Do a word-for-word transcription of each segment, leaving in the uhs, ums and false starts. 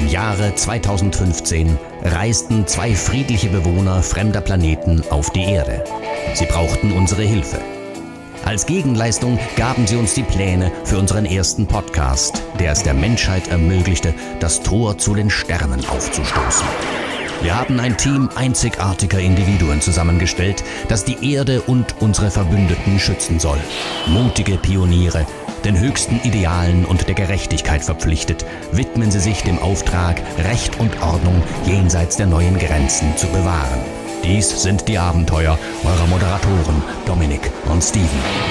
Im Jahre zweitausendfünfzehn reisten zwei friedliche Bewohner fremder Planeten auf die Erde. Sie brauchten unsere Hilfe. Als Gegenleistung gaben sie uns die Pläne für unseren ersten Podcast, der es der Menschheit ermöglichte, das Tor zu den Sternen aufzustoßen. Wir haben ein Team einzigartiger Individuen zusammengestellt, das die Erde und unsere Verbündeten schützen soll. Mutige Pioniere, den höchsten Idealen und der Gerechtigkeit verpflichtet, widmen sie sich dem Auftrag, Recht und Ordnung jenseits der neuen Grenzen zu bewahren. Dies sind die Abenteuer eurer Moderatoren Dominik und Steven.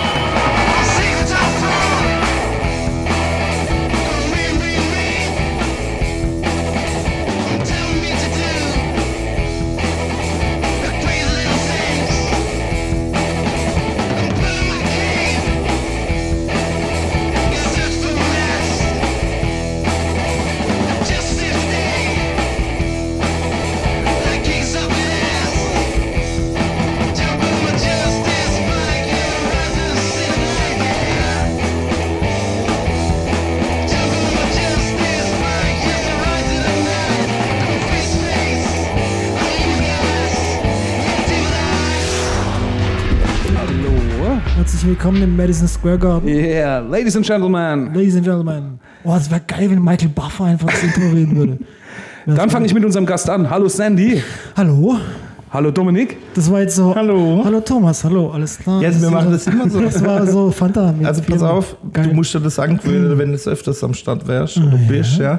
Willkommen im Madison Square Garden. Yeah, ladies and gentlemen. Ladies and gentlemen. Boah, es wäre geil, wenn Michael Buffer einfach das Intro reden würde. Dann fange ich mit unserem Gast an. Hallo Sandy. Hallo. Hallo Dominik. Das war jetzt so. Hallo. Hallo Thomas, hallo, alles klar. Ja, wir machen das immer so. Das war so Fanta. Mit also pass auf, geil. Du musst dir das sagen, wenn du öfters am Start wärst oder oh, bist, ja. ja.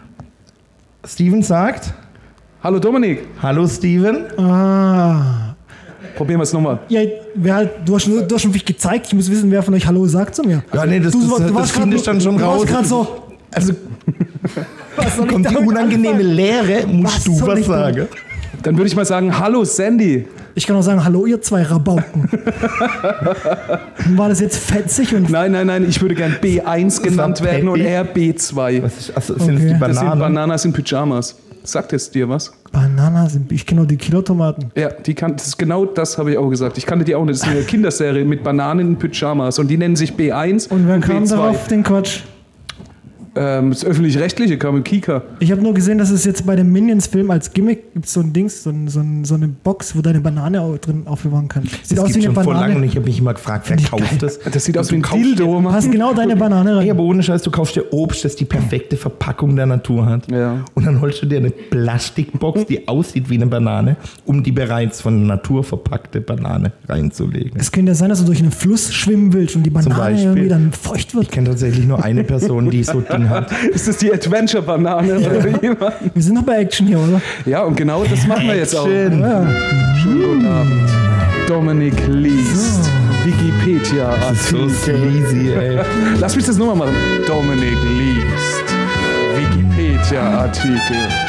Steven sagt. Hallo Dominik. Hallo Steven. Ah. Probieren wir es nochmal. Ja, wer halt, du hast schon, du hast schon mich gezeigt. Ich muss wissen, wer von euch Hallo sagt zu mir. Ja, nee, das, du, das, du, das, das finde ich dann schon du raus. Du so. Also, was soll kommt ich die unangenehme anfangen? Leere, musst was du was sagen. Dann? dann würde ich mal sagen, hallo Sandy. Ich kann auch sagen, hallo ihr zwei Rabauken. War das jetzt fetzig? Und nein, nein, nein, ich würde gern B eins genannt werden und er B zwei. Was ist, also, sind okay. es die Bananen? Das sind Bananas in Pyjamas. Sagt es dir was? Bananas, ich kenne nur die Kilotomaten. Ja, die kann, das ist genau das habe ich auch gesagt. Ich kannte die auch nicht. Das ist eine Kinderserie mit Bananen in Pyjamas und die nennen sich B eins und wer und kam B zwei. Darauf, den Quatsch? Ähm, das Öffentlich-Rechtliche kam mit Kika. Ich habe nur gesehen, dass es jetzt bei dem Minions-Film als Gimmick gibt, so ein Dings, so, ein, so, ein, so eine Box, wo deine Banane auch drin aufbewahren kannst. Sieht das aus wie eine schon Banane. Vor langem. Ich habe mich immer gefragt, wer kauft das? Das sieht aus wie ein Dildo. Passt genau deine Banane rein. Ja, aber ohne Scheiß, du kaufst dir Obst, das die perfekte Verpackung der Natur hat. Ja. Und dann holst du dir eine Plastikbox, die aussieht wie eine Banane, um die bereits von der Natur verpackte Banane reinzulegen. Es könnte ja sein, dass du durch einen Fluss schwimmen willst und die Banane irgendwie dann feucht wird. Ich kenne tatsächlich nur eine Person, die so ein Ding hat. Ist das die Adventure-Banane? Ja. Wir sind noch bei Action hier, oder? Ja, und genau das machen wir jetzt auch. Ja. Schönen guten Abend. Dominik liest. So. Wikipedia. Das ist so sleazy, ey. Lass mich das nochmal machen. Dominik liest. Wikipedia-Artikel.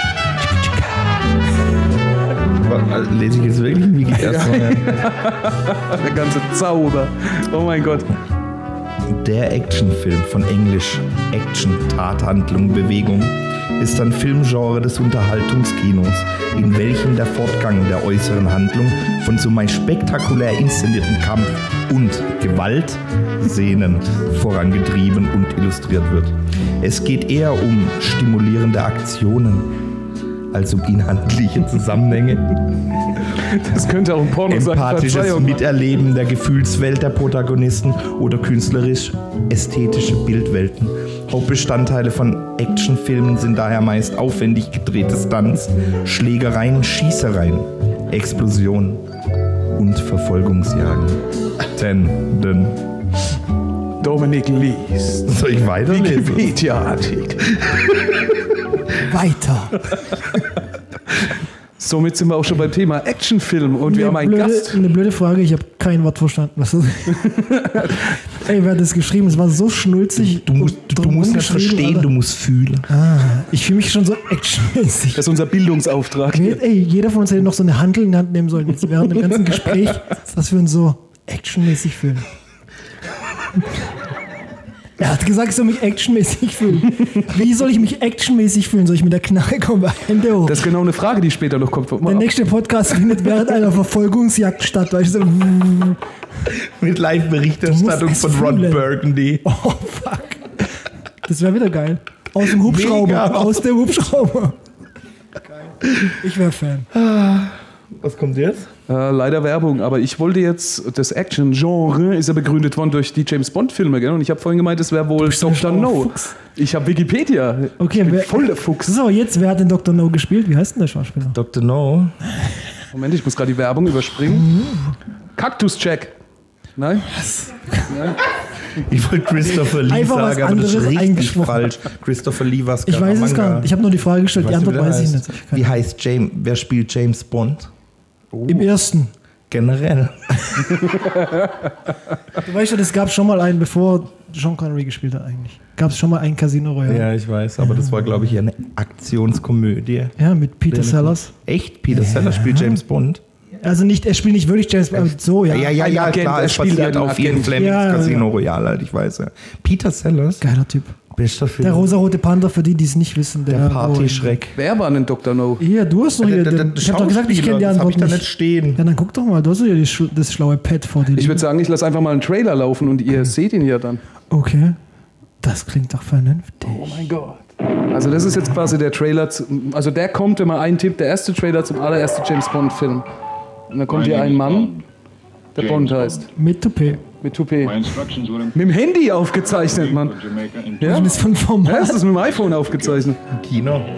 Lese ich jetzt wirklich ein Wikipedia? Der ganze Zauber. Oh mein Gott. Der Actionfilm, von Englisch Action, Tathandlung, Bewegung, ist ein Filmgenre des Unterhaltungskinos, in welchem der Fortgang der äußeren Handlung von zumeist spektakulär inszenierten Kampf und Gewaltszenen vorangetrieben und illustriert wird. Es geht eher um stimulierende Aktionen als um inhaltliche Zusammenhänge. Das könnte auch ein Porno sein. Empathisches Miterleben der Gefühlswelt der Protagonisten oder künstlerisch-ästhetische Bildwelten. Hauptbestandteile von Actionfilmen sind daher meist aufwendig gedrehte Stunts, Schlägereien, Schießereien, Explosionen und Verfolgungsjagen. Denn, denn Dominik liest. Soll ich weiterlesen? Wikipedia-Artikel. Weiter. Somit sind wir auch schon beim Thema Actionfilm und wir eine haben einen blöde, Gast. Eine blöde Frage, ich habe kein Wort verstanden. Was ist Ey, wer hat das geschrieben? Es war so schnulzig. Du musst, du, du musst nicht verstehen, Alter. Du musst fühlen. Ah, ich fühle mich schon so actionmäßig. Das ist unser Bildungsauftrag. Ey, jeder von uns hätte noch so eine Handel in die Hand nehmen sollen, jetzt während dem ganzen Gespräch, dass wir uns so actionmäßig fühlen. Er hat gesagt, ich soll mich actionmäßig fühlen. Wie soll ich mich actionmäßig fühlen? Soll ich mit der Knarre kommen? Hände hoch. Das ist genau eine Frage, die später noch kommt. Der nächste Podcast findet während einer Verfolgungsjagd statt. Weißt du? Mit Live-Berichterstattung von Ron Burgundy. Oh, fuck. Das wäre wieder geil. Aus dem Hubschrauber. Mega. Aus dem Hubschrauber. Geil. Ich wäre Fan. Was kommt jetzt? Äh, leider Werbung, aber ich wollte jetzt, das Action-Genre ist ja begründet worden durch die James-Bond-Filme, gell? Und ich habe vorhin gemeint, das wäre wohl bist ein Doktor schlauer No. Fuchs. Ich habe Wikipedia. Okay, ich bin wer- voll der Fuchs. So, jetzt, wer hat den Doktor No gespielt? Wie heißt denn der Schauspieler? Doktor No. Moment, ich muss gerade die Werbung überspringen. Cactus-Check. Nein? Ich wollte Christopher Lee Einfach was sagen, aber das ist anderes richtig eingesprochen. falsch. Christopher Lee war Ich weiß es gar nicht. Ich habe nur die Frage gestellt, die Weißt du, Antwort wie der weiß ich heißt? nicht. Ich Wie kann- heißt James? Wer spielt James Bond? Im ersten. Generell. Du weißt ja, es gab schon mal einen, bevor Sean Connery gespielt hat eigentlich. Gab es schon mal einen Casino Royale. Ja, ich weiß, aber das war, glaube ich, eine Aktionskomödie. Ja, mit Peter Sellers. Echt? Peter Sellers spielt James Bond? Also nicht, er spielt nicht wirklich James Bond, aber so, ja. Ja, ja, Ein ja, Agent, klar, er es spielt basiert einen auf Ian Agent. Flemings Ja, ja, Casino ja. Royale, halt, ich weiß ja. Peter Sellers? Geiler Typ. Bester Film. Der rosarote Panther, für die, die es nicht wissen. Der Partyschreck. Wer war denn Doktor No? Hier, du hast doch hier. Der- der- den, der ich hab doch gesagt, ich kenne die Schauspieler, das hab Antwort ich da nicht. nicht stehen. Ja, dann guck doch mal, du hast doch hier die, Sch- das schlaue Pad vor dir. Ich würde sagen, ich lasse einfach mal einen Trailer laufen und ihr seht ihn ja dann. Okay. Das klingt doch vernünftig. Oh mein Gott. Also das ist jetzt quasi der Trailer, zu, also der kommt, wenn man eintippt, der erste Trailer zum allerersten James Bond Film. Und dann kommt hier ein Mann, der Bond heißt, Mit Toupet. mit Toupet. Mit dem Handy aufgezeichnet, Mann. Ja? Das ist von Ja, Format. ist das mit dem iPhone aufgezeichnet? Kino. Now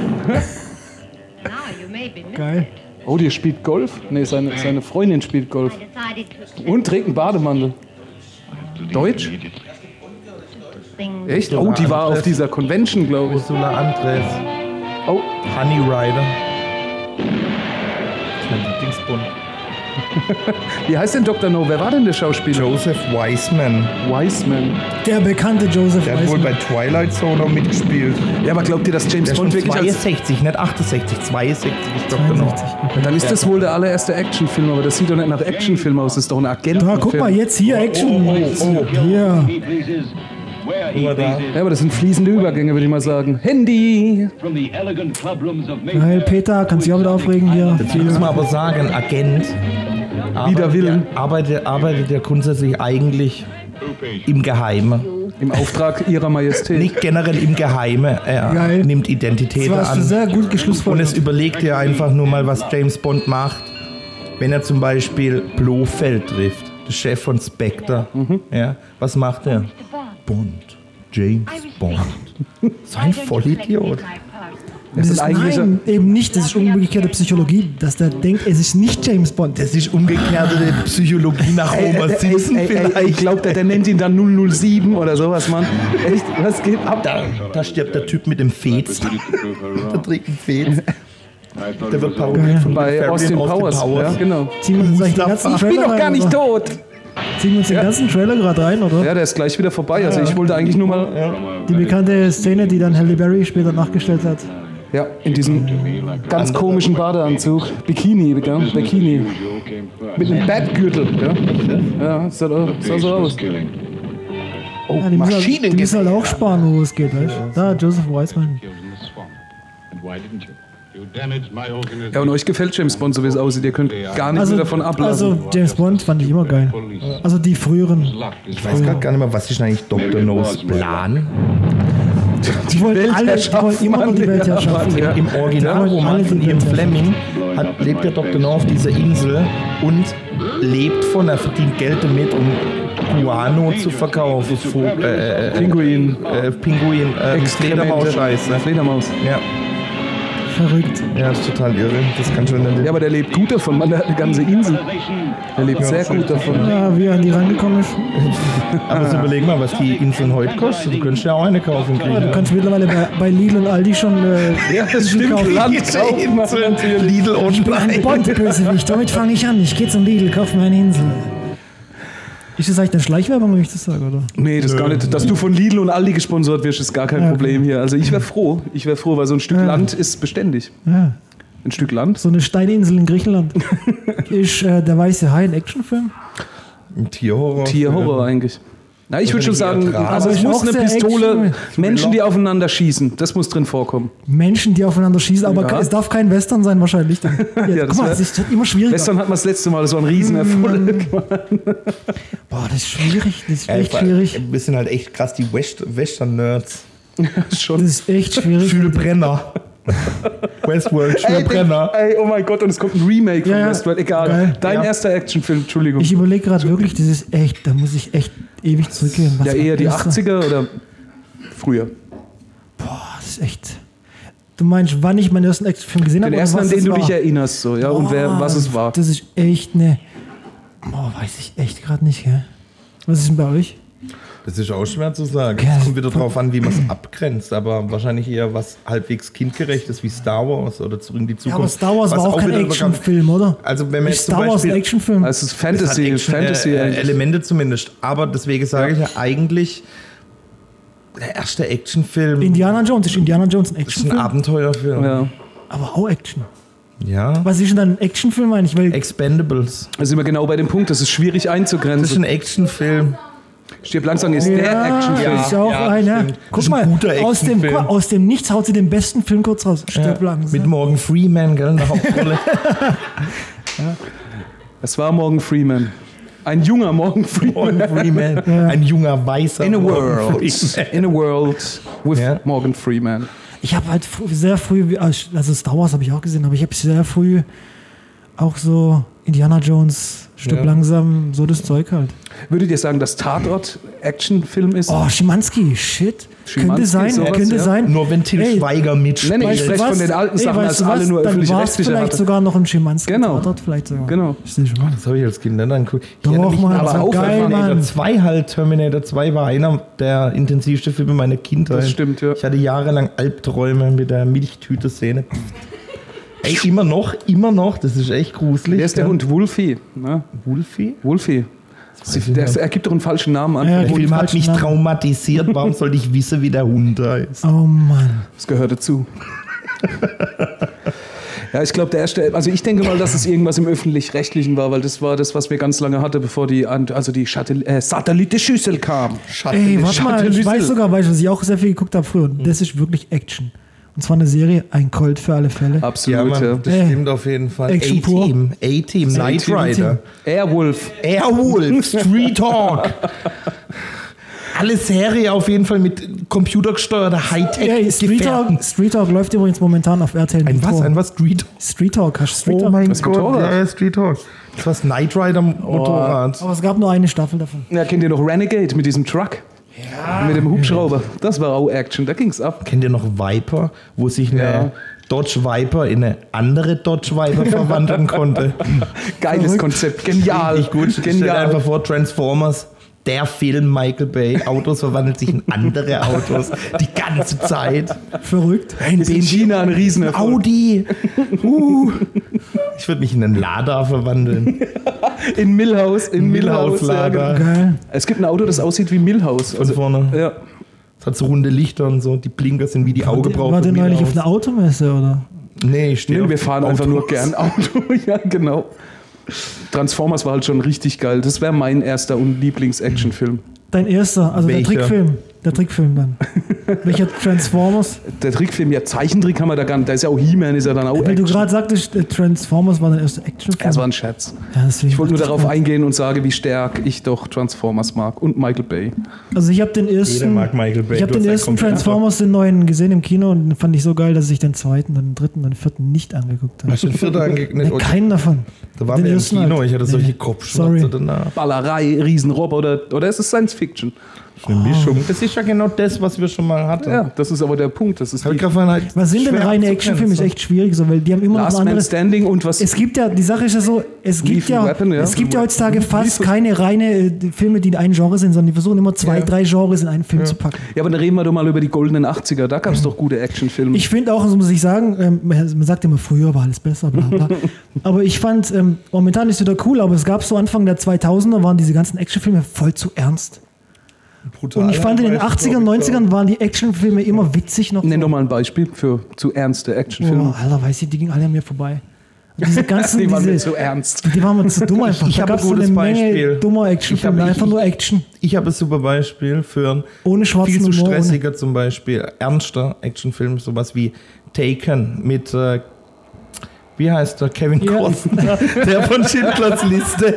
you may be missed. Geil. Oh, die spielt Golf? Nee, seine, seine Freundin spielt Golf. Decided to Und trägt einen Bademantel. Deutsch? things. Echt? Oh, die war auf dieser Convention, glaube ich. Ursula Andres. Oh, Honey Rider. Das ist mein Lieblingsbond. wie heißt denn Doktor No? Wer war denn der Schauspieler? Joseph Wiseman. Wiseman. Der bekannte Joseph Der hat wohl bei Wiseman. Twilight Zone noch mitgespielt. Ja, aber glaubt ihr, dass James Der ist Bond schon wirklich als... zweiundsechzig, nicht achtundsechzig. zweiundsechzig ist Doktor No. zweiundsechzig. Okay. Dann ist das wohl der allererste Actionfilm, aber das sieht doch nicht nach Actionfilm aus, das ist doch ein Agentenfilm. Da, guck mal, jetzt hier Action. Hier. Guck mal da. Ja, aber das sind fließende Übergänge, würde ich mal sagen. Handy! Geil, Peter, kannst du dich auch wieder aufregen hier. Jetzt muss man aber sagen, Agent Wider Willen. ja, arbeitet, arbeitet ja grundsätzlich eigentlich im Geheimen. Im Auftrag ihrer Majestät. Nicht generell im Geheimen. Er Geil. nimmt Das Identitäten warst du an. sehr gut Und es geschlussfolgert. überlegt ja einfach nur mal, was James Bond macht, wenn er zum Beispiel Blofeld trifft, der Chef von Spectre. Ja, was macht er? Bond. James Bond. So ein Vollidiot. Das Das ist ist, eigentlich nein, eben nicht. Das ist umgekehrte Psychologie, dass der denkt, es ist nicht James Bond. Das ist umgekehrte Psychologie nach Homer Simpson ey, ey, ey, vielleicht. ich glaube, der, der nennt ihn dann null null sieben oder sowas, Mann. Echt, was geht ab? Da, da stirbt der Typ mit dem Fez. Der trägt einen Fez. Der wird parodiert von Bei Ferry Austin und Powers. Ja, genau. Ziehen wir uns gleich den ganzen Mustafa. Ich bin Trailer doch gar rein, nicht oder? tot. Ziehen wir uns den ganzen Trailer gerade rein, oder? Ja, der ist gleich wieder vorbei. Also ich wollte eigentlich nur mal... Die bekannte Szene, die dann Halle Berry später nachgestellt hat. Ja, in diesem ganz komischen Badeanzug. Bikini, gell? Bikini. Mit einem Badgürtel, ja. Ja, sah, sah so aus. Oh, Ja, die müssen, halt, die müssen Maschinengewehr. halt auch sparen, wo es geht, weißt du? Da, Joseph Wiseman. Ja, und euch gefällt James Bond, so wie es aussieht. Ihr könnt gar nichts Also, mehr davon ablassen. also James Bond fand ich immer geil. Also die früheren. Ich weiß gerade gar nicht mehr, was ist eigentlich Doktor No's Plan? Die wollten alle, die Weltherrschaft, wollten immer noch die Mann, Weltherrschaft. ja, Mann, Im Originalroman von Ian Fleming hat, lebt der Doktor No auf dieser Insel und lebt von, er verdient Geld damit, um Guano zu verkaufen. Vo äh, äh, Pinguin. Äh, Pinguin, äh, Fledermaus-Scheiße. Fledermaus. Ja. Verrückt. ja, das ist total irre. Das kann schon nicht. Ja, aber der lebt gut davon, man, der hat eine ganze Insel. Der lebt sehr gut davon. Ja, wie er an die rangekommen ist. Aber so überleg mal, was die Inseln heute kosten. Du könntest ja auch eine kaufen Ja, du kriegen. kannst mittlerweile bei, bei Lidl und Aldi schon äh, Ja, das stimmt. kaufen. Land kaufen, man natürlich. Lidl und Ich bin ein Bond-Bösewicht, damit fange ich an. Ich gehe zum Lidl, kaufe mir eine Insel. Ist das eigentlich eine Schleichwerbung, wenn ich das sage, oder? Nee, das gar nicht. Dass du von Lidl und Aldi gesponsert wirst, ist gar kein Ja, Problem hier. Also ich wäre froh. Ich wäre froh, weil so ein Stück Ja. Land ist beständig. Ja. Ein Stück Land. So eine Steininsel in Griechenland. Ist äh, der weiße Hai ein Actionfilm? Ein Tierhorror. Tierhorror eigentlich. Na, ich würde schon sagen, Drama. also Aber es ist muss auch eine sehr Pistole, Action. Menschen, die aufeinander schießen, das muss drin vorkommen. Menschen, die aufeinander schießen, aber Ja. es darf kein Western sein wahrscheinlich. Dann. Ja, Ja, das guck mal, wär- es ist immer schwieriger. Western hat man das letzte Mal, das war ein Riesenerfolg. Boah, das ist schwierig, das ist Ja, echt ich- schwierig. Wir sind halt echt krass die West- Western-Nerds. Schon. Das ist echt schwierig. Jules Brenner. Westworld, Jules Ey, Brenner. ey, oh mein Gott, und es kommt ein Remake von Ja, ja. Westworld. Egal. Geil. Dein Ja. erster Actionfilm, Entschuldigung. Ich überlege gerade wirklich, das ist echt, da muss ich echt ewig zurückgehen. Was ja, war eher die das da? achtziger oder früher? Boah, das ist echt. Du meinst, wann ich meinen ersten Actionfilm gesehen habe? Den ersten, oder an was den es du dich war? erinnerst, so, ja, und wer, was es war. Das ist echt eine. Boah, weiß ich echt gerade nicht, gell? Was ist denn bei euch? Das ist auch schwer zu sagen. Ja. Es kommt wieder drauf an, wie man es abgrenzt. Aber wahrscheinlich eher was halbwegs kindgerechtes wie Star Wars oder Zurück in die Ja, Zukunft. aber Star Wars Was war auch kein wieder Actionfilm, oder? Also wenn man Ist jetzt zum Star Wars ein Beispiel Actionfilm? Also es ist Es hat Fantasy, Action, Fantasy. äh, eigentlich. Elemente zumindest. Aber deswegen sage ich ja eigentlich, der erste Actionfilm Indiana Jones, ist Indiana Jones ein ist ein Actionfilm? Abenteuerfilm. Ja. Aber auch Action. Ja. Was ist denn dann ein Actionfilm eigentlich? Weil Expendables. Da sind wir genau bei dem Punkt, das ist schwierig Das ist einzugrenzen. ein Actionfilm. Stirb langsam ist der Actionfilm. ist auch ja, einer. stimmt. Guck Das ist mal, ein guter aus dem, Actionfilm. guck mal, aus dem Nichts haut sie den besten Film kurz raus. Stirb langsam. Mit Morgan Freeman, gell, in der Hauptrolle. Es war Morgan Freeman. Ein junger Morgan Freeman. Morgan Freeman. Ein junger weißer In a Morgan world. Freeman. In a world with Ja. Morgan Freeman. Ich habe halt fr- sehr früh, also Star Wars habe ich auch gesehen, aber ich habe sehr früh auch so Indiana Jones, Stück Ja. langsam, so das Zeug halt. Würdet ihr sagen, dass Tatort Actionfilm ist? Oh, Schimanski, shit. Schimanski, könnte sein, sowas, könnte ja. sein. Nur wenn Til Ey, Schweiger mitspielt. Nee, nee, ich weißt du spreche von was? den alten Ey, Sachen, weißt als du alle was? nur Dann öffentliche war's Rechtliche vielleicht hatte. sogar noch im Schimanski Genau. Tatort vielleicht sogar. Genau. Ich sehe schon. Das habe ich als Kind nicht angeguckt. Ich Doch, erinnere mich Mann, aber das war auch geil, Terminator Mann. zwei halt. Terminator zwei war einer der intensivsten Filme meiner Kindheit. Das stimmt, ja. Ich hatte jahrelang Albträume mit der Milchtüte-Szene. Ey, immer noch, immer noch, das ist echt gruselig. Wer ist der ja. Hund? Wolfie. Ne? Wolfie? Wolfie. Der, er gibt doch einen falschen Namen an. Ja, Der Hund, Film hat falschen mich Namen. traumatisiert. Warum sollte ich wissen, wie der Hund heißt? Oh Mann. Das gehört dazu. Ja, ich glaube, der erste, also ich denke mal, dass es irgendwas im Öffentlich-Rechtlichen war, weil das war das, was wir ganz lange hatten, bevor die, also die Shuttle, äh, Satellitenschüssel kam. Ey, warte mal, ich Schattenlüssel. weiß sogar, weißt du, was ich auch sehr viel geguckt habe früher. Das ist wirklich Action. Und zwar eine Serie, ein Colt für alle Fälle. Ja, Absolut, Mann, ja. das Ey. stimmt auf jeden Fall. Action pur. A-Team, A-Team, Knight A-Team. Rider. Airwolf. Airwolf, Street Talk. Alle Serie auf jeden Fall mit computergesteuerter Hightech. Ey, Street Talk, Street Talk läuft übrigens momentan auf R T L. Ein was? Ein was? Street Street Talk, hast du Street Oh Talk? mein Das Gott, Motorrad. ja, ja, Street Talk. Das war das Knight Rider Motorrad. Aber es gab nur eine Staffel davon. Ja, kennt ihr noch Renegade mit diesem Truck? Ja. Mit dem Hubschrauber. Das war auch Action, da ging's ab. Kennt ihr noch Viper, wo sich eine Ja. Dodge Viper in eine andere Dodge Viper verwandeln konnte? Geiles Verrückt. Konzept, genial. Richtig gut. Stell dir Genial. einfach vor, Transformers. Der Film Michael Bay. Autos verwandeln sich in andere Autos die ganze Zeit. Verrückt. Ist in China ein Riesenerfolg. Audi. Uh. Ich würde mich in einen Lada verwandeln. In Millhouse, in Millhouse. Ja, Millhouse-Lager. genau. Geil. Es gibt ein Auto, das aussieht wie Millhouse. Von vorne. Ja. Es hat so runde Lichter und so. Die Blinker sind wie die Augenbrauen. War der von neulich Millhouse. auf einer Automesse, oder? Nee, ich stehe Nee, auf wir fahren einfach nur Autos. gern Auto. Ja, genau. Transformers war halt schon richtig geil. Das wäre mein erster und Lieblings-Action-Film. Dein erster, also Welcher? der Trickfilm. Der Trickfilm dann. Welcher Transformers? Der Trickfilm, ja, Zeichentrick haben wir da gar nicht. Da ist ja auch He-Man, ist ja dann auch Weil du Action. gerade sagtest, äh, Transformers war dein erster Actionfilm. Ja, das war ein Scherz. Ja, deswegen Ich wollte nur dachte darauf grad- eingehen und sagen, wie stark ich doch Transformers mag und Michael Bay. Also ich habe den ersten, Jeder mag Michael Bay. ich habe Du den hast ersten einen Kommentar. Transformers, den neuen, gesehen im Kino und den fand ich so geil, dass ich den zweiten, dann den dritten, dann den vierten nicht angeguckt habe. Hast du den vierten angeguckt? Nee, keinen davon. Da waren Den wir im ersten Kino. halt. Ich hatte solche Nee. Kopfschmerzen Sorry. danach. Ballerei, Riesenroboter, oder ist es Science Fiction? Eine Mischung. Das ist ja genau das, was wir schon mal hatten. Ja, das ist aber der Punkt. Das ist Hab ich die grad vorhin halt Was sind denn schwer reine abzugrenzen. Actionfilme? Ist echt schwierig, so, weil die haben immer noch Last ein Man anderes. Standing und was... Es gibt ja, die Sache ist ja so, es gibt Lethal ja, Weapon, ja. es gibt ja heutzutage fast keine reine äh, Filme, die in ein Genre sind, sondern die versuchen immer zwei, Ja. drei Genres in einen Film zu packen. ja, aber dann reden wir doch mal über die goldenen achtziger. Da gab es doch gute Actionfilme. Ich finde auch, so muss ich sagen, ähm, man man sagt immer, früher war alles besser, bla bla. Aber ich fand, ähm, momentan ist wieder cool, aber es gab so Anfang der zweitausender, waren diese ganzen Actionfilme voll zu ernst. Brutal. Und ich fand, in den achtzigern, neunzigern waren die Actionfilme immer witzig noch. Nenn so. doch mal ein Beispiel für zu ernste Actionfilme. Oh, Alter, weiß ich, die gingen alle an mir vorbei. Und diese ganzen, Die waren mir diese, zu ernst. die waren mir zu dumm einfach. Ich da hab gab es ein so eine gutes Menge Beispiel. dummer Ich Actionfilme, hab- einfach ich- nur Action. Ich habe ein super Beispiel für einen Ohne schwarzen viel zu Humor, ohne- stressiger zum Beispiel, ernster Actionfilm, sowas wie Taken mit, äh, wie heißt der, Kevin Ja. Costner, der von Schindlers Liste.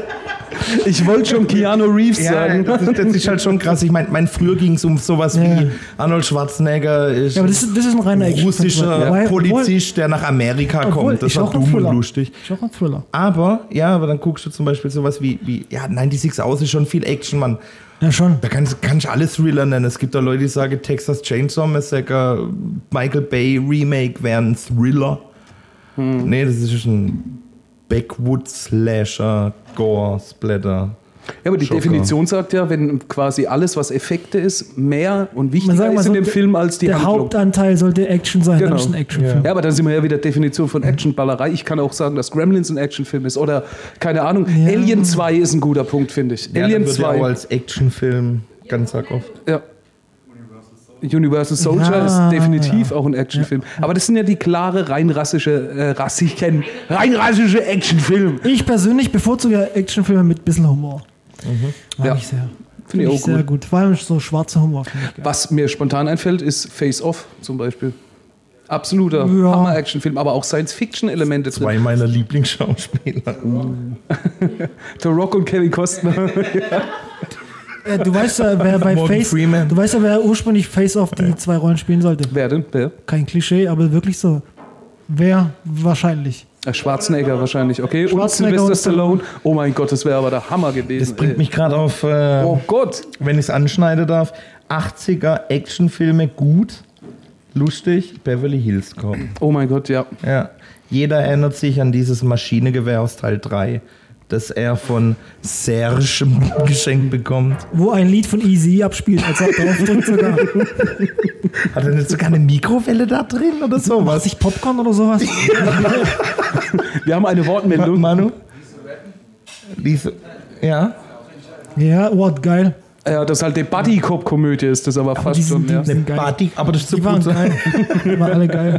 Ich wollte schon Keanu Reeves Ja, sagen. das ist, das ist halt schon krass. Ich meine, mein, früher ging es um sowas Ja. wie Arnold Schwarzenegger ist Ja, aber das ist, das ist ein reiner Action. russischer Wobei- Polizist, der nach Amerika obwohl, kommt. Das ist war auch ein dumm und Thriller. lustig. Ist auch ein Thriller. Aber, ja, aber dann guckst du zum Beispiel sowas wie, wie ja, neunundsechzig aus ist schon viel Action, Mann. Ja, schon. Da kannst kannst du alles Thriller nennen. Es gibt da Leute, die sagen, Texas Chainsaw Massacre, Michael Bay Remake wäre ein Thriller. Hm. Nee, das ist ein Backwoods-Slasher, Gore, Splatter. Ja, aber die Schocker. Definition sagt ja, wenn quasi alles, was Effekte ist, mehr und Man wichtiger sagt mal ist so, in dem Film als die der Handlung. Hauptanteil sollte Action sein, Genau. dann ist ein Actionfilm. Ja, aber dann sind wir ja wieder Definition von Actionballerei. Ich kann auch sagen, dass Gremlins ein Actionfilm ist. Oder, keine Ahnung, Ja. Alien zwei ist ein guter Punkt, finde ich. Ja, Alien dann wird ja auch zwei. als Actionfilm ganz arg oft. Ja. Universal Soldier Ja, ist definitiv auch ein Actionfilm. Aber das sind ja die klare, rein rassische, äh, rassischen, rein rassische Actionfilm. Ich persönlich bevorzuge ja Actionfilme mit ein bisschen Humor. Mag Ja. ich sehr. Finde ich auch sehr gut. gut. Vor allem so schwarzer Humor. Finde ich geil. Was mir spontan einfällt, ist Face Off zum Beispiel. Absoluter Ja. Hammer-Action-Film, aber auch Science-Fiction-Elemente drin. Zwei meiner Lieblingsschauspieler. The Rock und Kevin Costner. Äh, du weißt ja, wer bei Morgan Face, Freeman. du weißt ja, wer ursprünglich Face Off die zwei Rollen spielen sollte. Wer denn? Wer? Kein Klischee, aber wirklich so. Wer wahrscheinlich? Äh, Schwarzenegger wahrscheinlich, okay. Und Schwarzenegger Sylvester und Stallone. Oh mein Gott, das wäre aber der Hammer gewesen. Das bringt ey. mich gerade auf, äh, Oh Gott. wenn ich es anschneiden darf, achtziger Actionfilme gut, lustig, Beverly Hills Cop. Oh mein Gott, ja. Ja. Jeder erinnert sich an dieses Maschinengewehr aus Teil drei, das er von Serge geschenkt bekommt. Wo ein Lied von Easy abspielt, als er drauf drückt sogar. Hat er nicht sogar eine Mikrowelle da drin oder Macht sowas? sich Popcorn oder sowas? Wir haben eine Wortmeldung. Manu? Lisa? Ja? Ja, what, geil. Ja, das halt die Buddy-Cop-Komödie ist, das aber fast die schon. sind- die Ja. sind- geil. Party, aber das ist so Die waren gut. geil. Die waren alle geil.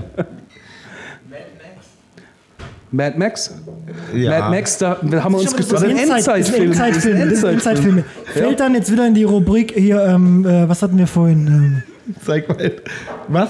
Mad Max? Ja. Mad Max, da haben wir uns Das gesagt, sind ein Endzeitfilme. Endzeitfilm. Das sind Endzeitfilme. Endzeitfilm. Fällt dann jetzt wieder in die Rubrik hier, ähm, äh, was hatten wir vorhin? Ähm, Zeig mal. Was?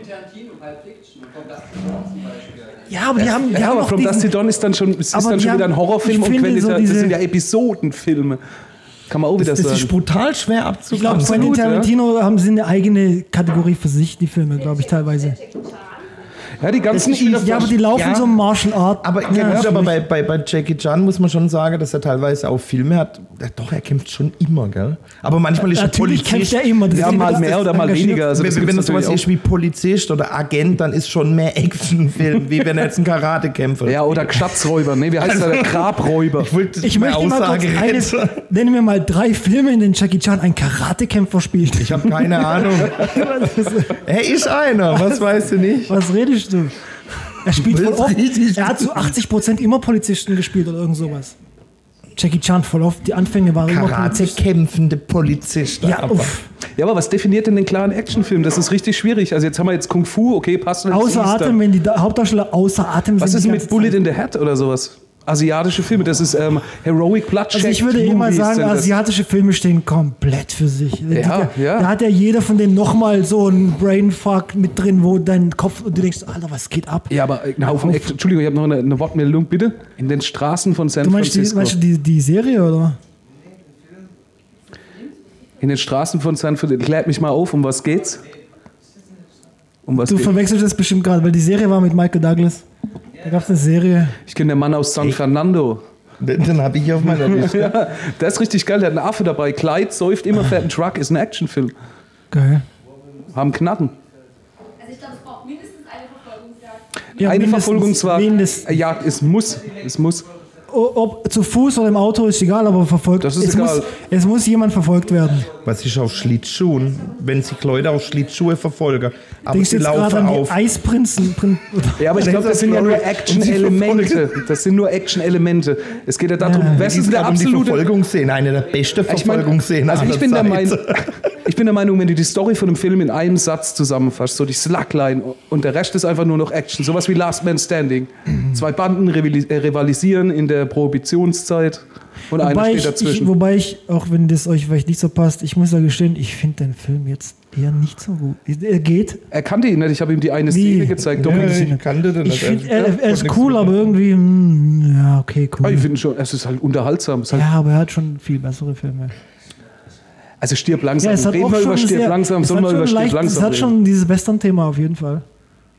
ja, aber die haben, die Ja, haben aber auch From diesen, Dust to Dawn ist dann schon, ist Aber dann die schon wieder haben- ein Horrorfilm ich und finde Quentin so Tar- diese- das sind ja Episodenfilme. Kann man auch wieder Das ist sagen. brutal schwer ich glaube, abzufangen. Quentin Absolut, ja. Tarantino haben sie eine eigene Kategorie für sich, die Filme, glaube ich, teilweise. Ja, die ganzen Ja, aber die laufen Ja. so Martial Art. Aber, ja, gut, aber bei, bei, bei Jackie Chan muss man schon sagen, dass er teilweise auch Filme hat. Ja, doch, er kämpft schon immer, gell? Aber manchmal ist er Natürlich kämpft Polizist. er immer. Das Ja, ist- mal das mehr ist oder mal engagiert. weniger. Also das wenn wenn gibt's er sowas natürlich ist wie Polizist oder Agent, dann ist schon mehr Actionfilm, wie wenn er jetzt ein Karatekämpfer ist. Ja, oder Schatzräuber. Nee, wie heißt der? Der Grabräuber. Ich wollte Ich möchte mal kurz Aussage eine, retten. nenne mir mal drei Filme, in denen Jackie Chan einen Karatekämpfer spielt. Ich habe keine Ahnung. Er ist einer, was weißt du nicht? Was redest du? Er spielt voll Was oft. redest Er hat zu achtzig Prozent immer Polizisten gespielt oder irgend sowas. Jackie Chan voll oft. Die Anfänge waren immer Polizist. Karatekämpfende Polizist. Ja, aber- uff. Ja, aber was definiert denn den klaren Actionfilm? Das ist richtig schwierig. Also jetzt haben wir jetzt Kung Fu, okay, passt. Außer Atem, wenn die da Hauptdarsteller außer Atem Was sind. ist die mit ganze Bullet Zeit. in the Head oder sowas? Asiatische Filme, das ist ähm, Heroic Bloodshed. Also ich würde eh mal Movies sagen, sind das. asiatische Filme stehen komplett für sich. Ja, da, ja. da hat ja jeder von denen nochmal so einen Brainfuck mit drin, wo dein Kopf und du denkst, Alter, was geht ab? Ja, aber ein Haufen Action. Entschuldigung, ich habe noch eine, eine Wortmeldung, bitte. In den Straßen von San Du meinst, die, Francisco. meinst du die, die Serie, oder? In den Straßen von San Francisco. Klärt mich mal auf, um was geht's? Um was Du geht's? verwechselst das bestimmt gerade, weil die Serie war mit Michael Douglas. Da gab es eine Serie. Ich kenne den Mann aus San Fernando. Den, den habe ich auf meiner Liste. Ja, der ist richtig geil. Der hat einen Affe dabei. Clyde säuft immer, fährt einen Truck. Ist ein Actionfilm. Geil. Haben Knacken. Also ich glaube, es braucht mindestens eine Verfolgungsjagd. Ja, Eine mindestens- Verfolgungsjagd. mindestens. Jagd, es muss. Es muss. O- Ob zu Fuß oder im Auto ist egal, aber verfolgt. Das ist es, egal. Muss, es muss jemand verfolgt werden. Was ist auf Schlittschuhen? Wenn sich Leute auf Schlittschuhe verfolgen, aber Denkst sie du jetzt gerade laufen an die auf. Eisprinzen? Prin- Ja, aber ich glaube, das sind ja nur Und sie Action-Elemente. Das sind nur Action-Elemente. Es geht ja darum, Ja. wer Es ist geht der gerade um die absolute... Verfolgungsszene, eine der besten Ich mein, Verfolgungsszenen also ich aller bin, der Zeit. Meinung, ich bin der Meinung, wenn du die Story von einem Film in einem Satz zusammenfasst, so die Slugline und der Rest ist einfach nur noch Action, sowas wie Last Man Standing. Zwei Banden rivali- äh, rivalisieren in der Prohibitionszeit und einer Wobei steht ich, dazwischen. ich, wobei ich, auch wenn das euch vielleicht nicht so passt, ich muss ja gestehen, ich finde den Film jetzt eher nicht so gut. Er geht. Er kannte ihn nicht, ich habe ihm die eine Wie? Szene gezeigt. Ja, Dominik. ich kannte den Ich nicht. find, Ja, er, er konnte ist nichts cool, mit. aber irgendwie, mm, ja, okay, Ah, cool. ich finde schon, es ist halt unterhaltsam. Es ist halt, Ja, aber er hat schon viel bessere Filme. Also stirb langsam. Ja, es hat Reden auch wir schon über stirb sehr, langsam, es sollen hat wir über schon stirb leicht, langsam Es hat reden? schon dieses Western-Thema auf jeden Fall.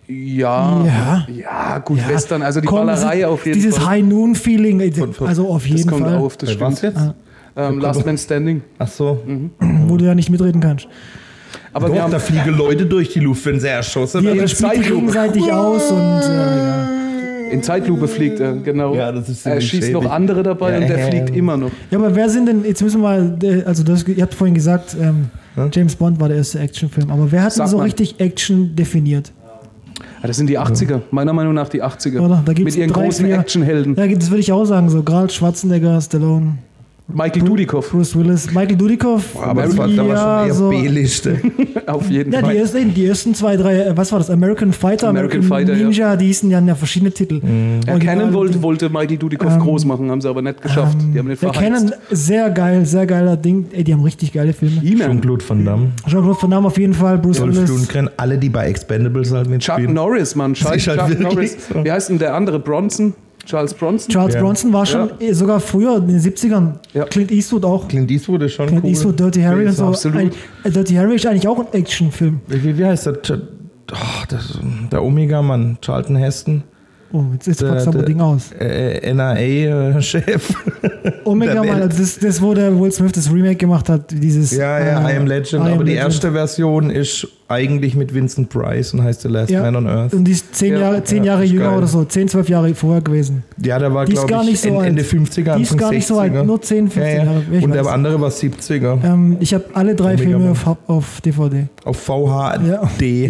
Ja, Ja. ja, gut, Ja, Western, also die komm, Ballerei dieses- auf jeden Dieses Fall. High-Noon-Feeling, äh, also auf Das jeden kommt Fall, auf, das Bei was stimmt. jetzt? Ähm, Last Man Standing. Ach so. wo du ja nicht mitreden kannst. Aber Doch, wir haben, da fliegen Leute durch die Luft, wenn sie erschossen Die in werden. spielen Zeitlupe. gegenseitig aus und äh, ja. in Zeitlupe fliegt er, genau. Ja, das ist er ziemlich schießt schäbig. noch andere dabei Ja, und der ja, fliegt ja. immer noch. Ja, aber wer sind denn, jetzt müssen wir mal, äh, also das, ihr habt vorhin gesagt, ähm, Hm? James Bond war der erste Actionfilm, aber wer hat denn Sag so mal. richtig Action definiert? Ja, das sind die achtziger, meiner Meinung nach die achtziger. Oder? Da gibt's Mit ihren drei, großen vier- Actionhelden. Ja, das würde ich auch sagen, so Gerald Schwarzenegger, Stallone, Michael Dudikoff, Bruce Willis, Michael Dudikoff. Aber das war, da war ja, schon eher so, B-Liste. auf jeden ja, Fall. die ersten, die ersten zwei, drei, äh, was war das? American Fighter, American Fighter, ja. Ninja, die hießen ja, ja verschiedene Titel. Ja, Original- Cannon wollte, wollte Michael Dudikoff Ähm, groß machen, haben sie aber nicht geschafft. die haben den Der verheizt. Canon, sehr geil, sehr geiler Ding. Ey, die haben richtig geile Filme. He-Man. Jean-Claude Van Damme. Jean-Claude Van Damme auf jeden Fall, Bruce Dolph Willis. Lundgren, alle, die bei Expendables halt Chuck mitspielen. Norris, Mann. Das Scheiß ist halt Chuck wirklich Norris. so. Wie heißt denn der andere? Bronson? Charles Bronson? Charles Ja. Bronson war schon eh sogar früher, in den siebzigern. Ja. Clint Eastwood auch. Clint Eastwood ist schon Clint cool. Eastwood, Dirty Harry und so. Absolut. Ein, äh, Dirty Harry ist eigentlich auch ein Actionfilm. Wie, wie heißt der? Ch- Oh, das, der Omega-Mann, Charlton Heston. Oh, jetzt ist Der- Potsdam der- Ding aus. Äh, N R A-Chef. Omega der mal, Welt. also das, das, wo der Will Smith das Remake gemacht hat, dieses. Ja, ja, äh, I Am Legend. I Am aber die Legend. erste Version ist eigentlich mit Vincent Price und heißt The Last Ja. Man on Earth. Und die ist zehn Ja. Jahre, zehn Ja, Jahre ist jünger geil. oder so, zehn, zwölf Jahre vorher gewesen. Ja, der war, Die ist glaube gar ich, nicht so Ende, alt. Ende fünfziger, Die ist Anfang gar nicht so alt, sechziger. nur zehn, fünfzehn ja, ja. Jahre. Ich Und der weiß. andere war siebziger. Ähm, ich habe alle drei Omega Filme Man. auf, auf D V D. Auf V H D. Ja.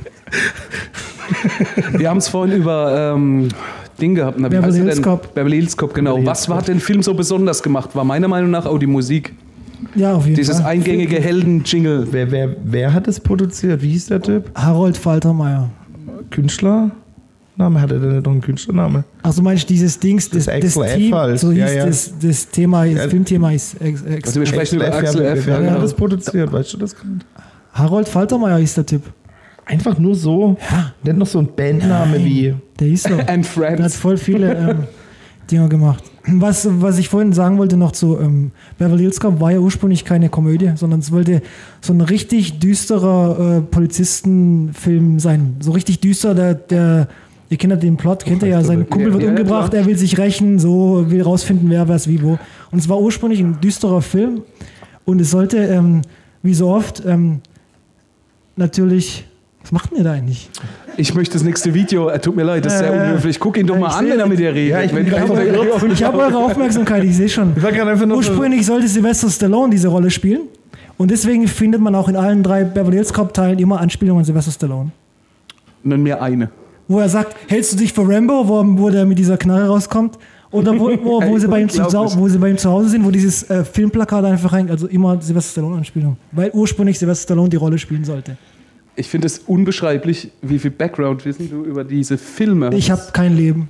Wir haben es vorhin über ähm, Ding gehabt. Na, wie Beverly heißt er Hills denn? Cop. Beverly Hills Cop, genau. Beverly Was Hills war- hat den Film so besonders gemacht? War meiner Meinung nach auch die Musik. Ja, auf jeden Dieses Fall. eingängige Helden-Jingle. Wer, wer, wer hat das produziert? Wie hieß der Typ? Harold Faltermeier. Künstler? Name hatte der nicht noch einen Künstlername? Also meinst du dieses Dings, das, Das das, Axel F Team, halt. so Ja, hieß ja. Das, das Thema, das Ja. Filmthema ist Ex, Ex, Also wir sprechen über Axel wer, F. wer, Ja, wer genau. hat das produziert? Weißt du das gerade? Harold Faltermeier ist der Typ. Einfach nur so. Ja. Nicht noch so ein Bandname Nein. wie. Der ist so. And Der hat Friends. voll viele ähm, Dinger gemacht. Was, was ich vorhin sagen wollte noch zu ähm, Beverly Hills Cop, war ja ursprünglich keine Komödie, sondern es wollte so ein richtig düsterer äh, Polizistenfilm sein. So richtig düster, der, der ihr kennt ja den Plot, kennt ihr ja, sein Kumpel Ja, wird ja, umgebracht, klar. er will sich rächen, so will rausfinden, wer was wie wo. Und es war ursprünglich ein düsterer Film und es sollte, ähm, wie so oft, ähm, natürlich. Was macht denn ihr da eigentlich? Ich möchte das nächste Video, äh, tut mir leid, das ist sehr Äh, unhöflich. Guck ihn doch ja, mal ich an, seh wenn er das. mit dir redet. Ja, ich Wenn bin du gerade einfach- verwirrt. Ich habe eure Aufmerksamkeit, ich sehe schon. Ich war gerade einfach nur so- Ursprünglich sollte Sylvester Stallone diese Rolle spielen. Und deswegen findet man auch in allen drei Beverly Hills Cop-Teilen immer Anspielungen an Sylvester Stallone. Nenn mir eine. Wo er sagt, hältst du dich für Rambo, wo, wo der mit dieser Knarre rauskommt? Oder wo, wo, wo, sie, bei ihm zu, Unglaublich. wo sie bei ihm zu Hause sind, wo dieses äh, Filmplakat einfach hängt. Also immer Sylvester Stallone-Anspielung. Weil ursprünglich Sylvester Stallone die Rolle spielen sollte. Ich finde es unbeschreiblich, wie viel Background-Wissen du über diese Filme hast. Ich habe kein Leben.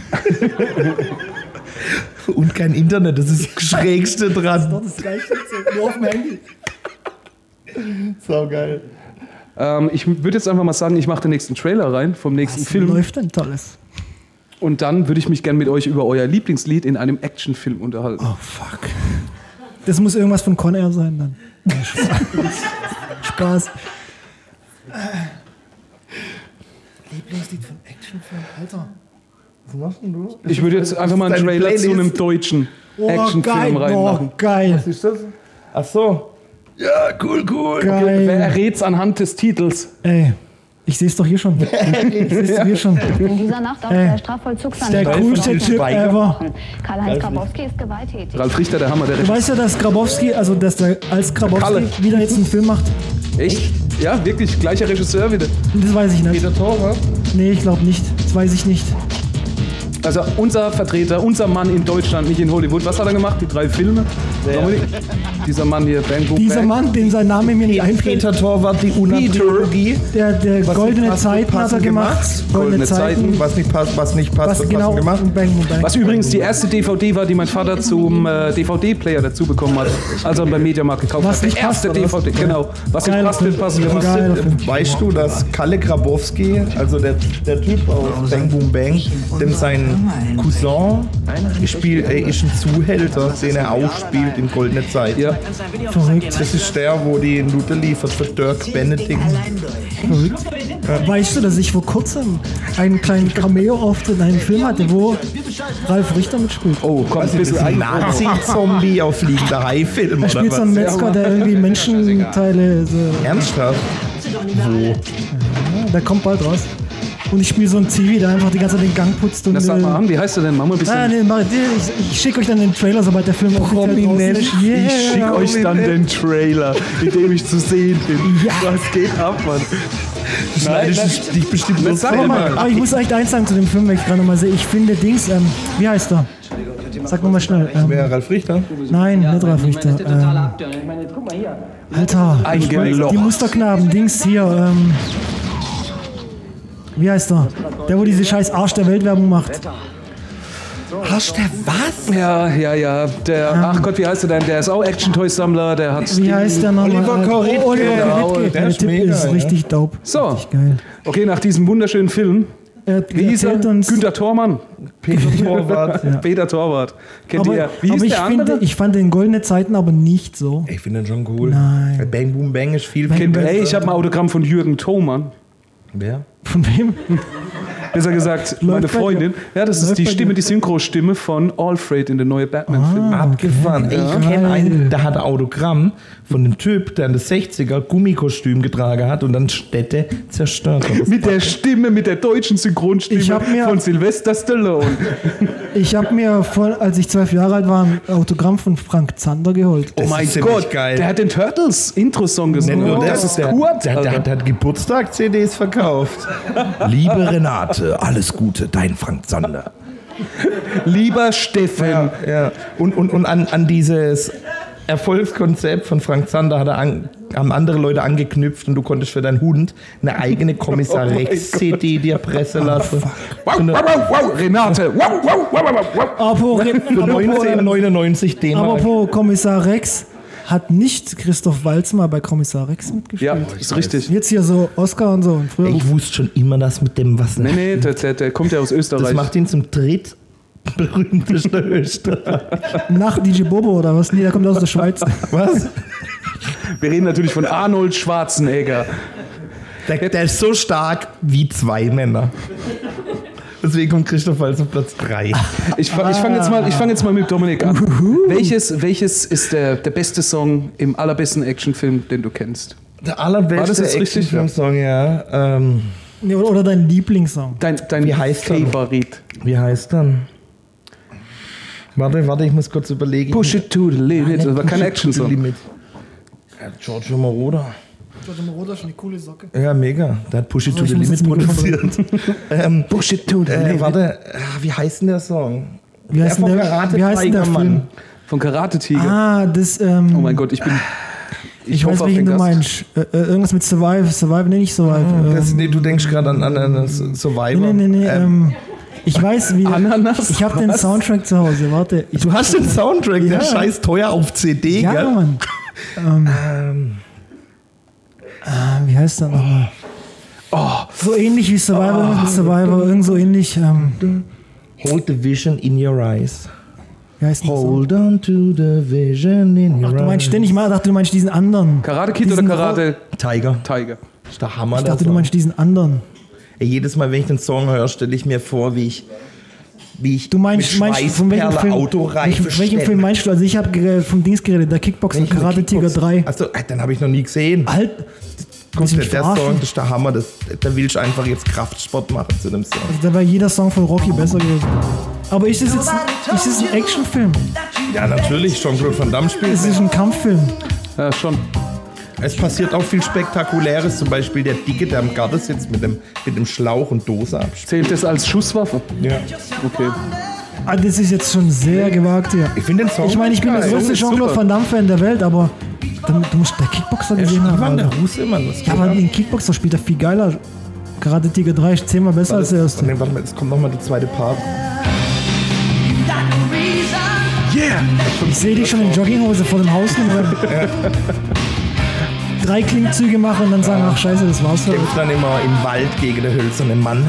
Und kein Internet, das ist das Schrägste dran. Das gleiche, nur auf dem Handy. So geil. Ähm, ich würde jetzt einfach mal sagen, ich mache den nächsten Trailer rein vom nächsten Was Film. läuft denn Tolles? Und dann würde ich mich gerne mit euch über euer Lieblingslied in einem Actionfilm unterhalten. Oh, fuck. Das muss irgendwas von Con Air sein dann. Ja, Spaß. Spaß. Lieblingslied von Actionfilm, Alter. Was machst denn du? Ich würde jetzt einfach mal einen Deine Trailer zu Playlist. einem deutschen Oh, Actionfilm geil. reinmachen. Oh, geil. ist das? Ach so. Ja, cool, cool. Geil. Wer errät's anhand des Titels? Ey, ich sehe es doch hier schon. Ich sehe es hier schon. In dieser Nacht auf Ey, der Strafvollzugsanstalt. der coolste Typ ever. Karl-Heinz Grabowski ist gewalttätig. Ralf Richter, der Hammer, der Du Regisseur. weißt ja, dass Grabowski, also dass der als Grabowski Kalle. wieder jetzt einen Film macht. Echt? Ja, wirklich, gleicher Regisseur wieder. Das weiß ich nicht. Peter Torwart? Nee, ich glaube nicht. Das weiß ich nicht. Also unser Vertreter, unser Mann in Deutschland, nicht in Hollywood. Was hat er gemacht? Die drei Filme. Dominik, dieser Mann hier, Bang Boom Dieser Bang. Mann, den sein Name mir nicht einfällt. Peter Torwart, die Una-Trilogie. Der, der Was goldene nicht passt, Zeiten hat er passend gemacht. gemacht. Goldene Zeiten. Was nicht passt, was nicht passt, Was wird genau? passend gemacht. Bang, Boom, Bang. Was übrigens die erste D V D war, die mein Vater zum äh, D V D-Player dazu bekommen hat, als er ihn beim Mediamarkt gekauft Was hat. nicht Der erste passt, oder D V D, was? genau. Was nicht Geiler passt, wird Film. passen gemacht. Geiler Film. Weißt du, dass Kalle Grabowski, also der, der Typ aus Bang Boom Bang, dem sein Cousin spielt, er ist ein Zuhälter, den er auch spielt in Goldene Zeit. Ja. Verrückt. Das ist der, wo die Nutte liefert für Dirk Benedict. Weißt du, dass ich vor kurzem einen kleinen Cameo-Auftritt in einem Film hatte, wo Ralf Richter mitspielt? Oh, komm, ein Das ist bisschen ein ein. Nazi-Zombie auf fliegender Hai-Film, Er oder spielt so einen was? Metzger, der irgendwie Menschenteile. So, Ernsthaft? Wo? der kommt bald raus. Und ich spiele so einen Zivi, der einfach die ganze Zeit den Gang putzt. Und, Das sag mal äh, an, wie heißt du denn? Mach mal ein bisschen. Ah, nee, mach, ich ich schicke euch dann den Trailer, sobald der Film offiziell draußen ist. Yeah. Ich schicke euch dann den Trailer, in dem ich zu sehen bin. Was geht ab, Mann? Nein, ich dich bestimmt nur sag Aber, mal. mal, aber ich muss echt eins sagen zu dem Film, wenn ich gerade nochmal sehe. Ich finde Dings, ähm, wie heißt er? Sag nochmal schnell. Ähm, Wer, Ralf Richter? nein, nicht Ralf Richter. Ähm, Alter, Ein ich weiß, Geloch. die Musterknaben, Dings hier. Ähm, wie heißt er? Der, wo diese scheiß Arsch der Weltwerbung macht. Arsch der was? Ja, ja, ja. Der, ach Gott, wie heißt der denn? Der ist auch Action-Toy-Sammler. Der hat. Wie heißt der nochmal? Oliver Äh, Koritke. Oliver Genau, Koritke. der Der ist Typ mega, ist ja. richtig dope. So, Richtig geil. okay, nach diesem wunderschönen Film. Er, Wie hieß er? erzählt uns, Günter Thormann. Peter Torwart. Peter Torwart. Kennt aber, ihr? Wie aber hieß ich, der finde, andere? ich fand den Goldene Zeiten aber nicht so. Ich finde den schon cool. Nein. Bang Boom Bang ist viel, Bang viel Kennt, Bang. ey, ich habe ein Autogramm von Jürgen Thomann. Wer? Von wem? Besser gesagt, meine bei Freundin. Ja, das ist Läuft die bei Stimme, dir. die Synchro-Stimme von Alfred in den neuen Batman-Film. Abgefahren. Ey, ich Ja. kenne Geil. einen, der hat ein Autogramm von dem Typ, der in den sechziger Gummikostüm getragen hat und dann Städte zerstört hat. Mit der Stimme, mit der deutschen Ich Synchronstimme hab mir- von Sylvester Stallone. Ich habe mir, vor, als ich zwölf Jahre alt war, ein Autogramm von Frank Zander geholt. Oh Das mein ist ziemlich Gott, geil. der hat den Turtles-Intro-Song gesungen. Nicht nur das ist der, Kurt. der, der, der hat Geburtstag-C Ds verkauft. Liebe Renate, alles Gute, dein Frank Zander. Lieber Steffen. Ja. Und, und, und an, an dieses Erfolgskonzept von Frank Zander hat er an, haben andere Leute angeknüpft und du konntest für deinen Hund eine eigene Kommissar Oh mein Rex-C D dir pressen lassen. Wow, So eine- wow, wow, wow, Renate. Wow, wow, wow, wow, wow. Apropos, Für apropos, neunzehnhundertneunundneunzig D-Mark. apropos Kommissar Rex, hat nicht Christoph Waltz mal bei Kommissar Rex mitgespielt? Ja, ist richtig. Jetzt hier so Oscar und so. Und früher Ich wusste schon immer, dass mit dem was Nee, nee, der, der, der kommt ja aus Das Österreich. macht ihn zum drittberühmtesten Österreich. nach D J Bobo oder was? Nee, der kommt aus der Schweiz. Was? Wir reden natürlich von Arnold Schwarzenegger. Der, der ist so stark wie zwei Männer. Deswegen kommt Christoph Waltz auf Platz drei. Ich, fa- ich fange jetzt, mal- ich fang jetzt mal mit Dominik an. Welches, welches ist der, der beste Song im allerbesten Actionfilm, den du kennst? Der War allerbeste das jetzt richtig? Actionfilm-Song, ja. Ähm, Nee, oder, oder dein Lieblingssong. Dein, dein Wie heißt er? Favorit. wie heißt dann? Warte, warte, ich muss kurz überlegen. Push it to the limit. Das war kein Action-Song. Limit. Ja, Giorgio Moroder. Giorgio Moroder ist eine coole Socke. Ja, mega. Der hat Push It Oh, to ich the muss Limit jetzt ein Mikrofon produziert. ähm, Push it to the äh, limit. warte, ah, wie heißt denn der Song? Wie heißt denn von der- Karate wie heißt denn der Tiger Film? Mann. Von Karate Tiger. Ah, das, ähm, Oh mein Gott, ich bin. Ich, ich, hoffe weiß, auf welchen den du Gast. meinst. Äh, äh, irgendwas mit Survive, Survive, nee, nicht Survive. ähm, Das, nee, du denkst gerade an, an, an Survivor. nee, nee, nee, Ähm, ähm, ich weiß, wie. Ananas? Ich habe den Was? Soundtrack zu Hause, warte. Ich, du hast den Soundtrack, der Ja. scheiß teuer auf C D, ja, gell? Mann. Ähm, Ähm, ah, wie heißt der nochmal? Oh, So ähnlich wie Survivor, irgendwas mit Survivor, irgend so ähnlich. Ähm, Hold the vision in your eyes. wie heißt der Song? Hold on to the vision in your Ach, du meinst eyes. ständig mal, ich dachte, du meinst diesen anderen. Karate Kid oder Diesen Karate Tiger. Tiger? Das ist der Hammer. Ich der dachte, du Song. meinst diesen anderen. Ey, jedes Mal, wenn ich den Song höre, stelle ich mir vor, wie ich, wie ich Du meinst, mit meinst von welchem Schweißperle Film? Autoreife Welchen, welchen stemme. Film meinst du? Also ich habe vom Dings geredet, der Kickboxer, Welchen Karate Tiger Kickbox- drei. Achso, äh, den habe ich noch nie gesehen. Halt, Guck, willst du der, mich der verarschen? Song, das ist der Hammer. Das, da willst du einfach jetzt Kraftsport machen zu dem Song. also da wäre jeder Song von Rocky besser gewesen. Aber ist das jetzt ist das ein Actionfilm? Ja, natürlich, Jean-Claude Van Damme spielt Es mit. ist ein Kampffilm. Ja, schon. Es passiert auch viel Spektakuläres, zum Beispiel der Dicke, der am Garten sitzt mit dem, mit dem Schlauch und Dose abspielt. Zählt das als Schusswaffe? Ja. Okay. Ah, das ist jetzt schon sehr gewagt hier. Ich finde den Song Ich meine, ich bin der geil. größte Jean-Claude Van Damme-Fan der Welt, aber dann, du musst der Kickboxer gesehen haben. Mann, der Alter. Russe, Mann. Was Ja, aber den Kickboxer spielt er viel geiler. Gerade Tiger drei ist zehnmal besser als der erste. Nee, warte mal, es kommt nochmal der zweite Part. Yeah! Ich sehe dich schon in Jogginghose vor dem Haus rumrennen. Drei Klimmzüge machen und dann sagen, ach scheiße, das war's doch. Kämpft dann immer im Wald gegen den hölzernen Mann.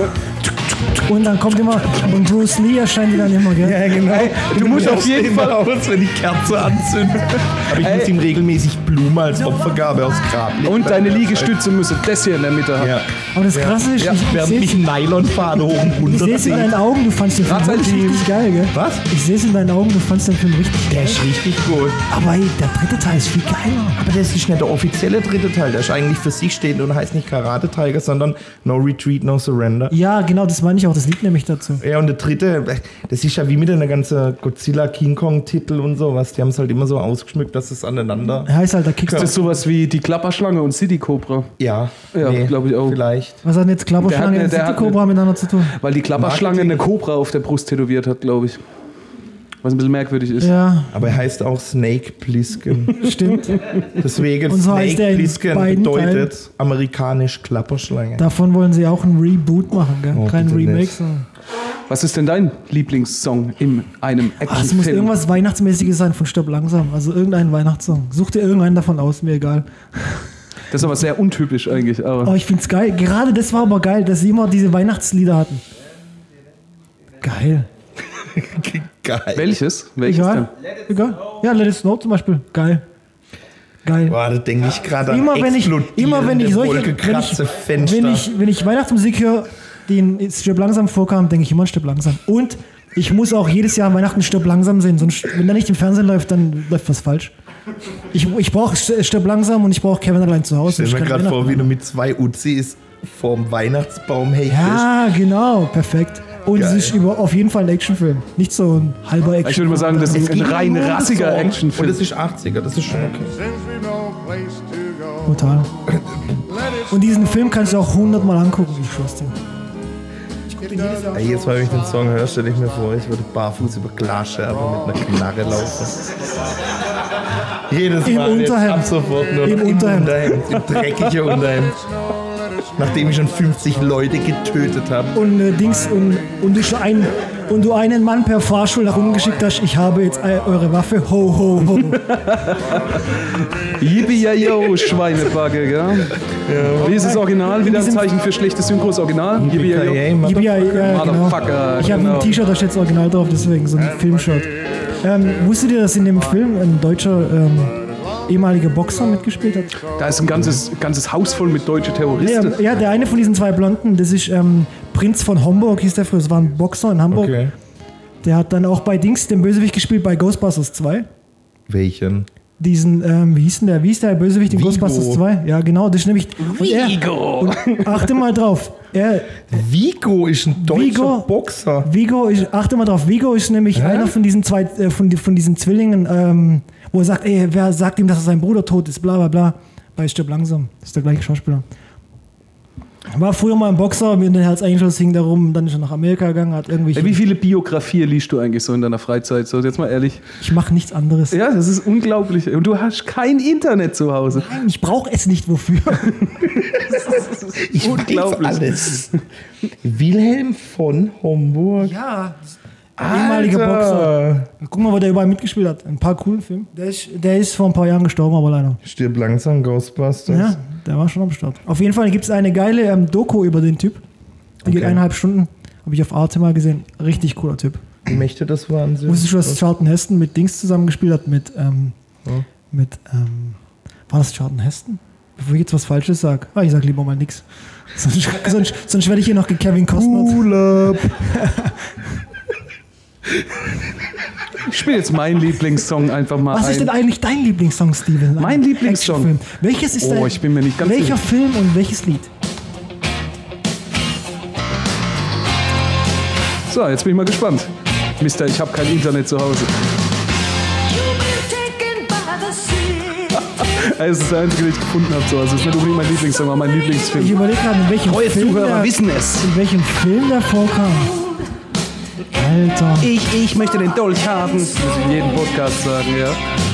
Und dann kommt immer, und Bruce Lee erscheint dann immer, gell? Ja, genau. Du musst auf jeden Fall aus, wenn die Kerze anzündet. Aber ich muss ihm regelmäßig Blumen als Opfergabe aus Grab legen. Und deine Liegestütze müssen das hier in der Mitte haben. Ja. Aber das Krasse ist, Ja, ich, ich während sehe mich ein Nylonfaden hoch und ich runter seh's in zieht. deinen Augen, du fandst den Film wirklich Rattenteam. richtig geil, gell? Was? Ich sehe es in deinen Augen, du fandst den Film richtig Der geil. ist richtig gut. Aber ey, der dritte Teil ist viel geiler. Aber das ist nicht der offizielle dritte Teil. Der ist eigentlich für sich stehend und heißt nicht Karate Tiger, sondern No Retreat, No Surrender. Ja, genau, das meine ich auch, das liegt nämlich dazu. Ja, und der dritte, das ist ja wie mit einer ganzen Godzilla, King Kong Titel und sowas. Die haben es halt immer so ausgeschmückt, dass es aneinander. Er heißt halt der Kickboxer. Das ist sowas wie die Klapperschlange und City Cobra. Ja, Ja, glaub ich auch. Vielleicht. Was hat denn jetzt Klapperschlange Der hat und ne- der City hat Cobra miteinander zu tun? Weil die Klapperschlange Marketing. eine Cobra auf der Brust tätowiert hat, glaube ich. Was ein bisschen merkwürdig ist. Ja, Aber er heißt auch Snake Plissken. stimmt. Deswegen Und so heißt er Snake in Plissken beiden bedeutet amerikanisch Klapperschlange. Davon wollen sie auch ein Reboot machen, gell? Oh, Kein bitte Remake, nicht. sondern. Was ist denn dein Lieblingssong in einem Ah, es muss Actionfilm? irgendwas Weihnachtsmäßiges sein von Stirb langsam. Also irgendein Weihnachtssong. Such dir irgendeinen davon aus, mir egal. Das ist aber sehr untypisch eigentlich. Aber Aber ich find's geil. Gerade das war aber geil, dass sie immer diese Weihnachtslieder hatten. Geil. Geil. welches? Welches Egal. Egal. Ja, Let It Snow zum Beispiel. Geil. Geil. Boah, da denke ich gerade an Immer wenn ich, immer wenn ich solche, wenn wolkenkratzte ich, Fenster. wenn ich, wenn ich Weihnachtsmusik höre, die in Stirb langsam vorkam, denke ich immer an Stirb langsam. Und ich muss auch jedes Jahr an Weihnachten Stirb langsam sehen. Sonst, wenn da nicht im Fernsehen läuft, dann läuft was falsch. Ich, ich brauche Stirb langsam und ich brauche Kevin allein zu Hause. Stell Ich mir kann gerade vor, Weihnachten wie du mit zwei Uzis vorm Weihnachtsbaum hechtest. Ja, genau, perfekt. Und Geil. es ist über, auf jeden Fall ein Actionfilm. Nicht so ein halber Action. Ich würde mal sagen, das ist ein geht rein nur um den rassiger Song. Und Actionfilm. das ist achtziger, das ist schon okay. Total. Und diesen Film kannst du auch hundertmal angucken, ich schwör's dir. Ey, jetzt, weil ich den Song höre, stelle ich mir vor, ich würde barfuß über Glasscherben mit einer Knarre laufen. Jedes Im Mal jetzt Unterhemd. ab sofort nur Im noch Unterhemd. Im dreckigen Unterhemd. Nachdem ich schon fünfzig Leute getötet habe. Und äh, Dings, und, und, du schon ein, und du einen Mann per Fahrstuhl nach unten geschickt hast, ich habe jetzt äh, eure Waffe, ho, ho, ho. Yippie, ja, yo, Schweinebacke, gell? Wie ist das Original? Wieder ein diesem- Zeichen für schlechtes Synchros Original? Yippie, ja, yo. Yippie, ja, ja, genau. Motherfucker, Ich habe genau. ein T-Shirt, da steht das Original drauf, deswegen so ein Filmshot. Ähm, wusstet ihr, dass in dem Film ein deutscher ähm, ehemaliger Boxer mitgespielt hat? Da ist ein ganzes, ganzes Haus voll mit deutschen Terroristen. Ja, ja, der eine von diesen zwei Blonden, das ist ähm, Prinz von Homburg, hieß der früher. Das war ein Boxer in Hamburg. Okay. Der hat dann auch bei Dings den Bösewicht gespielt bei Ghostbusters zwei. Welchen? Diesen, ähm, wie hieß denn der? Wie hieß der Bösewicht in Vigo. Ghostbusters zwei? Ja, genau, das ist nämlich. Und er, Vigo. und achte mal drauf. Er, Vigo ist ein deutscher Vigo- Boxer. Vigo ist, achte mal drauf, Vigo ist nämlich einer von diesen zwei, äh, von, die- von diesen Zwillingen, ähm, wo er sagt, ey, wer sagt ihm, dass sein Bruder tot ist, bla bla bla. Bei Stirb langsam. Das ist der gleiche Schauspieler. War früher mal ein Boxer, mit den Hells Angels hing da rum, dann ist er nach Amerika gegangen, hat irgendwelche. Ey, wie viele Biografien liest du eigentlich so in deiner Freizeit? So, jetzt mal ehrlich. Ich mache nichts anderes. Ja, das ist unglaublich. Und du hast kein Internet zu Hause. Nein, ich brauche es nicht wofür. Ich Unglaublich. weiß alles. Wilhelm von Homburg. Ja, ehemaliger Boxer. Guck mal, wo der überall mitgespielt hat. Ein paar coolen Filme. Der ist, der ist vor ein paar Jahren gestorben, aber leider. Stirb langsam, Ghostbusters. Ja, der war schon am Start. Auf jeden Fall gibt es eine geile ähm, Doku über den Typ. Die geht Okay. eineinhalb Stunden. Habe ich auf Arte mal gesehen. Richtig cooler Typ. Wie möchte das Wahnsinn? Wusstest du, dass Charlton Heston mit Dings zusammengespielt hat? Mit, ähm, Ja. mit, ähm, war das Charlton Heston? Bevor ich jetzt was Falsches sage. Ah, ich sag lieber mal nix. Sonst, sonst, sonst werde ich hier noch Kevin Costner. Urlaub. Ich spiele jetzt meinen Lieblingssong einfach mal Was ein. ist denn eigentlich dein Lieblingssong, Steven? Mein Ein Lieblingssong? Actionfilm. Welches ist Oh, dein, ich bin mir nicht ganz welcher sicher. Film und welches Lied? So, jetzt bin ich mal gespannt. Mister, ich habe kein Internet zu Hause. Das ist der einzige, den ich gefunden habe. So. Also, das ist nicht unbedingt mein Lieblingssong, aber mein Ich Lieblingsfilm. überlege gerade, in welchem Treue Film Zuhörer der, wissen es. in welchem Film der vorkam. Alter. Ich, ich möchte den Dolch haben. Das muss ich in jedem Podcast sagen, ja.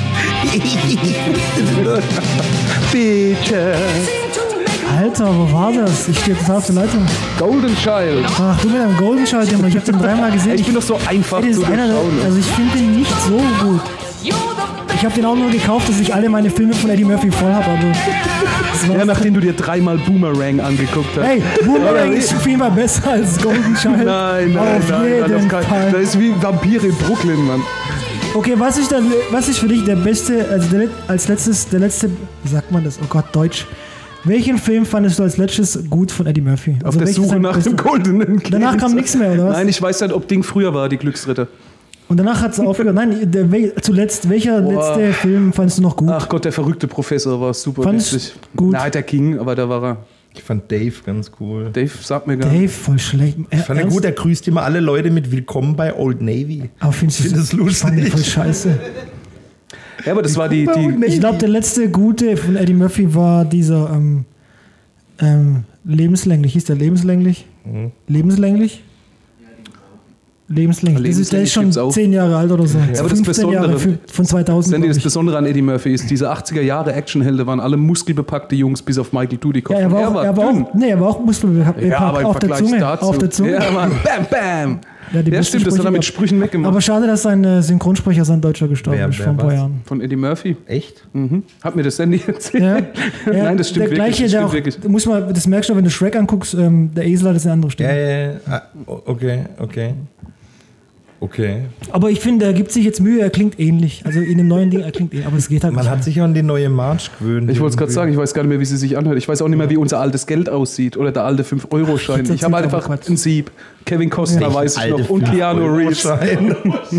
Bitte. Alter, wo war das? Ich stehe total auf der Leitung. Golden Child. Ach, du mit deinem Golden Child, Junge. Ich hab den dreimal gesehen. Ich bin doch so einfach Ey, das zu ist einer, der- durchschauen. Also ich finde den nicht so gut. Ich habe den auch nur gekauft, dass ich alle meine Filme von Eddie Murphy voll habe. Aber das war Ja, nachdem du dir dreimal Boomerang angeguckt hast. hey, Boomerang Oder- ist viel mal besser als Golden Child. Nein, nein, Auf nein, jeden nein, auf keinen Fall. Das ist wie Vampire in Brooklyn, Mann. Okay, was ist, der, was ist für dich der beste, also der, als letztes, der letzte, wie sagt man das? Oh Gott, Deutsch. Welchen Film fandest du als letztes gut von Eddie Murphy? Auf Also der welches ist Suche dein nach bester- dem goldenen Käse. Danach kam nichts mehr, oder was? Nein, ich weiß nicht, ob Ding früher war, die Glücksritter. Und danach hat es aufgehört. Nein, der, wel- zuletzt, welcher Boah. letzte Film fandest du noch gut? Ach Gott, der verrückte Professor war super Fandest witzig. gut? Na, der King, aber da war er. Ich fand Dave ganz cool. Dave, sag mir gar nicht. Dave, voll schlecht. Ich fand ihn gut, er grüßt immer alle Leute mit Willkommen bei Old Navy. Aber findest Ich finde es ich fand den voll lustig. scheiße. Ja, aber das war die, die Ich glaube, der letzte gute von Eddie Murphy war dieser ähm, ähm, lebenslänglich. Hieß der lebenslänglich? Mhm. Lebenslänglich? Lebenslänglich. Das ist, der ist schon Lebenslänglich gibt's auch. zehn Jahre alt oder so. aber das fünfzehn Jahre Besondere- für, von zweitausend. Sandy, glaub das ich. Besondere an Eddie Murphy ist, diese achtziger Jahre Actionhelden waren alle muskelbepackte Jungs, bis auf Michael Dudikoff. Ja, er war, Und auch, er war dünn. auch, nee, er war auch muskelbehabt. Ja, aber im auf der Vergleich Zunge. dazu. Auf der Zunge. Ja, Mann. Bam, bam. Ja, die Ja, besten stimmt, das hat er Sprüche mit gehabt. Sprüchen weggemacht. Aber schade, dass sein äh, Synchronsprecher, sein Deutscher gestorben Wer- ist wer vor ein paar was? Jahren. Von Eddie Murphy. Echt? Mhm. Hat mir das Sandy erzählt? Ja. Ja, Nein, das stimmt der wirklich. Gleiche, das der stimmt auch, wirklich. muss man, das merkst du, wenn du Shrek anguckst, ähm, der Esel hat das eine andere Stimme. Ja, ja, ja. Ah, o- okay, okay. Okay. Aber ich finde, er gibt sich jetzt Mühe, er klingt ähnlich. Also in dem neuen Ding, er klingt ähnlich. Aber es geht halt Man nicht hat mehr. sich an die neue March gewöhnt. Ich wollte es gerade irgendwie. sagen, ich weiß gar nicht mehr, wie sie sich anhört. Ich weiß auch nicht mehr, wie unser altes Geld aussieht oder der alte fünf Euro Schein. Jetzt Ich habe erzähl's einfach aber Quatsch. ein Sieb. Kevin Costner Echt, weiß ich alte noch und fünf Keanu Euro Reeves. Schein.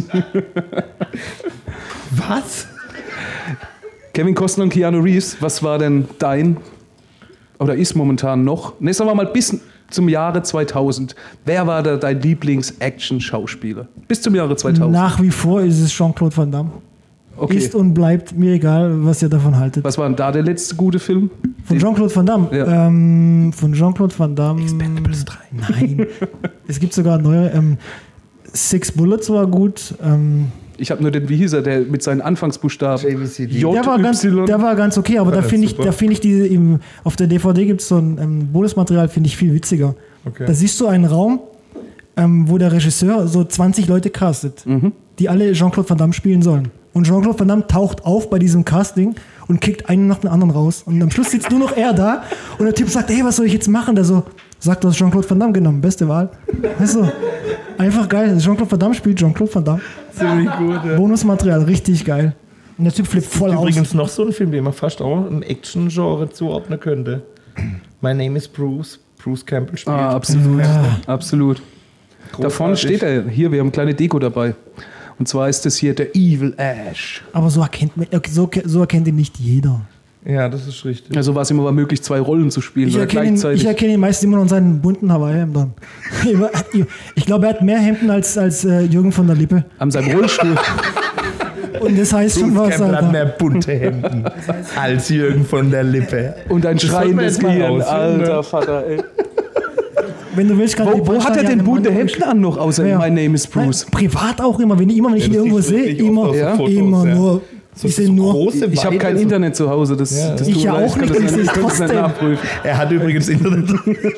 Was? Kevin Costner und Keanu Reeves, was war denn dein oder ist momentan noch? Ne, sagen wir mal bis zum Jahre zweitausend. Wer war da dein Lieblings-Action-Schauspieler? Bis zum Jahre zweitausend. Nach wie vor ist es Jean-Claude Van Damme. Okay. Ist und bleibt mir egal, was ihr davon haltet. Was war denn da der letzte gute Film? Von Jean-Claude Van Damme. Ja. Ähm, von Jean-Claude Van Damme. Expendables drei. Nein. Es gibt sogar neue. Ähm, Six Bullets war gut. Ähm, Ich habe nur den, wie hieß er, der mit seinen Anfangsbuchstaben. J V C D. J, der, war ganz, Y. der war ganz okay, aber War da der finde ich, super? da find ich diese im, auf der D V D gibt es so ein ähm, Bonusmaterial, finde ich viel witziger. Okay. Da siehst du einen Raum, ähm, wo der Regisseur so zwanzig Leute castet, Mhm. die alle Jean-Claude Van Damme spielen sollen. Und Jean-Claude Van Damme taucht auf bei diesem Casting und kickt einen nach dem anderen raus. Und am Schluss sitzt nur noch er da und der Typ sagt, hey, was soll ich jetzt machen? Der so, sagt, du hast Jean-Claude Van Damme genommen, beste Wahl. Weißt du, einfach geil. Jean-Claude Van Damme spielt Jean-Claude Van Damme. Ziemlich gut, ja. Bonusmaterial, richtig geil. Und der Typ flippt voll aus. Übrigens noch so ein Film, den man fast auch im Action-Genre zuordnen könnte. My Name is Bruce. Bruce Campbell spielt. Ah, absolut. Ja. Absolut. Da vorne Großartig. steht er. Hier, wir haben kleine Deko dabei. Und zwar ist das hier der Evil Ash. Aber so erkennt, man, so, so erkennt ihn nicht jeder. Ja, das ist richtig. Also war es immer mal möglich, zwei Rollen zu spielen Ich oder erkenne ihn, gleichzeitig. ich erkenne ihn meistens immer noch in seinen bunten Hawaii-Hemden. Ich glaube, er hat mehr Hemden als, als äh, Jürgen von der Lippe. An seinem Rollstuhl. Und das heißt schon Bruce was, Campbell hat mehr Alter. bunte Hemden als Jürgen von der Lippe. Und ein Das sollten wir schreiendes jetzt mal Gehirn. rausfinden, Alter ne? Vater, ey. Wenn du willst, kann die Wo, wo hat er Bruststeiger denn an bunte einem Hemden an noch, außer Ja. My Name is Bruce? Nein, privat auch immer. Wenn, immer wenn ich Ja, ihn das irgendwo siehst du sehe, wirklich immer, oft auf Ja? so Fotos, immer ja. nur. So, ich sehe so nur. große, Ich habe weite- kein Internet zu Hause, das, Ja. das Ich tut ja mir leid, auch kann nicht, das ich nicht, seh's kann das nicht trotzdem. nachprüfen. Er hat übrigens Internet.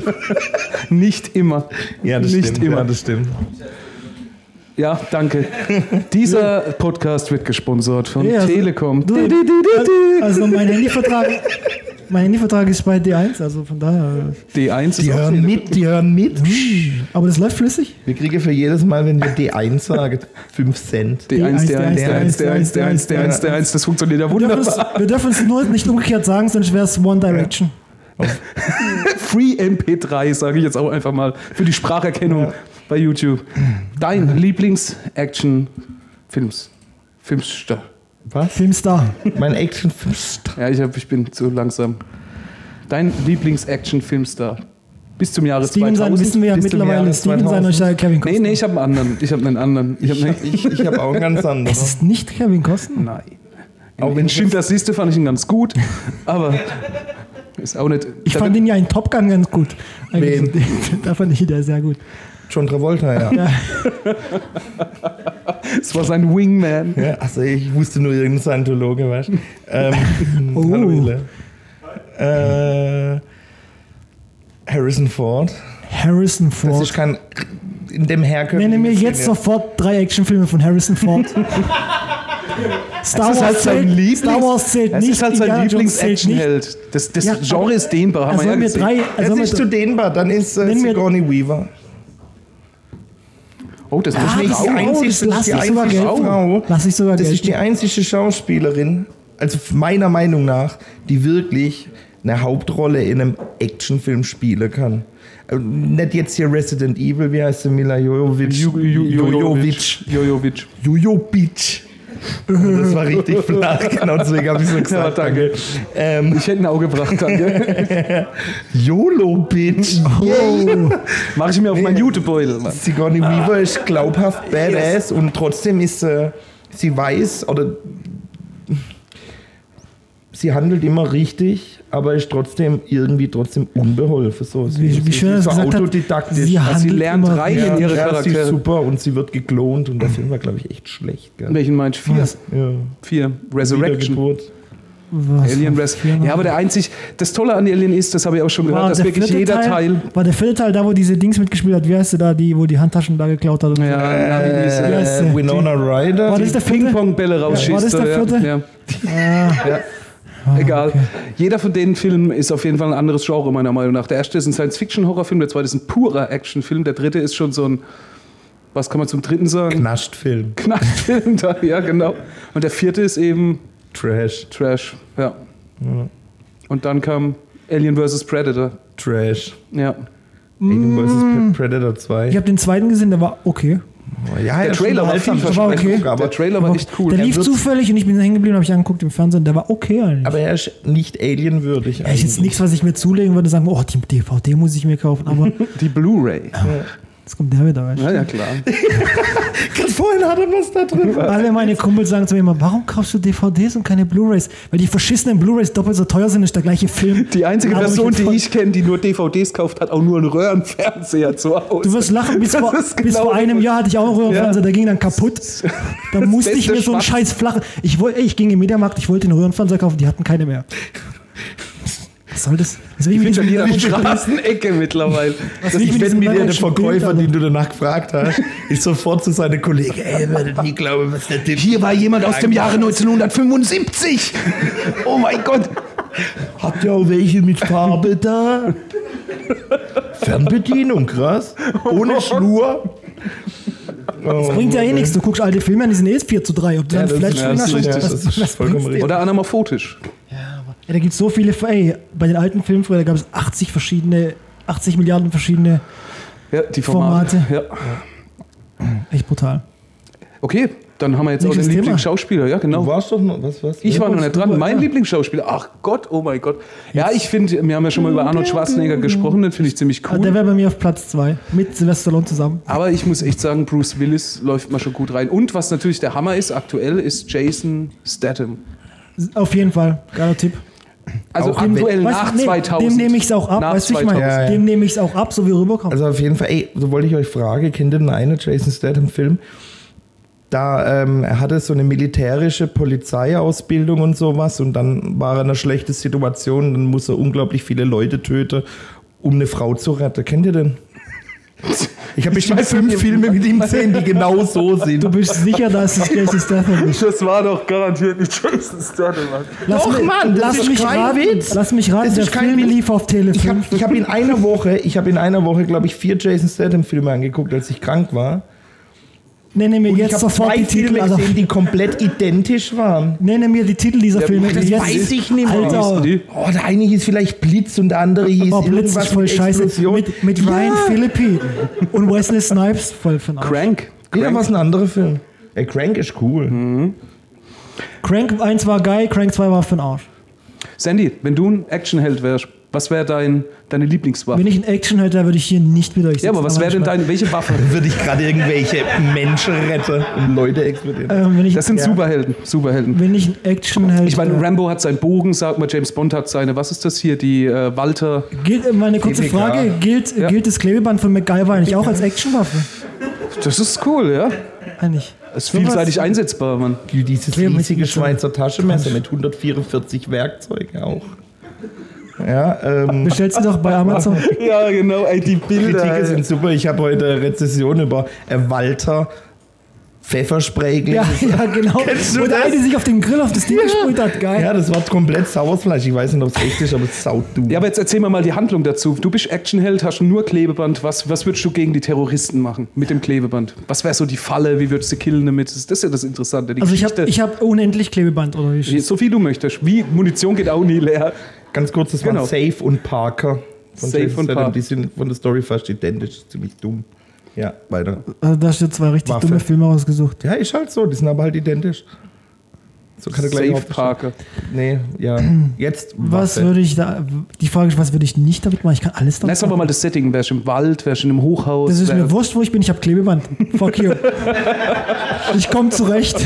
Nicht immer. Ja, das Nicht stimmt. immer. Ja, das stimmt. Ja, danke. Dieser Podcast wird gesponsert von Ja, also- Telekom. Du, also mein Handyvertrag, mein Handyvertrag ist bei D eins, also von daher. D eins Die ist auch hören Telekom. mit, die hören mit. Aber das läuft flüssig. Wir kriegen für jedes Mal, wenn wir D eins sagen, fünf Cent. D eins, D eins, D eins, D eins, D eins, D D eins, D eins, das funktioniert ja Wir dürfen wunderbar. es- wir dürfen es nur nicht umgekehrt sagen, sonst wäre es One Direction. Free M P drei, sage ich jetzt auch einfach mal, für die Spracherkennung bei YouTube. Dein Lieblings-Action-Films. Filmstar. Was? Filmstar. Mein Action Ja, ich, hab, ich bin zu langsam. Dein Lieblings-Action-Filmstar. Bis zum Jahre Steven sein zweitausend. wissen wir ja bis zum mittlerweile. Jahre Steven sein zweitausend. euch ja Kevin Costner. Nee, nee, ich habe einen anderen. Ich habe einen anderen. Ich habe einen, Ich, ich habe auch einen ganz anderen. Es ist nicht Kevin Costner. Nein. Auch Auch wenn wenn Schindlers Liste fand ich ihn ganz gut, aber ist auch nicht. Ich da fand wird- ihn ja in Top Gun ganz gut. Wen? Da fand ich ihn ja sehr gut. John Travolta, ja. ja. Das war sein Wingman. ja also ich wusste nur irgendein Scientologe, weißt du. Ähm, Oh. Hallo, Ile. Äh, Harrison Ford. Harrison Das Ford. ist kein... In dem herkömmlichen... Nenne mir jetzt Sinne. sofort drei Actionfilme von Harrison Ford. Star Das ist halt sein zählt, Lieblings- Star Wars zählt Das nicht. ist halt sein Indiana Jones zählt nicht. Lieblings-Actionheld. Das, das Ja, Genre aber- ist dehnbar, haben Also wir ja mir gesehen. drei, also Das mir ist zu dehnbar, dann ist äh, Nenn mir- Sigourney Weaver. Oh, das muss Ah, ich das, auch. oh, einzige- das lass die ich sogar einzige gelten. Frau. Lass ich sogar Das ist gelten. die einzige Schauspielerin, also meiner Meinung nach, die wirklich eine Hauptrolle in einem Actionfilm spielen kann. Also nicht jetzt hier Resident Evil, wie heißt sie, Mila Jojovic? Ju- Ju- Jojovic. Jojovic. Jojovic. Das war richtig flach, genau deswegen habe ich so gesagt. Ja, danke. Ähm, Ich hätte ein Auge gebracht, danke. YOLO-Bitch. Oh, Mach ich mir auf meinen Jutebeutel. Mann. Sigourney Weaver ist glaubhaft badass und trotzdem ist sie, sie weiß oder sie handelt immer richtig, aber ist trotzdem irgendwie trotzdem unbeholfen. So, sie, wie, wie schön er so das gesagt hat. autodidaktisch. Sie, sie handelt lernt immer rein richtig. in ihre ja, sie Charaktere. ist super und sie wird geklont und der Film war, glaube ich, echt schlecht. Gell? Welchen meinst du? Vier. Was? Ja. Vier. Resurrection. Wiedergeburt. Was Alien war Res. vier noch? Ja, aber der einzig, das Tolle an Alien ist, das habe ich auch schon gehört, War dass der wirklich vierte jeder Teil. War der vierte Teil da, wo diese Dings mitgespielt hat? Wie heißt sie da, die, wo die Handtaschen da geklaut hat? Und Ja, so? ja, wie hieß er? Wie heißt sie? Äh, Winona Ryder. War das der vierte? Ping-Pong-Bälle rausschießt. War das der ja, vierte? Ja. Ah, Ja. Egal. Jeder von den Filmen ist auf jeden Fall ein anderes Genre, meiner Meinung nach. Der erste ist ein Science-Fiction-Horrorfilm, der zweite ist ein purer Actionfilm, der dritte ist schon so ein, was kann man zum dritten sagen? Knaschtfilm. Knallfilm, da, ja, genau. Und der vierte ist eben Trash. Trash, ja. Und dann kam Alien versus. Predator, Trash. ja. Alien versus. Predator zwei. ich habe den zweiten gesehen, der war okay. Ja, Der ja, Trailer war schon vielversprechend. okay. aber, Der Trailer war echt cool. Der Er lief wird- zufällig und ich bin hängen geblieben, habe ich angeguckt im Fernsehen. Der war okay eigentlich. aber er ist nicht alienwürdig. Ja, ist jetzt nichts, was ich mir zulegen würde, sagen, oh, die D V D muss ich mir kaufen. Aber Die Blu-ray. jetzt kommt der wieder. Weißt du? Ja, ja, klar. Gerade vorhin hat er was da drin. Alle meine Kumpels sagen zu mir immer, warum kaufst du D V Ds und keine Blu-Rays? Weil die verschissenen Blu-Rays doppelt so teuer sind, ist der gleiche Film. Die einzige Aber Person, ich die jetzt ich kenne, die nur D V Ds kauft, hat auch nur einen Röhrenfernseher zu Hause. Du wirst lachen, bis, Das vor, ist bis genau vor einem das. Jahr hatte ich auch einen Röhrenfernseher, Ja. der ging dann kaputt. Da musste ich beste mir so einen Schwachsinn. scheiß flachen. Ich, woll- ey, ich ging im Mediamarkt, ich wollte einen Röhrenfernseher kaufen, die hatten keine mehr. Was soll das? Was will ich Ich mit bin an diesem jeder Bild- Straßenecke mittlerweile. Was Das will ich ich, mit wenn diesem mir der deutschen Verkäufer, Bild, den du danach gefragt hast, ist sofort zu seinen Kollegen, ey, ihr werdet nie glauben, was der Typ... Hier war jemand aus dem Jahre neunzehnhundertfünfundsiebzig. Oh mein Gott. Habt ihr auch welche mit Farbe da? Fernbedienung, krass. Ohne Schnur. Das bringt ja eh nichts. Du guckst alte Filme an, die sind eh vier zu drei. Ob du Ja, dann das Flash ist- ja, das ist hast, richtig, was- das ist was vollkommen bringt's dir? richtig. Oder anamorphotisch. Ja, da gibt es so viele, ey, bei den alten Filmen früher, da gab es achtzig verschiedene, achtzig Milliarden verschiedene, Ja, die Formate. Formate. Ja. echt brutal. Okay, dann haben wir jetzt Nächstes auch den Thema. Lieblingsschauspieler. Ja, genau. Du warst doch noch, was, was? Ich war noch wolltest nicht du, dran. Mein ja. Lieblingsschauspieler. Ach Gott, oh mein Gott. Ja, ich finde, wir haben ja schon mal über Arnold Schwarzenegger gesprochen, den finde ich ziemlich Ah, der cool. wäre bei mir auf Platz zwei mit Sylvester Stallone zusammen. Aber ich muss echt sagen, Bruce Willis läuft mal schon gut rein. Und was natürlich der Hammer ist, aktuell, ist Jason Statham. Auf jeden Fall, geiler Tipp. Also Auch aktuell Weißt du, nach nee, zweitausend. Dem nehme ich es auch ab, Nach weißt du, wie ich meine? Ja, ja. Dem nehme ich es auch ab, so wie er rüberkommt. Also auf jeden Fall, ey, so wollte ich euch fragen, kennt ihr den einen Jason Statham-Film? Da ähm, er hatte so eine militärische Polizeiausbildung und sowas und dann war er in einer schlechten Situation, dann muss er unglaublich viele Leute töten, um eine Frau zu retten. Kennt ihr den? Ich habe bestimmt fünf Filme mit ihm gesehen, die genau so sind. Du bist sicher, dass es Jason Statham ist. Das war doch garantiert nicht Jason Statham. Lass Doch, mich, Mann, das lass ist mich kein raten, Witz. Lass mich raten, Das der ist kein Film Witz. lief auf Tele Ich habe fünf. ich hab in einer Woche, ich habe in einer Woche, glaube ich, vier Jason Statham-Filme angeguckt, als ich krank war. Nenne mir Und jetzt ich habe sofort zwei die Titel. Filme Also, gesehen, die komplett identisch waren. nenne mir die Titel dieser Ja, Filme. das die jetzt, weiß ich nicht mehr. Alter, Die- Oh, der eine hieß vielleicht Blitz und der andere hieß oh, Blitz irgendwas ist voll mit scheiße. Explosion. Mit, mit Ja. Ryan Phillippe und Wesley Snipes voll für den Arsch. Crank. Ja, was ein anderer Film. Ey, Crank ist cool. Crank eins war geil, Crank zwei war für den Arsch. Sandy, wenn du ein Actionheld wärst, Was wäre dein, deine Lieblingswaffe? Wenn ich ein Action hätte, würde ich hier nicht mit euch sitzen. Ja, aber was wäre denn deine, welche Waffe? Würde ich gerade irgendwelche Menschen retten und Leute explodieren. Ähm, wenn ich, Das sind ja, Superhelden, Superhelden. Wenn ich ein Action hätte. Ich meine, Rambo hat seinen Bogen, sag mal, James Bond hat seine, was ist das hier, die äh, Walter... Gilt, meine kurze T P K. Frage, gilt, Ja. gilt das Klebeband von MacGyver eigentlich auch als Actionwaffe? Das ist cool, ja. Eigentlich. Das ist vielseitig Sowas- einsetzbar, Mann. Dieses Kleben mit- riesige mit so- Schweizer Taschenmesser mit hundertvierundvierzig Werkzeugen auch. Ja, ähm, Bestellst du doch bei Amazon. Ja, genau, ey, die Bilder. Kritiken sind super. Ich habe heute eine Rezession über äh, Walter Pfefferspray Ja, gelesen. ja, genau. Kennst du Wo der das? eine sich auf den Grill auf das Ding gesprüht hat. Geil. Ja, das war komplett saures Fleisch. Ich weiß nicht, ob es echt ist, aber es saut du. Ja, aber jetzt erzähl mir mal die Handlung dazu. Du bist Actionheld, hast nur Klebeband. Was, was würdest du gegen die Terroristen machen mit dem Klebeband? Was wäre so die Falle? Wie würdest du killen damit? Das ist ja das Interessante. Die Also ich Geschichte. habe ich hab unendlich Klebeband, oder wie? So viel du möchtest. Wie Munition geht auch nie leer. Ganz kurz, das Genau. waren Safe und Parker. Von Safe Jason und Statham. Parker. Die sind von der Story fast identisch. Ziemlich dumm. Ja, weiter. Also da hast du zwei richtig Waffe. dumme Filme rausgesucht. Ja, ist halt so. Die sind aber halt identisch. So kann er gleich Safe aufstehen. Parker. Nee, ja. Jetzt Was Waffe. würde ich da. Die Frage ist, was würde ich nicht damit machen? Ich kann alles damit Lass aber mal das Setting. Wärst du im Wald, wärst du in einem Hochhaus? Das ist wär- mir wurscht, wo ich bin. Ich habe Klebeband. Fuck you. Ich komme zurecht.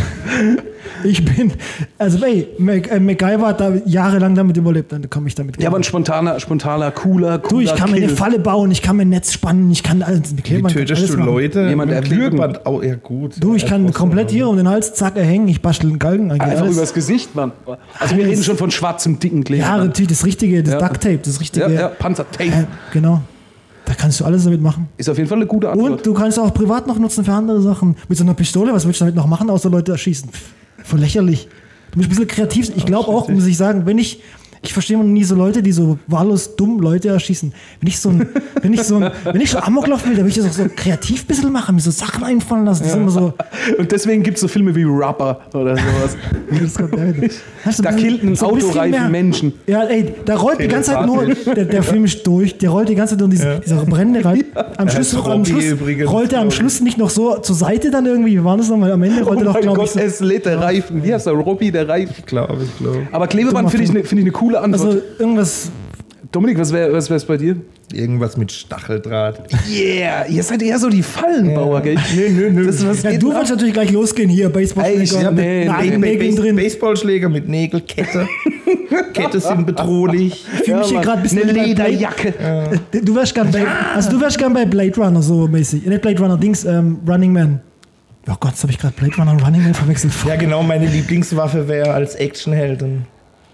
Ich bin. Also, ey, Mac, äh, MacGyver hat da jahrelang damit überlebt. Dann komme ich damit Ja, aber ein spontaner, spontaner, cooler, cooler Du, ich kann mir eine Kill. Falle bauen, ich kann mir ein Netz spannen, ich kann alles mit Wie Klebeband. tötest alles du machen. Leute? Jemand mit dem erwürgen. Klebeband? Oh, ja, gut. Du, ich Ja, kann trotzdem. komplett hier um den Hals, zack, erhängen, ich bastel einen Galgen. Eigentlich Einfach alles. übers Gesicht, Mann. Also wir Alles. reden schon von schwarzem, dicken Ja, Klebeband. natürlich, das Richtige, das Ja. Duct Tape, das Richtige. Ja, ja, Panzertape. Äh, genau. Da kannst du alles damit machen. Ist auf jeden Fall eine gute Antwort. Und du kannst auch privat noch nutzen für andere Sachen. Mit so einer Pistole, was willst du damit noch machen, außer Leute erschießen? Pff, voll lächerlich. Du musst ein bisschen kreativ sein. Ich glaube auch, muss ich sagen, wenn ich, ich verstehe noch nie so Leute, die so wahllos dumm Leute erschießen. Wenn ich so ein, wenn ich so ein, wenn ich so Amoklauf will, dann will ich das auch so kreativ ein bisschen machen, mir so Sachen einfallen lassen. Die sind immer so, Und deswegen gibt es so Filme wie Rubber oder sowas. das kommt da wieder. Hast du Da ein bisschen- killt ein so bisschen Autoreifen mehr- Menschen. Ja, ey, da rollt die ganze Zeit nur, der, der Film ist durch, der rollt die ganze Zeit nur diese, dieser brennende rein. Am Schluss, heißt am Robbie Schluss übrigens, rollt er am glaub ich. Schluss nicht noch so zur Seite dann irgendwie, wie war das nochmal? Am Ende Oh rollt er doch, mein glaube ich, Gott, so. es lädt der Reifen. Wie heißt der? Robby, der Reifen. Ich glaube, ich glaube. Aber Klebeband Dummer finde ich, Film. ne, find ich eine coole Antwort. Also irgendwas, Dominik, was wäre was wär's bei dir? Irgendwas mit Stacheldraht. Yeah, ihr seid eher so die Fallenbauer, gell? Nö, nö, nö. Das ist was ja, geht du denn ab? willst natürlich gleich losgehen hier, Ey, ich- Baseballschläger ja, mit nee, Nageln- nee, Nägeln Base- drin. Baseballschläger mit Nägel, Kette. Kette sind bedrohlich. Ich fühle mich hier Mann. gerade ein bisschen Eine wie bei Lederjacke. Blade- Du wärst gern bei, also du wärst gern bei Blade Runner so mäßig. Nicht Blade Runner, Dings, ähm, Running Man. Oh Gott, jetzt habe ich gerade Blade Runner und Running Man verwechselt. Ja, genau, meine Lieblingswaffe wäre als Actionheldin.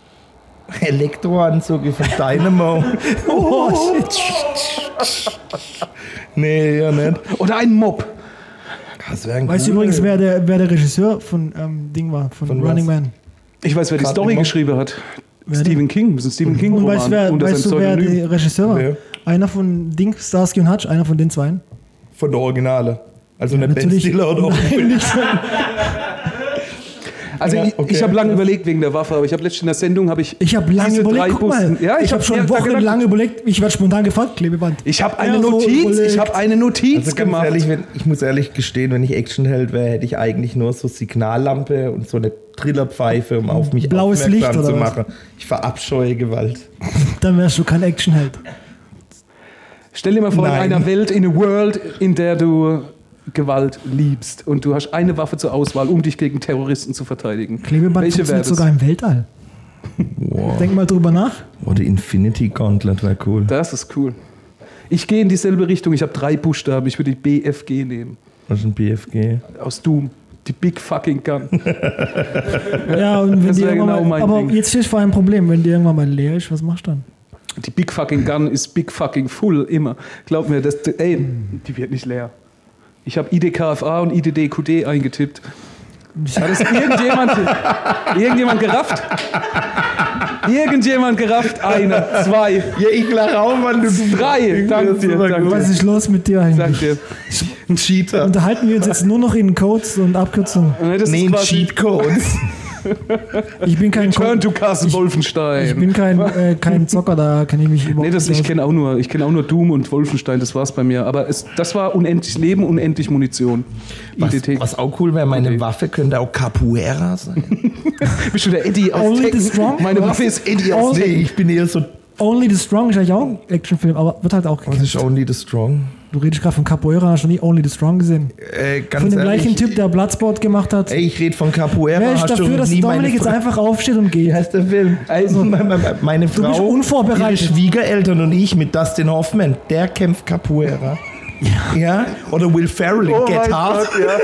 Elektroanzug von Dynamo. Oh, shit. Nee, ja nicht. Oder ein Mob. Das wäre ein Weißt du cooler- übrigens, wer der, wer der Regisseur von ähm, Ding war, von, Von Running was? Man? Ich weiß, wer die Grad Story immer. geschrieben hat. Wer Stephen King. Das ist ein Stephen King Und Roman weißt, wer, unter weißt seinem du, wer der Pseudonym. Regisseur war? Wer? Einer von Ding, Starsky und Hutch, einer von den zweien. Von der Originale. Also nicht Ben Natürlich. Stiller oder Nein, nicht so. Also Ja, ich, okay. ich habe lange überlegt wegen der Waffe, aber ich habe letztens in der Sendung habe ich Ich habe lange diese überlegt, drei guck mal, Busten- Ja, ich, ich habe hab schon mir da wochenlang gedacht- überlegt, ich werde spontan gefragt, Klebeband. Ich habe eine Ja, so Notiz, überlegt. ich habe eine Notiz Also ganz gemacht. ehrlich, wenn, ich muss ehrlich gestehen, wenn ich Actionheld wäre, hätte ich eigentlich nur so Signallampe und so eine Trillerpfeife, um auf mich Blaues aufmerksam Licht, zu oder was? machen. Ich verabscheue Gewalt. Dann wärst du kein Actionheld. Stell dir mal vor, Nein. in einer Welt, in a world, in der du Gewalt liebst und du hast eine Waffe zur Auswahl, um dich gegen Terroristen zu verteidigen. Klebeband Welche wäre funktioniert das? sogar im Weltall. Wow. Denk mal drüber nach. Oder Infinity Gauntlet wäre cool. Das ist cool. Ich gehe in dieselbe Richtung. Ich habe drei Buchstaben. Ich würde die B F G nehmen. Was ist ein B F G? Aus Doom. Die Big Fucking Gun. Ja, und wenn Das die wär irgendwann genau mal, mein aber Ding. jetzt stehst du vor einem Problem, wenn die irgendwann mal leer ist, was machst du dann? Die Big Fucking Gun ist Big Fucking Full, immer. Glaub mir, das, ey, die wird nicht leer. Ich habe I D K F A und I D D Q D eingetippt. Hat das irgendjemand, irgendjemand gerafft? Irgendjemand gerafft? Eine, zwei, Ja, ich lache auch, Mann. Du drei. Dank dir, dank Was dir. ist los mit dir eigentlich? Dank dir. ein Cheater. Unterhalten wir uns jetzt nur noch in Codes und Abkürzungen. Nee, das Nee, ist ein quasi Cheatcode. Ich bin kein Turn to Co- Castle ich Wolfenstein. bin kein, äh, kein Zocker, da kenne ich mich überhaupt Nee, das, nicht ich aus. kenne auch, nur- ich kenn auch nur Doom und Wolfenstein, das war's bei mir. Aber es, das war unendlich Leben, unendlich Munition. Was, I D T. was auch cool wäre, meine Okay. Waffe könnte auch Capoeira sein. Bist du der Eddie aus Only the Tekken? strong? Meine Was? Waffe ist Eddie Only- aus Nee, Tekken. ich bin eher so Only the Strong ist eigentlich auch ein Actionfilm, aber wird halt auch Was ist Only the Strong? Du redest gerade von Capoeira, hast du nie Only the Strong gesehen? Äh, ganz Von dem ehrlich, gleichen Typ, der Bloodsport gemacht hat. Ey, ich rede von Capoeira. Wer ist hast du dafür, dass nie meine Dominik jetzt Fra- einfach aufsteht und Wie geht? heißt der Film? Also, meine Du bist Frau, unvorbereitet. ihre Schwiegereltern und ich mit Dustin Hoffman, der kämpft Capoeira. Ja. ja? Oder Will Ferrell in Oh Get mein Hard. Gott, ja.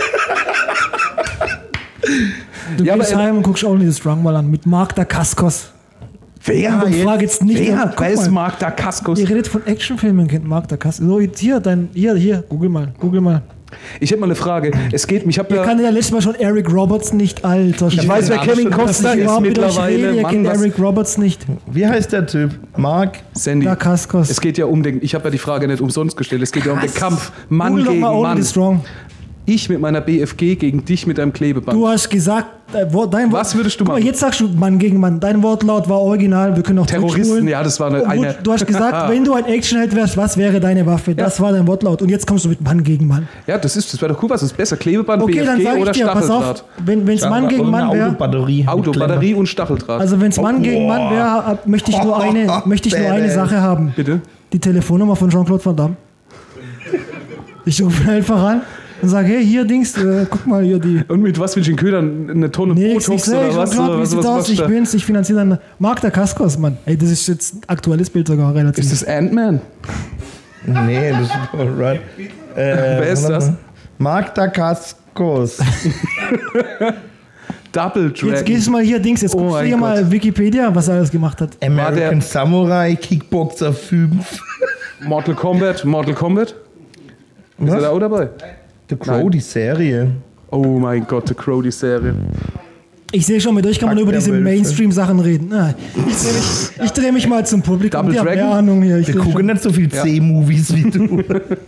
Du Ja, gehst aber- heim und guckst Only the Strong mal an mit Mark Dacascos. Wer? Und frag jetzt nicht Wer? mehr. Guck Wer ist mal. Mark Dacascos? Ihr redet von Actionfilmen, kennt Mark Dacascos. So, jetzt hier, dein, hier, hier, google mal, google mal. Ich hätte mal eine Frage. Es geht, ich habe Ihr ja... kanntet ja letztes Mal schon Eric Roberts nicht, Alter. Ich weiß, wer Kevin Costner ist überhaupt mit euch mittlerweile. rede, ihr Mann, kennt was- Eric Roberts nicht. Wie heißt der Typ? Mark? Sandy. Dacascos. Es geht ja um den, ich habe ja die Frage nicht umsonst gestellt, es geht ja um den Kampf Mann Google doch gegen mal Only Mann. the Strong. Ich mit meiner B F G gegen dich mit deinem Klebeband. Du hast gesagt, dein Wort, dein Wort, Was würdest du Guck mal, machen? jetzt sagst du Mann gegen Mann. Dein Wortlaut war original, wir können auch Terroristen, zurückspulen. ja, das war eine- Und eine- Du hast gesagt, wenn du ein Actionheld wärst, was wäre deine Waffe? Das war dein Wortlaut. Und jetzt kommst du mit Mann gegen Mann. Ja, das ist, das wäre doch cool, was ist besser? Klebeband, Okay, B F dann G sag ich oder dir, pass Stacheldraht? auf, wenn es Mann gegen Mann wäre, Autobatterie. Auto, Batterie und Stacheldraht. also wenn es Mann gegen Mann wäre, möchte ich nur eine, möchte ich nur eine Badass. Sache haben. Bitte? Die Telefonnummer von Jean-Claude Van Damme. Ich rufe einfach an und sage, hey, hier Dings, äh, guck mal hier die... Und mit was will ich den Ködern? Eine Tonne Nix, Botox ich oder sehe, was? Jean-Claude, Oder wie was, sieht's was aus? machst Ich du? bin's, ich finanziere dann Mark Dacascos, Mann. Ey, das ist jetzt ein aktuelles Bild sogar relativ. Ist das Ant-Man? Nee, das ist alright. Äh, Wer ist das? Mark Dacascos. Double Dragon. Jetzt gehst du mal hier Dings, jetzt Oh guckst du mein hier Gott. mal Wikipedia, was er alles gemacht hat. American der- Samurai Kickboxer fünf. Mortal Kombat, Mortal Kombat? Ist er da auch dabei? The Crow, Nein. die Serie. Oh mein Gott, The Crow, die Serie. Ich sehe schon, mit euch kann man Pack über der diese Wölfe. Mainstream-Sachen reden. Ah, ich drehe mich, ich dreh mich mal zum Publikum. Double Die haben Dragon? mehr Ahnung hier. Ich Wir will gucken schon- nicht so viel C-Movies wie du.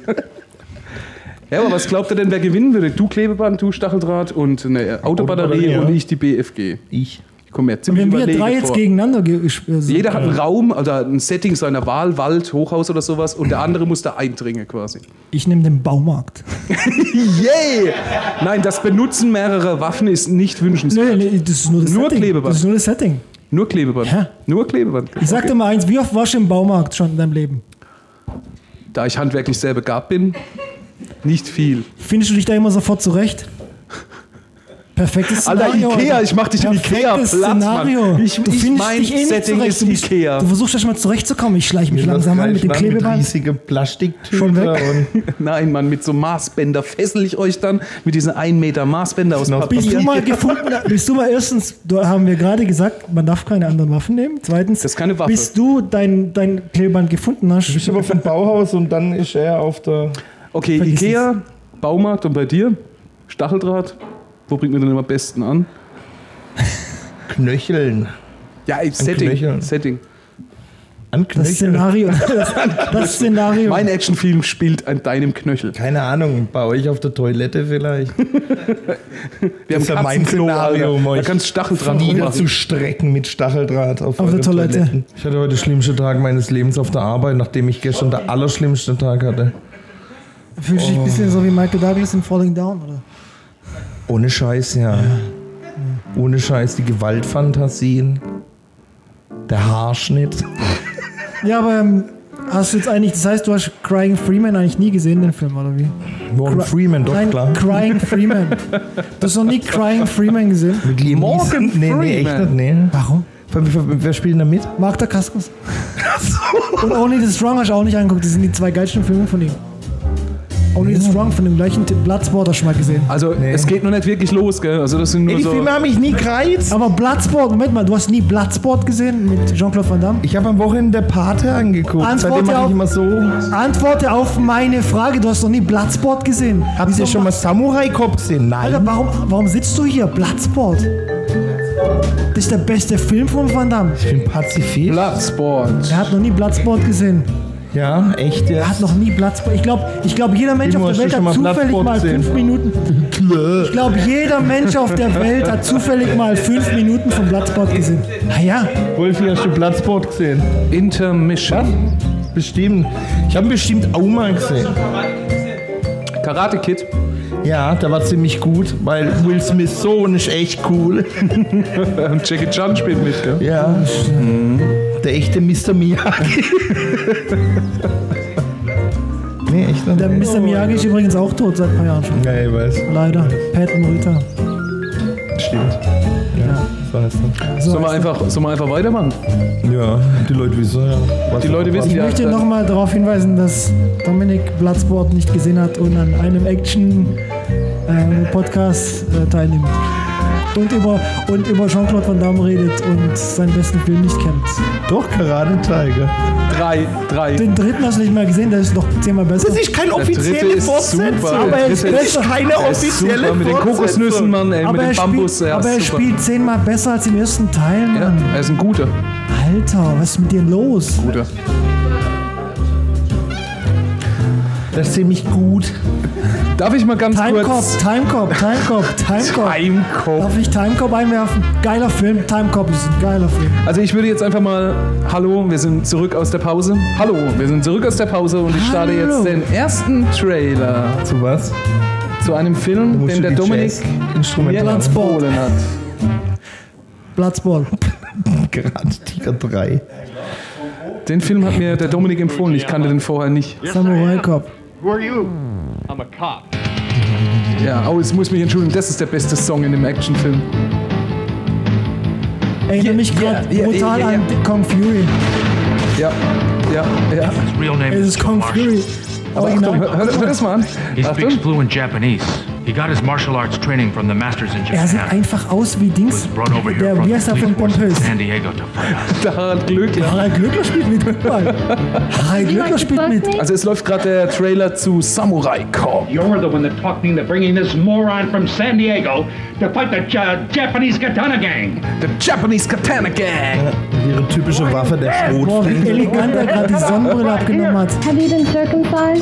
Ja, aber was glaubt ihr denn, wer gewinnen würde? Du Klebeband, du Stacheldraht und eine Autobatterie Autobatterie, ja. und ich die B F G. Ich. Ich komme mir ziemlich Wenn wir überlegen drei jetzt vor. gegeneinander ge- äh, sind, Jeder hat einen Raum oder ein Setting seiner Wahl, Wald, Hochhaus oder sowas und der andere muss da eindringen quasi. ich nehme den Baumarkt. Yay! Nein, das Benutzen mehrerer Waffen ist nicht wünschenswert. Nee, nee, das ist nur das Nur Setting. Klebeband. Das ist nur das Setting. Nur Klebeband. Ja. Nur Klebeband. Ich sag dir mal eins, wie oft warst du im Baumarkt schon in deinem Leben? Da ich handwerklich sehr begabt bin, nicht viel. Findest du dich da immer sofort zurecht? Perfektes Alter, Szenario. Ikea, Alter. ich mach dich im Perfektes Ikea-Platz, Szenario. Mann. Ich- du ich- findest mein dich eh nicht Setting zurecht. ist Du, bist, Ikea. du versuchst erst mal zurechtzukommen. Ich schleiche mich Mir langsam an mit dem Mit Klebeband. riesigen Plastiktüten. Schon weg. Und Nein, Mann, mit so Maßbänder fessel ich euch dann mit diesen ein Meter Maßbänder aus Noch Papier. Bist du mal gefunden? Bist du mal erstens, da haben wir gerade gesagt, man darf keine anderen Waffen nehmen. Zweitens, Das ist keine Waffe. bis du dein, dein Klebeband gefunden hast. du bist aber vom Bauhaus und dann ist er auf der... Okay, Vergiss Ikea, Baumarkt und bei dir? Stacheldraht? Wo bringt man den am besten an? Knöcheln. Ja, ey, Setting. Knöcheln. Setting. An Das Knöcheln. Szenario. Das, das Szenario. Mein Actionfilm spielt an deinem Knöchel. Keine Ahnung, bei euch auf der Toilette vielleicht. Wir ist ja mein Katzenklo, Szenario, Alter. um Da euch kannst du Stacheldraht drum machen. niederzustrecken mit Stacheldraht auf, Auf der euren Toilette. Toiletten. Ich hatte heute den schlimmsten Tag meines Lebens auf der Arbeit, nachdem ich gestern der allerschlimmste Tag hatte. Fühlst du dich ein bisschen so wie Michael Douglas in Falling Down, oder? Ohne Scheiß, ja. Ohne Scheiß, die Gewaltfantasien. Der Haarschnitt. Ja, aber ähm, hast du jetzt eigentlich, das heißt, du hast Crying Freeman eigentlich nie gesehen, den Film, oder wie? Morgan Freeman, doch Nein, klar. Crying Freeman. Du hast noch nie Crying Freeman gesehen? Mit Liam Morgan Neeson? Nee, nee, echt Freeman. nicht, nee. Warum? Wer, wer, wer spielt denn da mit? Mark Dacascos. Und Only the Strong hast du auch nicht angeguckt. Das sind die zwei geilsten Filme von ihm. Only the Strong von dem gleichen Tipp. Bloodsport hast du schon mal gesehen. Also, Nee. es geht noch nicht wirklich los, gell? Also, das sind nur Ey, die so. Filme haben mich nie gereizt. Aber Bloodsport, Moment mal, du hast nie Bloodsport gesehen mit Jean-Claude Van Damme? Ich habe am Wochenende der Pate angeguckt. Antworte Seitdem mache auf- ich immer so. Antworte auf meine Frage. Du hast noch nie Bloodsport gesehen. Habt ihr schon mal Samurai Cop gesehen? Nein. Alter, warum, warum sitzt du hier? Bloodsport. Das ist der beste Film von Van Damme. Ich bin Pazifist. Bloodsport. Er hat noch nie Bloodsport gesehen. Ja, echt Er jetzt. hat noch nie Bloodsport. Ich glaube, ich glaub, jeder Mensch Timo, auf hast der du Welt schon hat mal zufällig Bloodsport mal gesehen? fünf Minuten. Ich glaube, jeder Mensch auf der Welt hat zufällig mal fünf Minuten von Bloodsport gesehen. Ah ja, Wolfi, hast du Bloodsport gesehen? Intermission. Bestimmt. Ich habe bestimmt auch mal gesehen. Karate Kid. Ja, der war ziemlich gut, weil Will Smiths Sohn ist echt cool. Und Jackie Chan spielt mit, gell? Ja, mhm. Der echte Mister Miyagi. Nee, echt nicht. Der Mister Miyagi ist übrigens auch tot seit ein paar Jahren schon. Ja, ich weiß. Leider. Pat Morita. Stimmt. Ja, so heißt er. So Sollen wir heißt er. einfach, sollen wir einfach weitermachen? Ja, die Leute wissen ja. Was Die Leute wissen Ich ja. möchte dann- nochmal darauf hinweisen, dass Dominik Bloodsport nicht gesehen hat und an einem Action-Podcast äh, teilnimmt. Und über, und über Jean-Claude Van Damme redet und seinen besten Film nicht kennt. Doch, Karate Tiger. Drei, drei. Den dritten hast du nicht mal gesehen, der ist noch zehnmal besser. Das ist keine Der dritte offizielle ist Fortsetzung. super. Aber Der er ist dritte besser. keine Der ist offizielle super, mit den Fortsetzung. Kokosnüssen, Mann, ey, aber mit er, dem Bambus. spielt, Ja, aber er super. spielt zehnmal besser als im ersten Teil, Ja, Mann. er ist ein guter. Alter, was ist mit dir los? Guter. Das ist ziemlich gut. Darf ich mal ganz Timecop, kurz... Timecop, Timecop, Timecop. Timecop. Darf ich Timecop einwerfen? Geiler Film, Timecop ist ein geiler Film. Also ich würde jetzt einfach mal... Hallo, wir sind zurück aus der Pause. Hallo, wir sind zurück aus der Pause und ich starte Hallo. jetzt den ersten Trailer Zu was? zu einem Film, musst den du der die Dominik Jazz-Instrumente mir Bloodsport. empfohlen hat. Bloodsport. Karate Tiger drei. Den Film hat mir der Dominik empfohlen, ich kannte den vorher nicht. Samurai Cop. Who are you? I'm a cop. Ja, oh, jetzt muss ich mich entschuldigen, das ist der beste Song in dem Actionfilm. Erinnert mich Ja, gerade ja, brutal ja, ja. an Kong Fury. Ja, ja, ja. His real name Es is ist Joe Kong Marshall. Fury. Aber Achtung, hör, hör, hör das mal an. He speaks Achtung. fluent Japanese. He got his martial arts training from the masters in Er sieht Japan. einfach aus wie Dings. Was brought over here Der, from wie the heißt er police von force in Pompös? San Diego to fight us. Der Harald Glöckler. Harald Glöckler spielt mit. Guck mal. Harald Glöckler spielt mit. Also es läuft gerade der Trailer zu Samurai Cop. You're the one that talked me into bringing this moron from San Diego to fight the uh, Japanese Katana Gang. The Japanese Katana Gang. Ihre typische Waffe, der Boah, wie Schrotflinter. elegant er gerade die Sonnenbrille abgenommen hat. Have you been circumcised?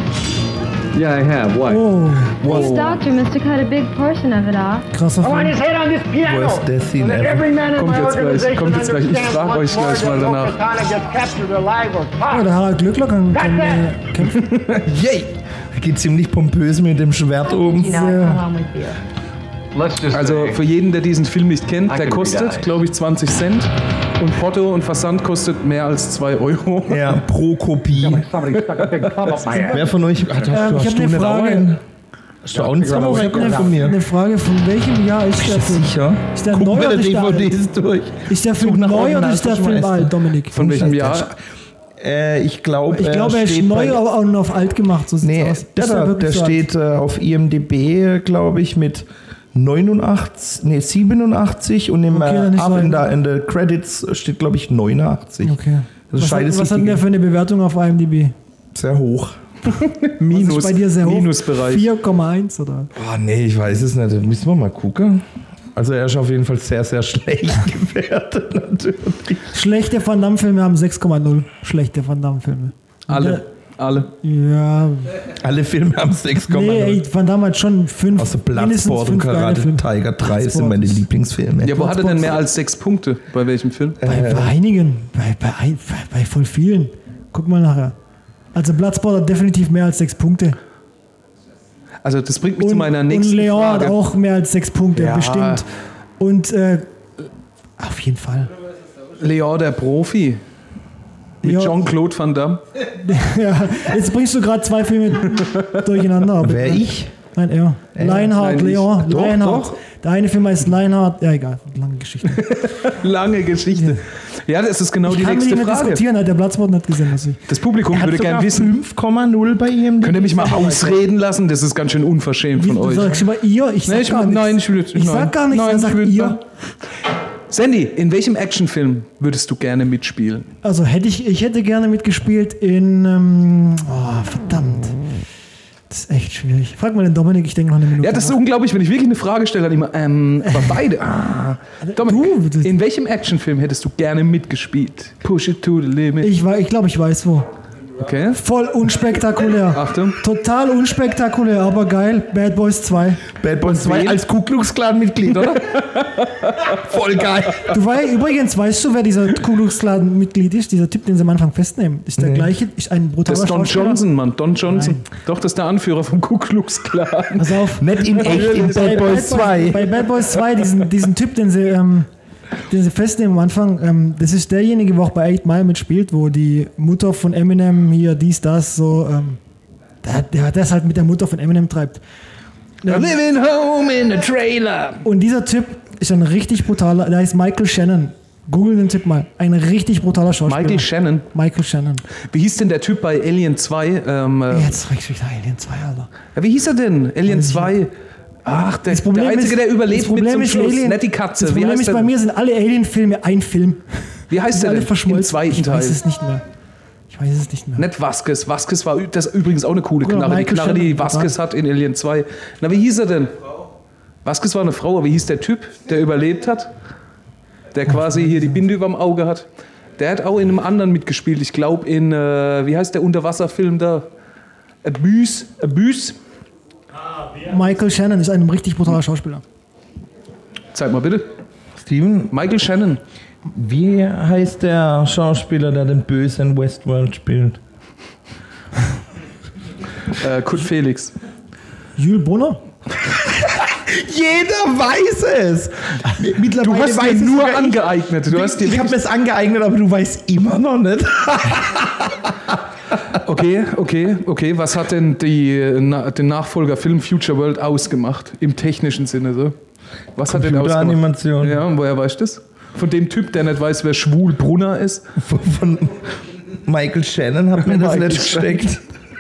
Yeah, I have. What? Oh, This doctor must have cut a big portion of it off. krasser I want Film. his head on this piano. Worst death scene So that ever. every man in Kommt my jetzt gleich, organization kommt jetzt gleich. Ich understands frag once euch more gleich mal that no danach. Katana gets captured alive or Oh, caught. der Harald Glöckler kann, kann äh, kämpfen. Yay! Geht ziemlich pompös mit dem Schwert oben. You know, I Yeah. come on with you. Let's just Also say, für jeden, der diesen Film nicht kennt, I der can kostet, read glaube ich, zwanzig Cent. Und Porto und Versand kostet mehr als zwei Euro. Ja, pro Kopie. somebody stuck a big club up my ass. Wer von euch hat, hast, Ähm, du, ich hast hab du eine nicht auch Frage. einen? Hast du auch einen Ich habe Samurai eine, von mir? eine Frage, von welchem Jahr ist der Film? Sicher? Ist der Guck neu mir oder die ist der D V alt? Ds durch. Ist der Such Film nach neu oder ist der Film Originalverschmeißer. alt, Dominik? Von welchem Jahr? Äh, ich glaube, Ich glaube, er ist neu, aber auch nur auf alt gemacht. So sieht's Nee, aus. der, Ist da, wirklich der so alt? steht äh, auf I M D B, glaube ich, mit neunundachtzig, nee, siebenundachtzig und im Okay, äh, dann ist ab er- in, der, in der Credits steht, glaube ich, neunundachtzig. Okay. Das Was, scheint hat, es was hat denn richtig der für eine Bewertung auf I M D B? sehr hoch. Minus, ist bei dir sehr hoch? Minusbereich. vier Komma eins oder? Oh, nee, ich weiß es nicht. Da müssen wir mal gucken. Also er ist auf jeden Fall sehr, sehr schlecht gewertet, natürlich. Schlechte Van Damme-Filme haben sechs Komma null. Schlechte Van Damme-Filme. Alle, alle. Ja. Alle Filme haben sechs Komma null. Nee, ey, Van Damme hat schon fünf. Außer mindestens Bloodsport und fünf geile Karate Filme. Tiger drei sind Bloodsport meine ist- Lieblingsfilme. Ja, wo hat er denn mehr als sechs Punkte? Bei welchem Film? Bei, bei einigen. Bei, bei, ein- bei, bei voll vielen. Guck mal nachher. Also Bloodsport hat definitiv mehr als sechs Punkte. Also das bringt mich Und, zu meiner und nächsten Leon Frage. hat auch mehr als sechs Punkte, Ja. bestimmt. Und äh, auf jeden Fall. Leon, der Profi. Mit Ja. Jean-Claude Van Damme. Ja, jetzt bringst du gerade zwei Filme durcheinander. aber- Wer ich? Nein, er. Lionheart, nein, ich- Leon, doch, Lionheart. doch. Der eine Film heißt Lionheart. Ja, egal, lange Geschichte. Lange Geschichte. Ja, das ist genau Ich die kann mit nächste ihm nicht Frage. diskutieren, hat der Bloodsport nicht gesehen, was ich. Das Publikum Hat würde sogar gerne wissen, fünf Komma null bei I M D B. könnt ihr mich mal ausreden lassen? Das ist ganz schön unverschämt Wie, von du euch. sagst immer ihr, ich sag Nee, ich, gar nichts. nein, ich will jetzt Ich nein. sag gar nichts, Nein, er ich sagt will, ihr. Sandy, in welchem Actionfilm würdest du gerne mitspielen? Also hätte ich, ich hätte gerne mitgespielt in, ähm, oh, verdammt. Das ist echt schwierig. Frag mal den Dominik, ich denke noch eine Minute. Ja, das ist nach. unglaublich, wenn ich wirklich eine Frage stelle, dann immer, ähm, aber beide. Ah. Dominik, Du, das- in welchem Actionfilm hättest du gerne mitgespielt? Push it to the limit. Ich, wei- ich glaube, ich weiß wo. Okay. Voll unspektakulär. Achtung. Total unspektakulär, aber geil. Bad Boys zwei. Bad Boys zwei wen? als Ku Klux Klan Mitglied, oder? Voll geil. Du weißt, übrigens, weißt du, wer dieser Ku Klux Klan Mitglied ist? Dieser Typ, den sie am Anfang festnehmen. Ist der Nee. gleiche, ist ein brutaler Das ist Don Schauspieler. Johnson, Mann. Don Johnson. Doch, das ist der Anführer vom Ku Klux Klan. Pass auf. Nicht in echt, in Bad Boys zwei. Bei Bad Boys zwei, diesen, diesen Typ, den sie, ähm, den sie festnehmen am Anfang, ähm, das ist derjenige, der auch bei Eight Mile mitspielt, wo die Mutter von Eminem hier dies, das, so, ähm, der, der, der es halt mit der Mutter von Eminem treibt. Ähm, Living home in a trailer. und dieser Typ ist ein richtig brutaler, der heißt Michael Shannon. Google den Typ mal. Ein richtig brutaler Schauspieler. Michael Shannon. Michael Shannon. Wie hieß denn der Typ bei Alien zwei? Ähm, äh, Jetzt regst du wieder Alien zwei, Alter. ja, wie hieß er denn? Alien Weiß ich zwei. Ach, der, Das Problem der Einzige, ist- der das überlebt Problem mit zum ist Schluss. Alien- Nicht die Katze. Das Wie Problem heißt ist, der? bei mir sind alle Alien-Filme ein Film. Wie heißt Die sind der alle denn? Im verschmolzen. zweiten Ich weiß Teil. es nicht mehr. Ich weiß es nicht mehr. Nicht Vasquez. Vasquez war ü- das ist übrigens auch eine coole Guck mal, Knarre. Die Michael Knarre, die Shannon. Vasquez hat in Alien zwei. Na, wie hieß er denn? Vasquez war eine Frau, aber wie hieß der Typ, der überlebt hat? Der quasi hier die Binde überm Auge hat. Der hat auch in einem anderen mitgespielt. Ich glaube in, äh, wie heißt der Unterwasserfilm da? Abyss. Abyss. Michael Shannon ist ein richtig brutaler Schauspieler. Zeig mal bitte. Steven, Michael Shannon. wie heißt der Schauspieler, der den Bösen Westworld spielt? Äh, Kurt Felix. Jules Brunner? Jeder weiß es. Mittlerweile Du hast weiß dir es nur sogar ich. angeeignet. Du hast dir Ich habe wirklich- es angeeignet, aber du weißt immer noch nicht. Okay, okay, okay. Was hat denn die, na, den Nachfolgerfilm Future World ausgemacht? Im technischen Sinne so? Was hat denn ausgemacht? Computeranimation. Ja, und woher weißt du das? Von dem Typ, der nicht weiß, wer Schwul Brunner ist? Von, von Michael Shannon hat mir das Michael nicht gesteckt.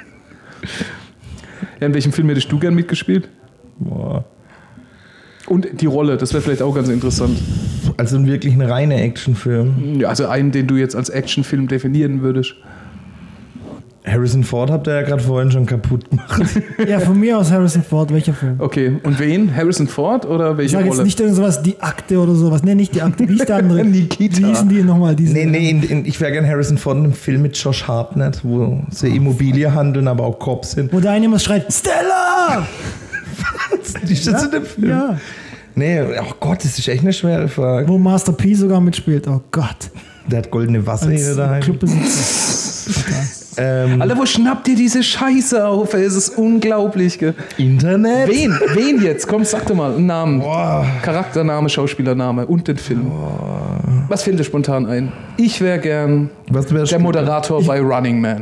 Ja, in welchem Film hättest du gern mitgespielt? Boah. Und die Rolle, das wäre vielleicht auch ganz interessant. Also wirklich ein reiner Actionfilm. Ja, also einen, den du jetzt als Actionfilm definieren würdest. Harrison Ford habt ihr ja gerade vorhin schon kaputt gemacht. Ja, von mir aus Harrison Ford. Welcher Film? Okay, und wen? Harrison Ford oder Ich welche sage jetzt Rolle? nicht irgend sowas, die Akte oder sowas. Nee, nicht die Akte. Wie ist der andere? Nikita. Wie hießen die nochmal? Diese, Nee, nee, in, in, ich wäre gern Harrison Ford in einem Film mit Josh Hartnett, wo sie Immobilie handeln, aber auch Cops sind. Wo der eine immer schreit, Stella! Ist das in dem Film? Ja. Nee, oh Gott, das ist echt eine schwere Frage. Wo Master P sogar mitspielt. Oh Gott. Der hat goldene Wasserhähne Als daheim. Clubbesitzer. Ähm, Alter, wo schnappt ihr diese Scheiße auf? ey? Es ist unglaublich. Gell? Internet? Wen? Wen jetzt? Komm, sag doch mal einen Namen. Charaktername, Schauspielername und den Film. Was fällt dir spontan ein? Ich wäre gern Was wär's der Moderator bei Running Man.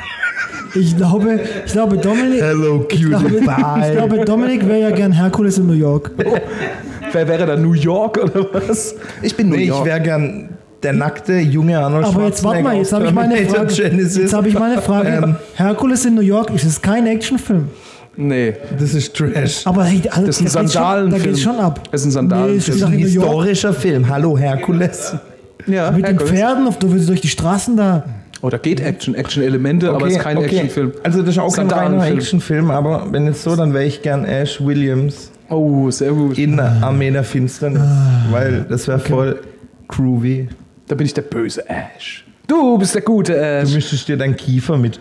Ich glaube, ich glaube, Dominik. Hello, Ich glaube, cutie ich pie. glaube, Dominik wäre ja gern Herkules in New York. Wer wäre da? New York oder was? Ich bin New Nee, ich York. wäre gern der nackte junge Arnold Aber jetzt warte mal, jetzt habe ich meine Terminator Frage. Genesis. Jetzt habe ich meine Frage. Ähm. Herkules in New York ist es kein Actionfilm. Nee, Das ist Trash. Aber hey, also, das ist ein da geht's schon- Sandalenfilm. Da geht schon ab. Das ist ein Sandalenfilm. Nee, es Das spielt ist auch ein in New York. historischer Film. Hallo, Herkules. ja, Mit den Herkules. Pferden, auf, du würdest durch die Straßen da. Oh, da geht Action, Action-Elemente, aber es ist kein Actionfilm. Also das ist auch kein reiner Sandalenfilm. Actionfilm, aber wenn jetzt so, dann wäre ich gern Ash Williams Oh, sehr gut. in Armee der Finsternis. Weil das wäre voll groovy. Da bin ich der böse Ash. Du bist der gute Du Ash. müsstest dir deinen Kiefer mit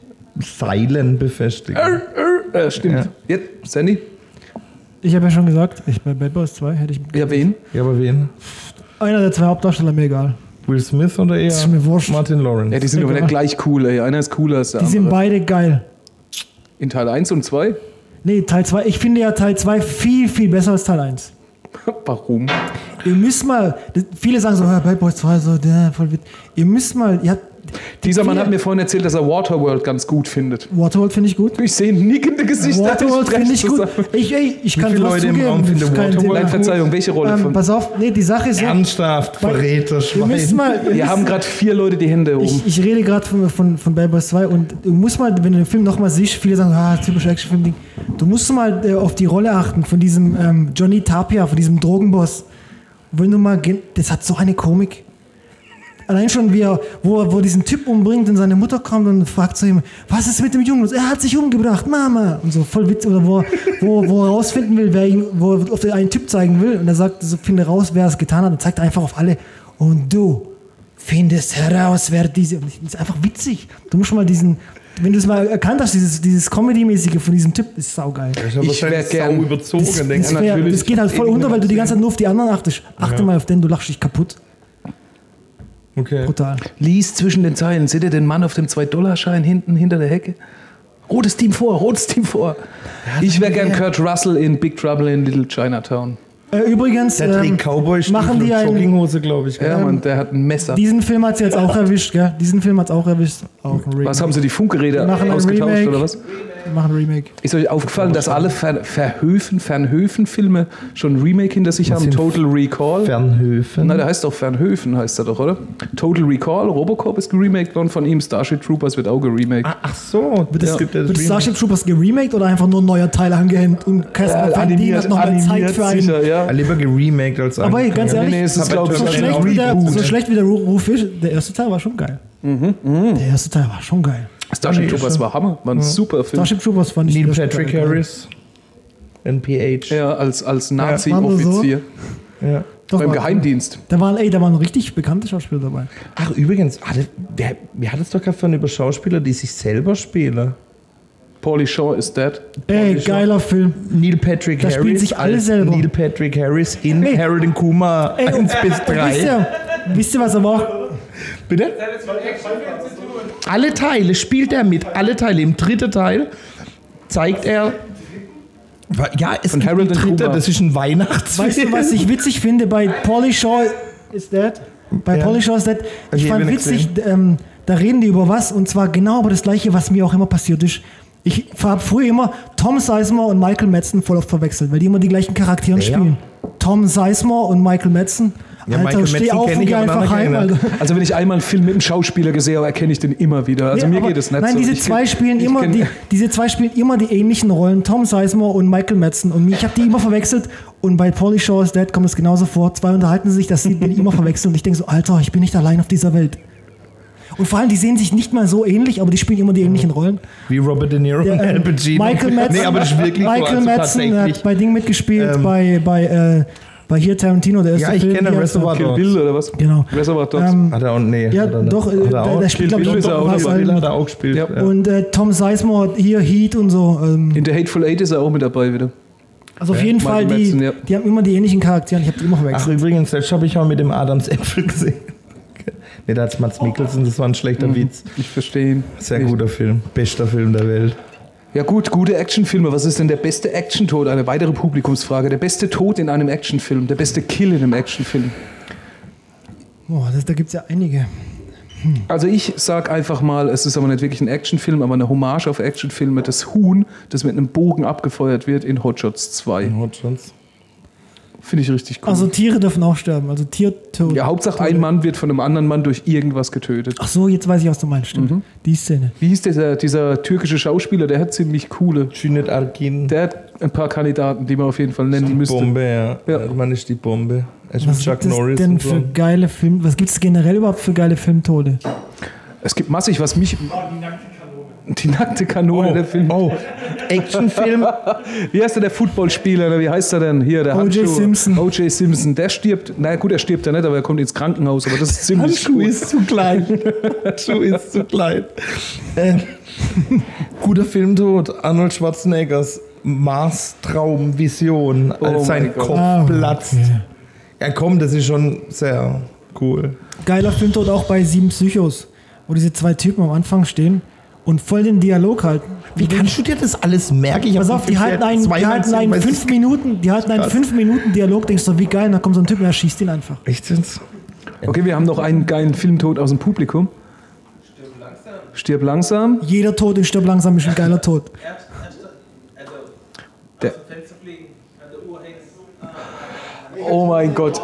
Seilen befestigen. Äh, äh, stimmt. Ja. Jetzt, Sandy? Ich habe ja schon gesagt, ich, bei Bad Boys zwei hätte ich. Ja, wen? Ja, aber wen? Einer der zwei Hauptdarsteller, mir egal. Will Smith oder eher ist mir wurscht. Martin Lawrence? Ja, die sind aber Egal. nicht gleich cool, ey. Einer ist cooler als der Die sind andere. beide geil. In Teil eins und zwei? Nee, Teil zwei. Ich finde ja Teil zwei viel, viel besser als Teil eins. Warum? Ihr müsst mal, das, viele sagen so, ah, Bad Boys zwei, so, der, voll wit. Ihr müsst mal, ihr habt, Dieser Mann viele- hat mir vorhin erzählt, dass er Waterworld ganz gut findet. Waterworld finde ich gut. Ich sehe nickende Gesichter. Waterworld spreche finde ich gut. zusammen. Ich, ey, ich kann viele sowas Leute im zugeben. Raum finden Das ist kein Waterworld Thema. Nein, Verzeihung, welche Rolle Ähm, von? pass auf, nee, die Sache ist ja, Ernsthaft, Weil- Verräter, ihr Schwein. müsst mal, ihr Wir müsst, haben gerade vier Leute die Hände oben. ich, ich rede gerade von, von, von Bad Boys zwei und du musst mal, wenn du den Film nochmal siehst, viele sagen, ah, typisch Actionfilm-Ding, du musst mal äh, auf die Rolle achten von diesem ähm, Johnny Tapia, von diesem Drogenboss. Wenn du mal, gen- das hat so eine Komik. Allein schon, wie er, wo er wo er diesen Typ umbringt und seine Mutter kommt und fragt zu ihm, was ist mit dem Jungen los? Er hat sich umgebracht, Mama. Und so voll Witz. Oder wo, er- wo, wo er rausfinden will, wer ihn, wo er auf den einen Typ zeigen will. Und er sagt, so, finde raus, wer es getan hat. Und zeigt einfach auf alle. Und du finde es heraus, wer diese. Das ist einfach witzig. Du musst schon mal diesen. Wenn du es mal erkannt hast, dieses, dieses Comedy-mäßige von diesem Typ, ist saugeil. Ich wäre gern überzogen. Das, denke das, wär, das geht halt voll unter, weil du die ganze Zeit nur auf die anderen achtest. Achte Ja. mal auf den, du lachst dich kaputt. Okay. Brutal. Lies zwischen den Zeilen. Seht ihr den Mann auf dem zwei Dollar Schein hinten hinter der Hecke? Rotes Team vor, rotes Team vor. Ich wäre gern Kurt Russell in Big Trouble in Little Chinatown. Äh, übrigens, Der trägt ähm, Cowboy-Stiefel machen die und einen, Jogginghose, glaube ich. Ja, gell? Mann, der hat ein Messer. diesen Film hat sie jetzt auch erwischt, gell? Diesen Film hat es auch erwischt. Auch ein Remake. Was haben sie die Funkgeräte Machen ein ausgetauscht Remake. oder was? Wir machen ein Remake. Ist euch aufgefallen, dass alle Ver Verhöfen, Fernhöfen-Filme schon ein Remake hinter sich haben? sind Total Recall. Fernhöfen. Nein, der heißt doch Fernhöfen, heißt er doch, oder? Total Recall, Robocop ist geremaked worden von ihm, Starship Troopers wird auch geremaked. Ah, ach so, Wird, das das, gibt ja das wird Remake. Starship Troopers geremaked oder einfach nur ein neuer Teil angehängt und Casper Ja, Van Dien hat noch mehr Zeit animiert für einen. sicher, ja. Ja, lieber geremaked als Aber ey, ganz ehrlich, Nee, es ist, glaub ich, so, schon schlecht ein wie der, Reboot. so schlecht wie der Ru- Ruf ist, der erste Teil war schon geil. Der erste Teil war schon geil. Starship Troopers war Hammer, war ein super Film. Starship Troopers fand ich Neil wieder Patrick geil. Harris. N P H. Ja, als, als Waren Nazi-Offizier Ja. Doch, beim war- Geheimdienst. Da waren, ey, da waren richtig bekannte Schauspieler dabei. Ach, übrigens, hatte, wer, wer hat es doch gerade von über Schauspieler, die sich selber spielen? Pauly Shaw ist dead. Ey, geiler Film. Neil Patrick Da Harris. spielen sich alle als selber. Neil Patrick Harris in Ey. Harold und Kumar Ey, eins bis Wisst drei. ihr, wisst ihr, was er war? Bitte? Alle Teile spielt er mit. Alle Teile. Im dritten Teil zeigt er. Ja, es Von gibt Harold einen und dritten, Kumar. das ist ein Weihnachtsfilm. Weißt du, was ich witzig finde bei Pauly Shaw is Dead? Bei Ja. Pauly Shaw is Dead. Ich Ich fand habe nicht witzig, ähm, da reden die über was und zwar genau über das Gleiche, was mir auch immer passiert ist. Ich habe früher immer Tom Sizemore und Michael Madsen voll oft verwechselt, weil die immer die gleichen Charaktere Wer? spielen. Tom Sizemore und Michael Madsen. Ja, Alter, Michael steh Madsen auf kenn und ich, geh aber einfach den heim, anderen Alter. Also wenn ich einmal einen Film mit einem Schauspieler gesehen habe, erkenne ich den immer wieder. Also Nee, mir aber geht es nicht nein, so. diese Ich zwei kenn- spielen ich immer kenn- die, diese zwei spielen immer die ähnlichen Rollen, Tom Sizemore und Michael Madsen. Und ich habe die immer verwechselt. Und bei Pauly Shaw is Dead kommt es genauso vor. Zwei unterhalten sich, dass sie den immer verwechseln. Und ich denke so, Alter, ich bin nicht allein auf dieser Welt. Und vor allem, die sehen sich nicht mal so ähnlich, aber die spielen immer die ähnlichen Rollen. Wie Robert De Niro Ja, und Al ähm, Pacino. Michael Madsen, Nee, aber das ist wirklich so, Michael also Madsen der tatsächlich. hat bei Ding mitgespielt, Ähm, bei, bei, äh, bei hier Tarantino, der erste Ja, ich Film. kenne wie heißt Reservoir der? Kill Bill oder was? Genau. Reservoir Dogs. Ähm, Hat er auch, nee. ja, hat er nicht. doch, äh, Hat er der, auch? der spielt, Kill glaube Bill ich, ist er doch auch was. dabei. Bill ähm, hat er auch gespielt. Ja. Ja. Und äh, Tom Sizemore hat hier Heat und so. Ähm, In der Hateful Eight ist er auch mit dabei wieder. also auf jeden Michael Fall, die, Madsen, ja. die haben immer die ähnlichen Charaktere. Ich habe die immer Ach, verwechselt. übrigens, das habe ich auch mit dem Adams Äpfel gesehen. Nee, da hat Mats Mikkelsen, das war ein schlechter Witz. Ich verstehe ihn. Sehr guter Film. Bester Film der Welt. Ja gut, gute Actionfilme. Was ist denn der beste Actiontod? Eine weitere Publikumsfrage. Der beste Tod in einem Actionfilm. Der beste Kill in einem Actionfilm. Boah, das, da gibt es ja einige. Also ich sag einfach mal, es ist aber nicht wirklich ein Actionfilm, aber eine Hommage auf Actionfilme. Das Huhn, das mit einem Bogen abgefeuert wird in Hot Shots zwei. Hot Shots. Finde ich richtig cool. Also Tiere dürfen auch sterben. Also Tiertod. ja, Hauptsache ein Mann wird von einem anderen Mann durch irgendwas getötet. Ach so, jetzt weiß ich, was du meinst. Stimmt. Mhm. Die Szene. Wie hieß dieser, dieser türkische Schauspieler? Der hat ziemlich coole. Cüneyt Arkin. Der hat ein paar Kandidaten, die man auf jeden Fall nennen Die müsste. Bombe, ja. Ja. ja. Man ist die Bombe. Er ist mit Was Chuck gibt es Norris denn und für so. geile Filme? Was gibt es generell überhaupt für geile Filmtode? Es gibt massig, was mich. Die nackte Kanone, der Film. Oh, Actionfilm. Wie heißt der, der Footballspieler? Wie heißt er denn? Hier, der O J Handschuh. Simpson. O J Simpson. Der stirbt. Na gut, er stirbt ja nicht, aber er kommt ins Krankenhaus. Aber das ist ziemlich Handschuh cool. ist zu klein. Handschuh ist zu klein. Äh, guter Filmtod. Arnold Schwarzeneggers Mars Traum Vision, Oh als sein mein Gott. Kopf Ah, platzt. okay. Ja komm, das ist schon sehr cool. Geiler Filmtod auch bei Sieben Psychos, wo diese zwei Typen am Anfang stehen und voll den Dialog halten. Wie kannst du dir das alles merken? Ich Pass hab auf, den die Film halten ja einen, die zweimal halten gesehen, einen weiß fünf ich- Minuten, die halten einen Krass. fünf Minuten Dialog, denkst du, wie geil, und dann kommt so ein Typ und er schießt ihn einfach. Echt jetzt? Okay, wir haben noch einen geilen Filmtod aus dem Publikum. Stirb langsam. Stirb langsam. Jeder Tod in Stirb langsam ist ein geiler Tod. Der, oh mein Gott.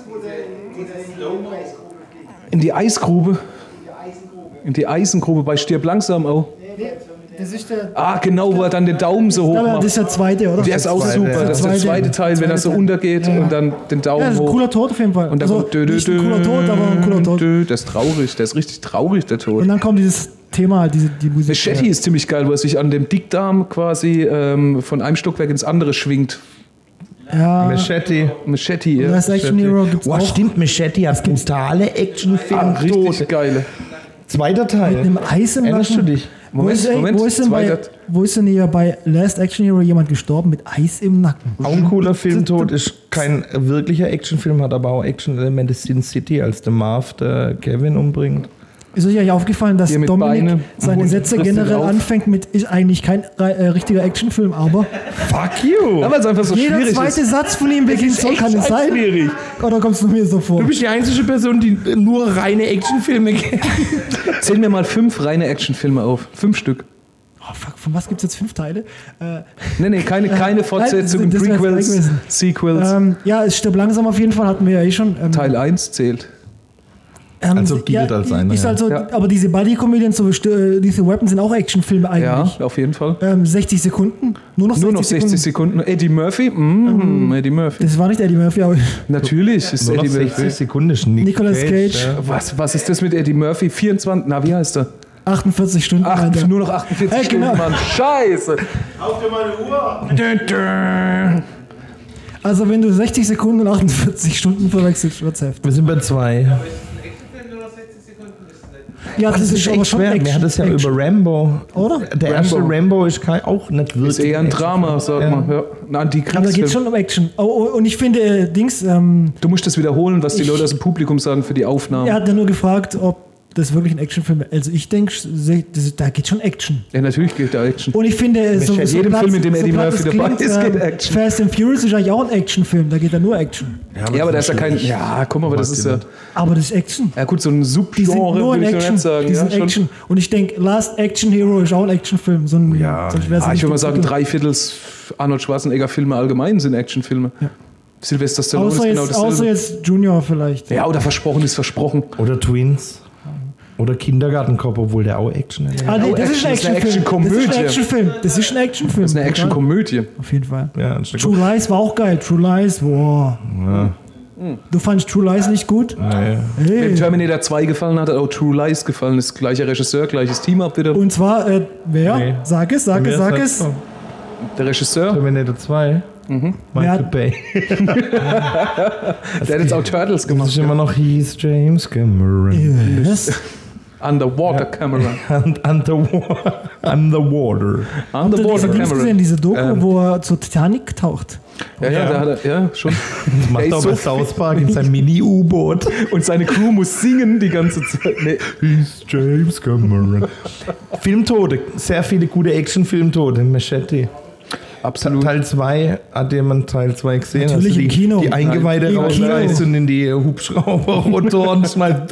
In die Eisgrube. In die Eisengrube bei Stirb langsam auch. Das ist der, Ah, genau, wo er dann den Daumen so hoch das macht. ist der zweite, oder? Der ist auch zweite, super. ja. Das ist der Zweite- zweite Teil, wenn er so zweite Teil. untergeht Ja, ja. und dann den Daumen Ja, das ist ein hoch. cooler Tod auf jeden Fall. Und dann also, kommt dö, dö, nicht ein cooler Tod, aber ein cooler Tod. dö, der ist traurig, der ist richtig traurig, der Tod. Und dann kommt dieses Thema, halt, diese, die Musik. Machete ist ziemlich geil, wo er sich an dem Dickdarm quasi ähm, von einem Stockwerk ins andere schwingt. Ja, Machete. Machete, ja. Last Action Hero gibt's Boah, auch. stimmt, Machete hat brutale Actionfilme. Ah, richtig geile. Zweiter Teil. Mit einem Eis im Erinnerst du Nacken. dich? Wo Moment, ist, ey, Moment, wo, ist denn bei, zweiter- wo ist denn hier bei Last Action Hero jemand gestorben mit Eis im Nacken? Auch ein cooler Filmtod, ist kein wirklicher Actionfilm, hat aber auch Action-Elemente. Sin City, als der Marv der Kevin umbringt. Ist euch eigentlich aufgefallen, dass Hier mit Dominik Beine, seine Hund Sätze frisst ihn generell auf. anfängt mit, ist eigentlich kein äh, richtiger Actionfilm, aber Fuck you! Ja, weil es einfach so jeder schwierig zweite ist. Satz von ihm beginnt so, kann es sein? schwierig. Oder kommst du mir so vor? Du bist die einzige Person, die nur reine Actionfilme kennt. Zähl mir mal fünf reine Actionfilme auf. Fünf Stück. Oh, fuck, von was gibt es jetzt fünf Teile? Äh, Nee, nee, keine, keine Fortsetzungen, das wär's Prequels, gewesen. Sequels. ähm, ja, es stirbt langsam auf jeden Fall, hatten wir ja eh schon. Ähm, Teil eins zählt. ähm, Also gilt als einer, Ist ja. halt so, Ja. aber diese Buddy-Comedien, so äh, diese Weapons sind auch Actionfilme Ja, eigentlich. auf jeden Fall. Ähm, sechzig Sekunden, nur noch Nur noch sechzig sechzig Sekunden. Sekunden. Eddie Murphy? Mm, Eddie Murphy. Das war nicht Eddie Murphy, aber Natürlich ist Nur noch Eddie sechzig Murphy. Sekunden ist Nick Nicolas Cage. Ja. Was, was ist das mit Eddie Murphy? vierundzwanzig, na wie heißt er? achtundvierzig Stunden. Ach, meint er. nur noch achtundvierzig Hey, genau. Stunden, Mann. Scheiße. Auf dir meine Uhr! Dun, dun. Also wenn du sechzig Sekunden und achtundvierzig Stunden verwechselst, wird's heftig. Wir sind bei zwei. Ja, Das, ist echt schwer. Mir hat das ja Action. über Rambo. Oder? Der erste Rambo ist kein, auch nicht wirklich. Ist eher ein Drama, sag Ja. mal. Ja. Ein Aber da Antikriegsfilm. geht schon um Action. Oh, oh, und ich finde, äh, Dings, ähm, Du musst das wiederholen, was die Ich- Leute aus dem Publikum sagen für die Aufnahmen. er hat ja nur gefragt, ob das wirklich ein Actionfilm ist. Also ich denke, da geht schon Action. Ja, natürlich geht da Action. Und ich finde, so, in so jedem platt- Film, in dem so Eddie platt Murphy es dabei klingt, ist, geht ähm, Action. Fast and Furious ist eigentlich auch ein Actionfilm, da geht da nur Action. Ja, aber da ist ja kein. Ja, guck mal, aber das ist ja. Aber das ist Action. Ja, gut, so ein Die sind Subgenre nur in würde ich noch Action. nicht sagen. Die Ja, sind schon. Action. Und ich denke, Last Action Hero ist auch ein Actionfilm. So ein, Ja. sonst wär's Ah, ich nicht würde mal sagen, der Titel. drei Viertels Arnold Schwarzenegger-Filme allgemein sind Actionfilme. Ja. Sylvester Stallone Außer ist genau jetzt, dasselbe. außer jetzt Junior vielleicht. Ja, oder versprochen ist versprochen. Oder Twins. Oder Kindergartenkopf, obwohl der auch Action ist. Ah, nee, Oh, das ist ein Action ist eine Actionfilm. Das ist ein Actionkomödie. Actionfilm. Das ist ein Actionfilm. Das ist eine Actionkomödie. Auf jeden Fall. Ja, das ist True Lies war auch geil. True Lies, boah. Du fandst True Lies nicht gut? Nee. Wenn Hey. Terminator zwei gefallen hat, hat auch True Lies gefallen. Ist gleicher Regisseur, gleiches Team ab wieder. Und zwar, äh, wer? Nee. Sag es, sag es, Wer sag sagt es. so? Der Regisseur, Terminator zwei. Mhm. Wer Michael hat- Bay. der hat jetzt auch Turtles Das gemacht. ist immer noch Heath James Cameron. Yes. Underwater Camera. Und Underwater. Underwater. Habt ihr diese Underwater Dings gesehen, Camera. diese Doku, Ähm. wo er zur Titanic taucht? Ja, ja, da hat er, ja, schon. Das macht Ey, auch so bei South Park in seinem Mini-U-Boot. Und seine Crew muss singen die ganze Zeit. Nee. Heath James Cameron. Filmtote. Sehr viele gute Action-Filmtote. Machete. Absolut. Teil zwei, hat jemand Teil zwei gesehen? Natürlich Hast du im die, Kino. Die Eingeweide Im rausreißt Kino. und in die Hubschrauberrotoren schmeißt.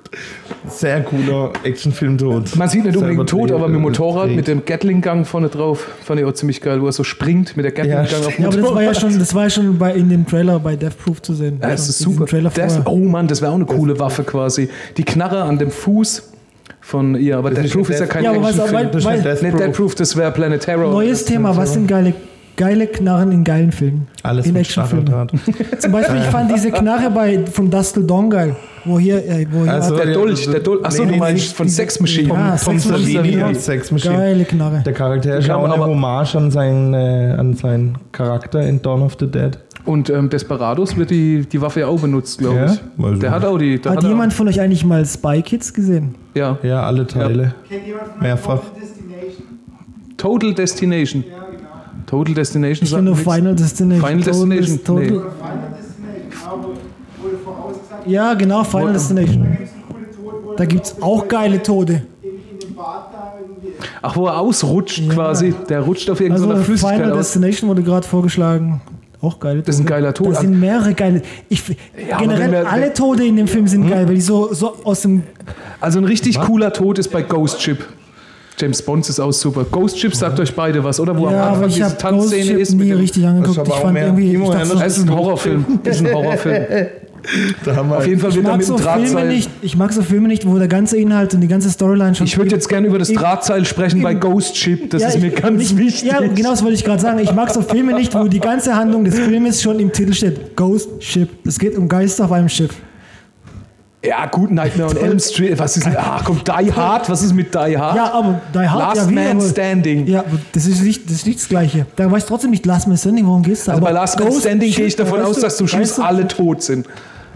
Sehr cooler Actionfilm-Tod. Man sieht nicht Sehr unbedingt tot, aber mit dem Motorrad, überdreht. mit dem Gatling-Gang vorne drauf, fand ich auch ziemlich geil, wo er so springt mit der Gatling-Gang Ja, auf dem Ja, aber das war ja Motorrad. schon, das war ja schon bei, in dem Trailer bei Death Proof zu sehen. Ja, das ist In diesem super. Trailer Das, vorher. oh Mann, das wäre auch eine coole Waffe quasi. Die Knarre an dem Fuß von ihr, aber Death ist Proof ist ja Death- kein Ja, aber was- Actionfilm. weil- Das ist weil- nicht Death Nicht Proof. Death Proof, das wäre Planet Terror. Neues Thema, was sind geile, geile Knarren in geilen Filmen? Alles in mit Actionfilmen. Stacheldraht. Zum Beispiel, ich fand diese Knarre bei From Dusk Till Dawn geil. Wo hier, äh, wo hier Also, Der ja, Dolch, der Dolch. Achso, nee, du nee, meinst diese- von diese- Sex Machine. Ja, Tom Sex Machine, Savini ja. als Sex Machine. geile Knarre. Der Charakter ist Die auch kann man eine aber- Hommage an seinen, äh, an seinen Charakter in Dawn of the Dead. Und ähm, Desperados wird die, die Waffe ja auch benutzt, glaube Ja? ich. Also- Der hat auch die. Der Hat er jemand von euch eigentlich mal Spy Kids gesehen? auch, ja. Ja, alle Teile. Kennt jemand von Mehrfach. Final Destination? Total Destination. Ja, genau. Total Destination Ich kenne nur sagt mir Final Destination. Final Total- Destination? Total, Nee. Final Destination, aber wurde vorausgesagt. Ja, genau, Final Wo- Destination. Da gibt es einen coolen Tod, wo Da er gibt es auch geile Tode. in, in dem Bad da irgendwie. Ach, wo er ausrutscht quasi. Der rutscht auf Also irgendeiner Flüssigkeit Final aus. Destination wurde gerade vorgeschlagen. Auch geile Tode. Das ist ein geiler Tod. Das sind mehrere geile. Ich, Ja, aber wenn generell wir- alle Tode in dem Film sind geil, weil die so, so aus dem. Also ein richtig cooler Tod ist bei Ghost Ship. James Bond ist auch super. Ghost Ship sagt euch beide was, oder? Wo am Ja, aber Anfang ich diese habe Ghost Tanzszene Ship ist. mit nie dem- richtig angeguckt. aber Ich auch fand mehr irgendwie. Ich Timo dachte so, Das ist ein Horrorfilm. Das ist ein Horrorfilm. Da haben wir Auf jeden Fall ich wird er mag, mit so dem Filme Drahtseil. nicht, ich mag so Filme nicht, wo der ganze Inhalt und die ganze Storyline schon. Ich würde jetzt gerne über das Drahtseil sprechen bei Ghost Ship. Das Ja, ist ich- mir ganz nicht, wichtig. Ja, genau das wollte ich gerade sagen. Ich mag so Filme nicht, wo die ganze Handlung des Filmes schon im Titel steht. Ghost Ship. Es geht um Geister auf einem Schiff. Ja, gut, Nightmare on Elm Street. Was ist, ach komm, Die Hard, was ist mit Die Hard? Ja, aber Die Hard, Last ja, wie, Man aber, Standing. Ja, aber das ist, nicht, das ist nicht das Gleiche. Da weiß trotzdem nicht Last Man Standing, worum geht's da? Also aber bei Last Man Ghost Standing gehe ich Shit, davon weißt aus, du, dass zum Schluss weißt du? alle tot sind.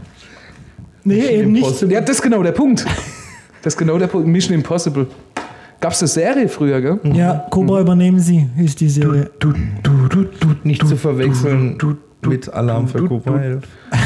Nee, eben nicht. Ja, das ist genau der Punkt. Das ist genau der Punkt. Mission Impossible. Gab es eine Serie früher, gell? Ja, Cobra übernehmen sie, ist die Serie. Du, du, du, du, nicht zu verwechseln mit Alarm für Cobra elf.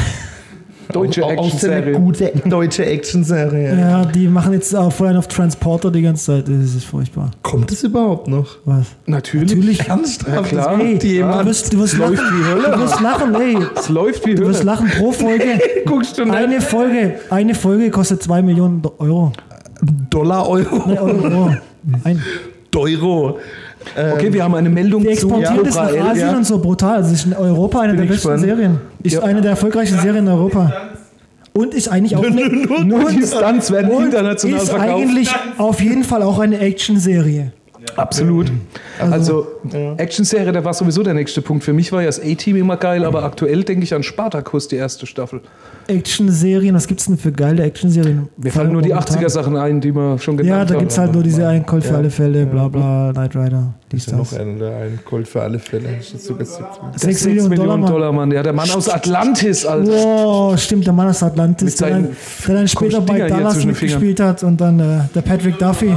Deutsche Auch eine Action-Serie. gute deutsche Action-Serie. Ja, die machen jetzt auch vorhin auf Transporter die ganze Zeit. Das ist furchtbar. Kommt es überhaupt noch? Was? Natürlich. Natürlich. Ernsthaft? Ja, klar. Ey, Die du wirst, du wirst lachen. Du wirst lachen, ey. Es läuft wie Du wirst Hölle. lachen pro Folge. Guckst du nicht? Eine Folge, eine Folge kostet zwei Millionen Euro. Dollar, Euro. Nee, Euro. Ein. Euro. Okay, wir haben eine Meldung Die zu exportiert es Cobra nach elf. Asien Ja. und so brutal. Also ist in Europa eine Bin der ich besten gespannt. Serien. Ist Ja. eine der erfolgreichsten Serien in Europa. Und ist eigentlich auch eine, Nur die Stunts werden und international ist verkauft. eigentlich auf jeden Fall auch eine Action-Serie. Absolut. Also, Action-Serie, da war sowieso der nächste Punkt. Für mich war ja das A-Team immer geil, aber aktuell denke ich an Spartacus, die erste Staffel. Action-Serien, was gibt's denn für geile Action-Serien? Mir fallen nur die achtziger-Sachen ein, die wir schon genannt Ja, haben. da gibt's halt nur diese einen Colt für Ja. alle Fälle, bla bla, Knight Rider, dies, Ist ja noch das. ein, ein Colt für alle Fälle. Das ist sogar siebzehn. Sechs sechs Millionen Millionen Dollar, Dollar, Mann. Ja, der Mann aus Atlantis, Alter. Wow, stimmt, der Mann aus Atlantis, Mit der dann, seinen der dann später komischen bei Dinger hier Dallas zwischen den Fingern. mitgespielt hat und dann äh, der Patrick Duffy.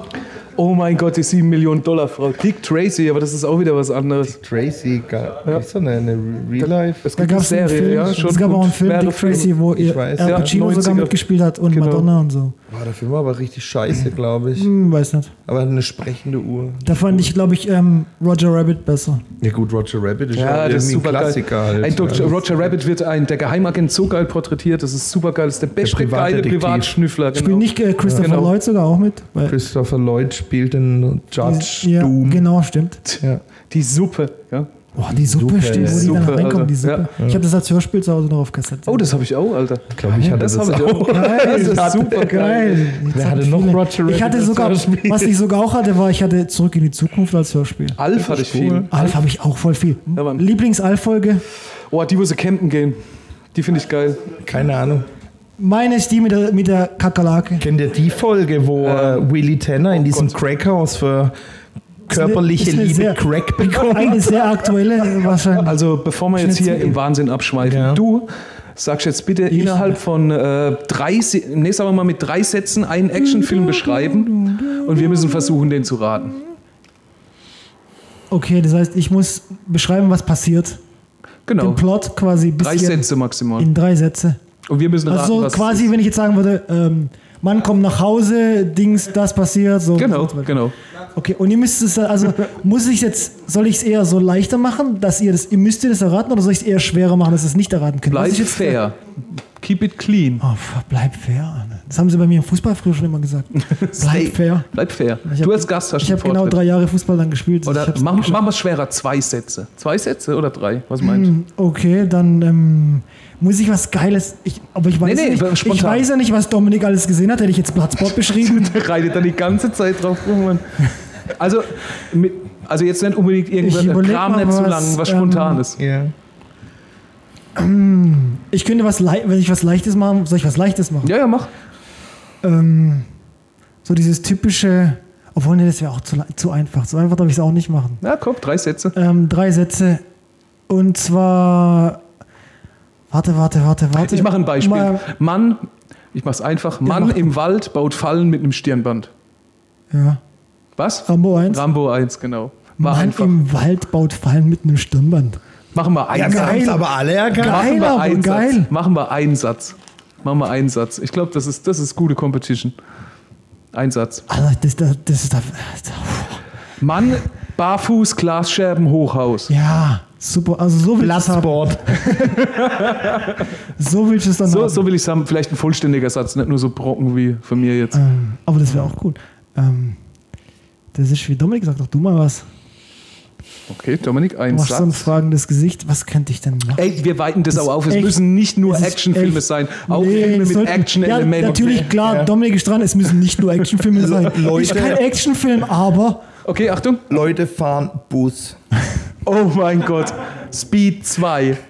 Oh mein Gott, die sieben Millionen Dollar Frau. Dick Tracy, aber das ist auch wieder was anderes. Tracy, gibt es da eine, eine Real Life? Es Da gibt gab eine es einen Serie, Film, ja, schon es gab gut. auch einen Film, Mehrere Dick Tracy, Filme. wo Ich ihr weiß, Al ja, Pacino sogar neunziger. mitgespielt hat und Genau. Madonna und so. Boah, der Film war aber richtig scheiße, glaube ich. Hm, weiß nicht. Aber er hat eine sprechende Uhr. Da fand ich, glaube ich, ähm, Roger Rabbit besser. Ja gut, Roger Rabbit ist Ja, ja das ist irgendwie ein super Klassiker geil. halt. Ein Doktor Ja, das- Roger Rabbit wird ein, der Geheimagent so geil porträtiert, das ist super geil. Das ist der beste geile Privatdetektiv. Privatschnüffler. Spielt Genau. nicht äh, Christopher Genau. Lloyd sogar auch mit? Weil Christopher Lloyd spielt den Judge ja, Doom. genau, stimmt. Ja. Die Suppe. Ja. Boah, die Suppe, Suppe, stimmt, ja. wo die dann Suppe, reinkommen, die Alter. Suppe. Ja. Ich habe das als Hörspiel zu Hause noch auf Kassette. Oh, das habe ich auch, Alter. Ich glaube, ich hatte das, Das habe ich auch. auch. Das ist hatte- super geil. Geil. Jetzt Wer hab hatte ich noch viele. Roger Rabbit Ich hatte als sogar, Hörspiel? was ich sogar auch hatte, war, ich hatte Zurück in die Zukunft als Hörspiel. Alf hatte ich viel. Alf habe ich auch voll viel. Ja, Mann. Lieblings-Alf-Folge? Oh, die, wo sie campen gehen. Die finde ich geil. Keine Ahnung. Meine ist die mit der, mit der Kakerlake. Kennt ihr die Folge, wo Ähm, äh, Willy Tanner in oh diesem Gott. Crackhaus für körperliche Ist eine Liebe sehr- Crack bekommt? Eine sehr aktuelle wahrscheinlich. Also, bevor wir jetzt hier Schnitzel. im Wahnsinn abschweifen, Ja. du sagst jetzt bitte innerhalb von äh, drei, Se- nee, sagen wir mal mit drei Sätzen einen Actionfilm beschreiben und wir müssen versuchen, den zu raten. Okay, das heißt, ich muss beschreiben, was passiert. Genau. Den Plot quasi ein Drei bisschen Sätze maximal. in drei Sätze. Und wir müssen raten, Also so was quasi, wenn ich jetzt sagen würde, ähm, Mann kommt nach Hause, Dings, das passiert, so. Genau, und so weiter. genau. Okay, und ihr müsst es, also muss ich jetzt, soll ich es eher so leichter machen, dass ihr das, ihr müsst ihr das erraten, oder soll ich es eher schwerer machen, dass ihr es nicht erraten könnt? Bleib Muss ich jetzt, fair. Keep it clean. Oh, bleib fair. Das haben sie bei mir im Fußball früher schon immer gesagt. Bleib fair. Bleib fair. Ich Du hab- als Gast hast Ich habe einen genau Vortritt. drei Jahre Fußball dann gespielt. Ich Oder hab's machen nicht mach wir es schwerer. Zwei Sätze. Zwei Sätze oder drei? Was meinst du? Hm, Okay, dann ähm, muss ich was Geiles. Ich, aber ich weiß, Nee, nee, nicht, ich spontan. weiß ja nicht, was Dominik alles gesehen hat. Hätte ich jetzt Bloodsport beschrieben. Der reitet da die ganze Zeit drauf rum. Mann. Also, mit, also jetzt nicht unbedingt Ich irgendwas, überleg Kram mal nicht zu was, lang, was ähm, Spontanes. Ja. Ich könnte was, lei- wenn ich was Leichtes machen, soll ich was Leichtes machen? Ja, ja, mach. Ähm, so dieses typische, obwohl nee, das wäre auch zu, le- zu einfach. So einfach darf ich es auch nicht machen. Ja, komm, drei Sätze. Ähm, drei Sätze. Und zwar. Warte, warte, warte, warte. Ich mache ein Beispiel. Mal, Mann, ich mach's einfach. Mann mach. im Wald baut Fallen mit einem Stirnband. ja. Was? Rambo eins. Rambo eins, genau. War Mann einfach. im Wald baut Fallen mit einem Stirnband. Machen wir einen Ja, wir Satz. haben es aber alle erkannt. Geil. Machen wir aber einen geil. Satz. Machen wir einen Satz. Machen wir einen Satz. Ich glaube, das ist, das ist gute Competition. Ein Satz. Alter, das, das, das ist. Mann, barfuß, Glasscherben, Hochhaus. Ja, super. Also so will ich es haben. Bloodsport. So will ich es dann So, haben. so will ich es haben. Vielleicht ein vollständiger Satz, nicht nur so Brocken wie von mir jetzt. Ähm, aber das wäre auch gut. Ähm, das ist wie Dominik sagt, doch du mal was. Okay, Dominik, Du ein machst so ein Satz. fragendes Gesicht. Was könnte ich denn machen? Ey, wir weiten das, Das auch auf. Es echt- müssen nicht nur es ist Actionfilme echt- sein, auch Nee, Filme es mit sollten- Action-Elementen. Ja, natürlich, klar, Ja. Dominik ist dran, es müssen nicht nur Actionfilme sein. Leute- Ist kein Actionfilm, aber Okay, Achtung. Leute fahren Bus. Oh mein Gott. Speed zwei.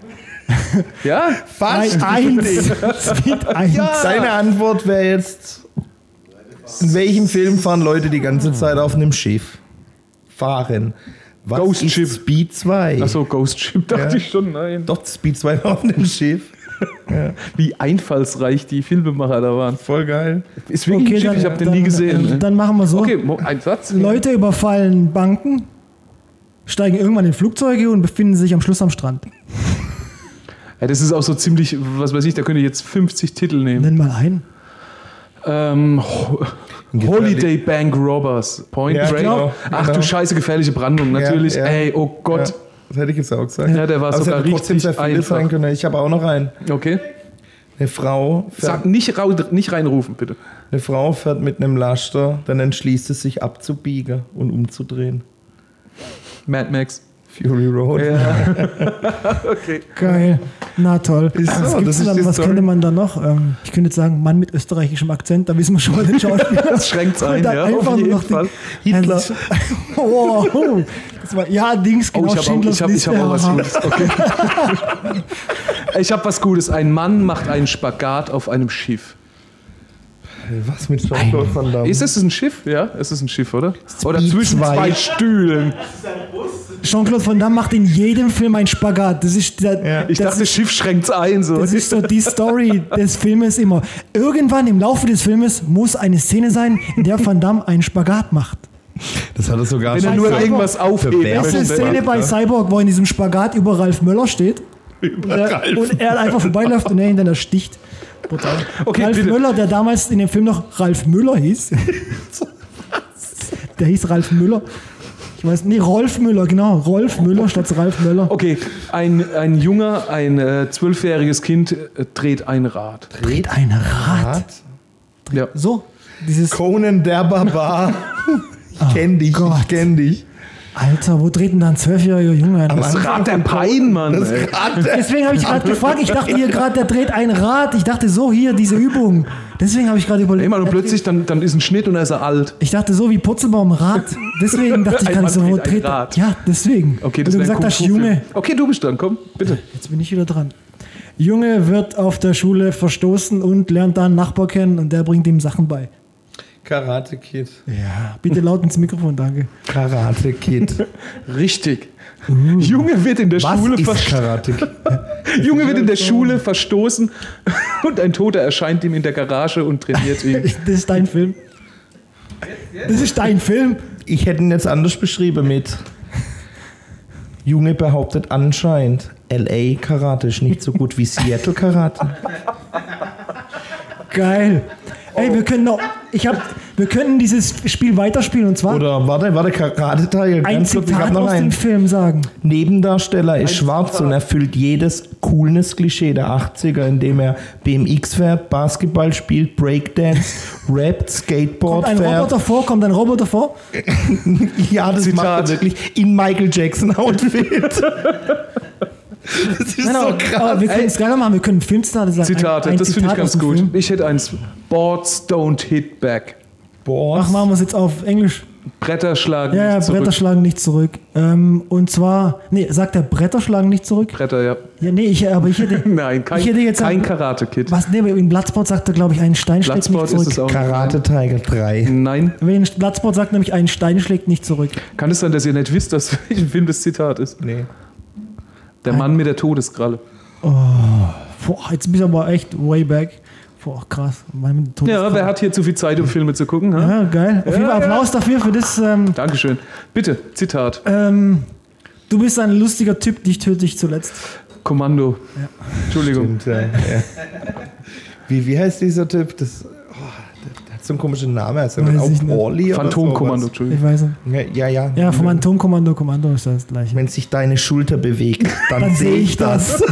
Ja? Fast Eins. Speed eins. Deine Antwort wäre jetzt: In welchem Film fahren Leute die ganze Zeit auf einem Schiff? Fahren. Was Ghost ist Ship. Speed zwei? Achso, Ghost Ship, dachte Ja. ich schon, nein. Doch, Speed zwei war auf einem Schiff. Wie einfallsreich die Filmemacher da waren. Voll geil. Ist wirklich ein Schiff, ich habe den dann, nie gesehen. Dann, dann machen wir so. Okay, mo- ein Satz. Leute überfallen Banken, steigen irgendwann in Flugzeuge und befinden sich am Schluss am Strand. Ja, das ist auch so ziemlich, was weiß ich, da könnte ich jetzt fünfzig Titel nehmen. Nenn mal einen. Ähm, Ho- Holiday Bank Robbers. Point Ja, Break. genau, Ach genau. du scheiße, gefährliche Brandung, natürlich. Ja, ja. Ey, oh Gott. Ja, das hätte ich jetzt auch gesagt. Ja, der war Aber es sogar hätte trotzdem richtig sehr viele einfach. sein können. Ich habe auch noch einen. Okay. Eine Frau, Sag fährt, nicht, rau- nicht reinrufen, bitte. eine Frau fährt mit einem Laster, dann entschließt es sich abzubiegen und umzudrehen. Mad Max. Fury Road. Ja. Okay. Geil. Na toll. Ist so, was das gibt's ist denn dann, die was Story. könnte man da noch? Ähm, ich könnte jetzt sagen, Mann mit österreichischem Akzent, da wissen wir schon mal den Schauspieler. Das schränkt's ein, Und dann ja, einfach auf nur jeden noch Fall. den, Hitler. Also, oh, oh. Das war, ja, Dings, Oh, genau. ich habe auch, Schindlers ich hab, ich hab Liste, auch was haha. Gutes. Okay. Ich habe was Gutes. Ein Mann macht einen Spagat auf einem Schiff. Was mit Jean-Claude Van Damme? Ist es ein Schiff? Ja, es ist ein Schiff, oder? Oder Speed zwischen zwei. zwei Stühlen. Jean-Claude Van Damme macht in jedem Film einen Spagat. Das ist, der, Ja. Ich das dachte, ist, Schiff schränkt's ein. So. das ist so die Story des Filmes immer. Irgendwann im Laufe des Filmes muss eine Szene sein, in der Van Damme einen Spagat macht. Das hat er sogar Wenn er schon nur für- irgendwas aufheben für Das ist Werbung eine möchte. Szene bei Cyborg, wo er in diesem Spagat über Ralf Möller steht. Und er, und er einfach vorbeiläuft und er hinterher sticht. Brutal. Okay, Ralf bitte. Möller, der damals in dem Film noch Ralf Müller hieß. Der hieß Ralf Müller. Ich weiß nicht, Rolf Müller, genau. Rolf Müller statt Ralf Möller. Okay, ein, ein Junger, ein äh, zwölfjähriges Kind äh, dreht ein Rad. Dreht ein Rad. Ja. So, dieses. Conan der Barbar. Ich kenn dich, Gott. ich kenn dich. Alter, wo dreht denn da ein zwölfjähriger Junge ein? Das Rad der Pein, Mann. ey. Deswegen habe ich gerade gefragt, ich dachte hier gerade, der dreht ein Rad. Ich dachte so, hier, diese Übung. Deswegen habe ich gerade überlegt. Ey, Mann, und plötzlich dann, dann ist ein Schnitt und er ist er alt. Ich dachte so wie Purzelbaum Rad. Deswegen dachte ich Ein gar nicht so, Mann wo dreht ein dreht. Rad. Ja, deswegen. Okay, Weil das du wäre ein gesagt hast, Kung-Fu-Film. Junge. Okay, du bist dran, komm, bitte. Jetzt bin ich wieder dran. Junge wird auf der Schule verstoßen und lernt da einen Nachbar kennen und der bringt ihm Sachen bei. Karate Kid. Ja. Bitte laut ins Mikrofon, danke. Karate Kid. Richtig. Junge wird in der Was Schule ist verstoßen. Karate Kid? Junge wird in der Schule verstoßen und ein Toter erscheint ihm in der Garage und trainiert ihn. Das ist dein Film. Das ist dein Film. Ich hätte ihn jetzt anders beschrieben mit Junge behauptet anscheinend, L A Karate ist nicht so gut wie Seattle Karate. Geil. Ey, wir können noch. Ich hab, wir könnten dieses Spiel weiterspielen und zwar Oder warte, warte, Karate-Teil. ein Ganz kurz, ich hab Zitat noch aus dem einen. Film sagen. Nebendarsteller ist schwarz und erfüllt jedes Coolness-Klischee der achtziger, indem er B M X fährt, Basketball spielt, Breakdance, rappt, Skateboard Kommt ein fährt. Roboter vor? Kommt ein Roboter vor? Ja, das Zitat. macht er wirklich in Michael Jackson Outfit. Das ist Nein, so aber, krass. aber wir können es geiler machen. Wir können Filmzitate sagen. Zitate, Ein- ein das finde ich Zitat ganz aus dem gut. Film. Ich hätte eins. Boards don't hit back. Boah, Ach, machen wir es jetzt auf Englisch. Bretter schlagen Ja, ja, nicht zurück. Bretter schlagen nicht zurück. Ähm, und zwar, nee, sagt der Bretter schlagen nicht zurück? Bretter, ja. Ja, nee, ich, aber ich hätte. Nein, kein, ich hätte jetzt kein sagen- Karate-Kid. Was, nee, in Bloodsport sagt er, glaube ich, ein Stein schlägt nicht Bloodsport zurück. ist es auch. Karate Tiger drei. Nein. In Bloodsport sagt nämlich, ein Stein schlägt nicht zurück. Kann es sein, dass ihr nicht wisst, dass welchen Film das Zitat ist? Nee. Der Mann mit der Todeskralle. Boah, jetzt bist du aber echt way back. Boah, krass. Mein Tod Ja, ist wer krass. hat hier zu viel Zeit, um Filme zu gucken? Ha? Ja, geil. Auf jeden Fall Applaus dafür, für das. Ähm, Dankeschön. Bitte, Zitat. ähm, du bist ein lustiger Typ, dich töte ich zuletzt. Kommando. Entschuldigung. Stimmt, ja, ja. Wie, wie heißt dieser Typ? Das, oh, der, der hat so einen komischen Namen. Heißt er Weiß auch ich nicht. Orly oder Phantomkommando, sowas? Entschuldigung. Ich weiß nicht. Ja, ja. Ja, vom Atomkommando, Kommando ist das gleiche. Wenn sich deine Schulter bewegt, dann, Dann sehe ich das.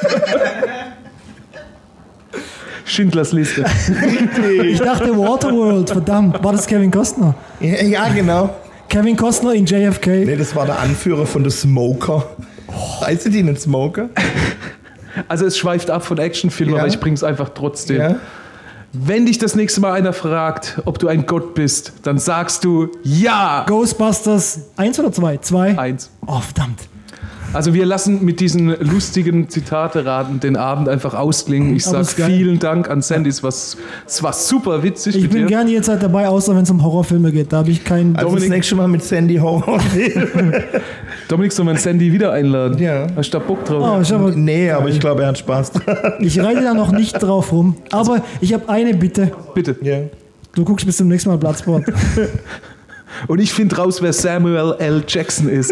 Schindlers Liste. Ich dachte Waterworld, verdammt. War das Kevin Costner? Ja, ja, genau. Kevin Costner in J F K. Nee, das war der Anführer von The Smoker. Heißt die nicht Smoker? Also es schweift ab von Actionfilmen, Ja. aber ich bring's einfach trotzdem. Ja. Wenn dich das nächste Mal einer fragt, ob du ein Gott bist, dann sagst du ja. Ghostbusters eins oder zwei? zwei? Eins. Oh, verdammt. Also wir lassen mit diesen lustigen Zitate-Raten den Abend einfach ausklingen. Ich Aber sage ist geil. vielen Dank an Sandy. Es war, es war super witzig Ich mit bin dir. gerne jetzt halt dabei, außer wenn es um Horrorfilme geht. Da habe ich keinen. Also das nächste Mal mit Sandy Horrorfilm. Dominik, soll man Sandy wieder einladen? Ja. Hast du da Bock drauf? Oh, ich, aber, Nee, aber ich glaube, er hat Spaß dran. ich reite da noch nicht drauf rum. Aber ich habe eine Bitte. Bitte. Ja. Du guckst bis zum nächsten Mal Bloodsport. Und ich finde raus, wer Samuel L. Jackson ist.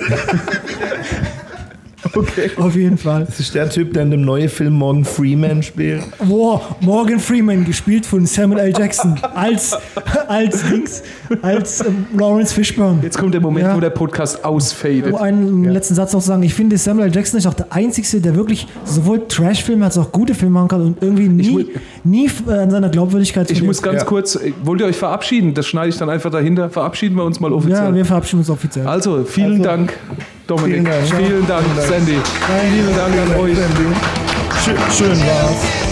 Okay. Auf jeden Fall. Das ist der Typ, der in dem neuen Film Morgan Freeman spielt. Wow, Morgan Freeman, gespielt von Samuel L. Jackson, als, als Dings, als ähm, Lawrence Fishburne. Jetzt kommt der Moment, Ja. wo der Podcast ausfadet. Um einen letzten Satz noch zu sagen, ich finde, Samuel L. Jackson ist auch der Einzige, der wirklich sowohl Trash-Filme als auch gute Filme machen kann und irgendwie nie, nie äh, an seiner Glaubwürdigkeit Ich verliert. muss ganz Ja. kurz, wollt ihr euch verabschieden? Das schneide ich dann einfach dahinter. Verabschieden wir uns mal offiziell. Ja, wir verabschieden uns offiziell. Also, vielen Also, Dank, Dominik. vielen Dank. Vielen Dank, Vielen Dank. Sandy. Vielen Dank an euch. Schön, schön war's.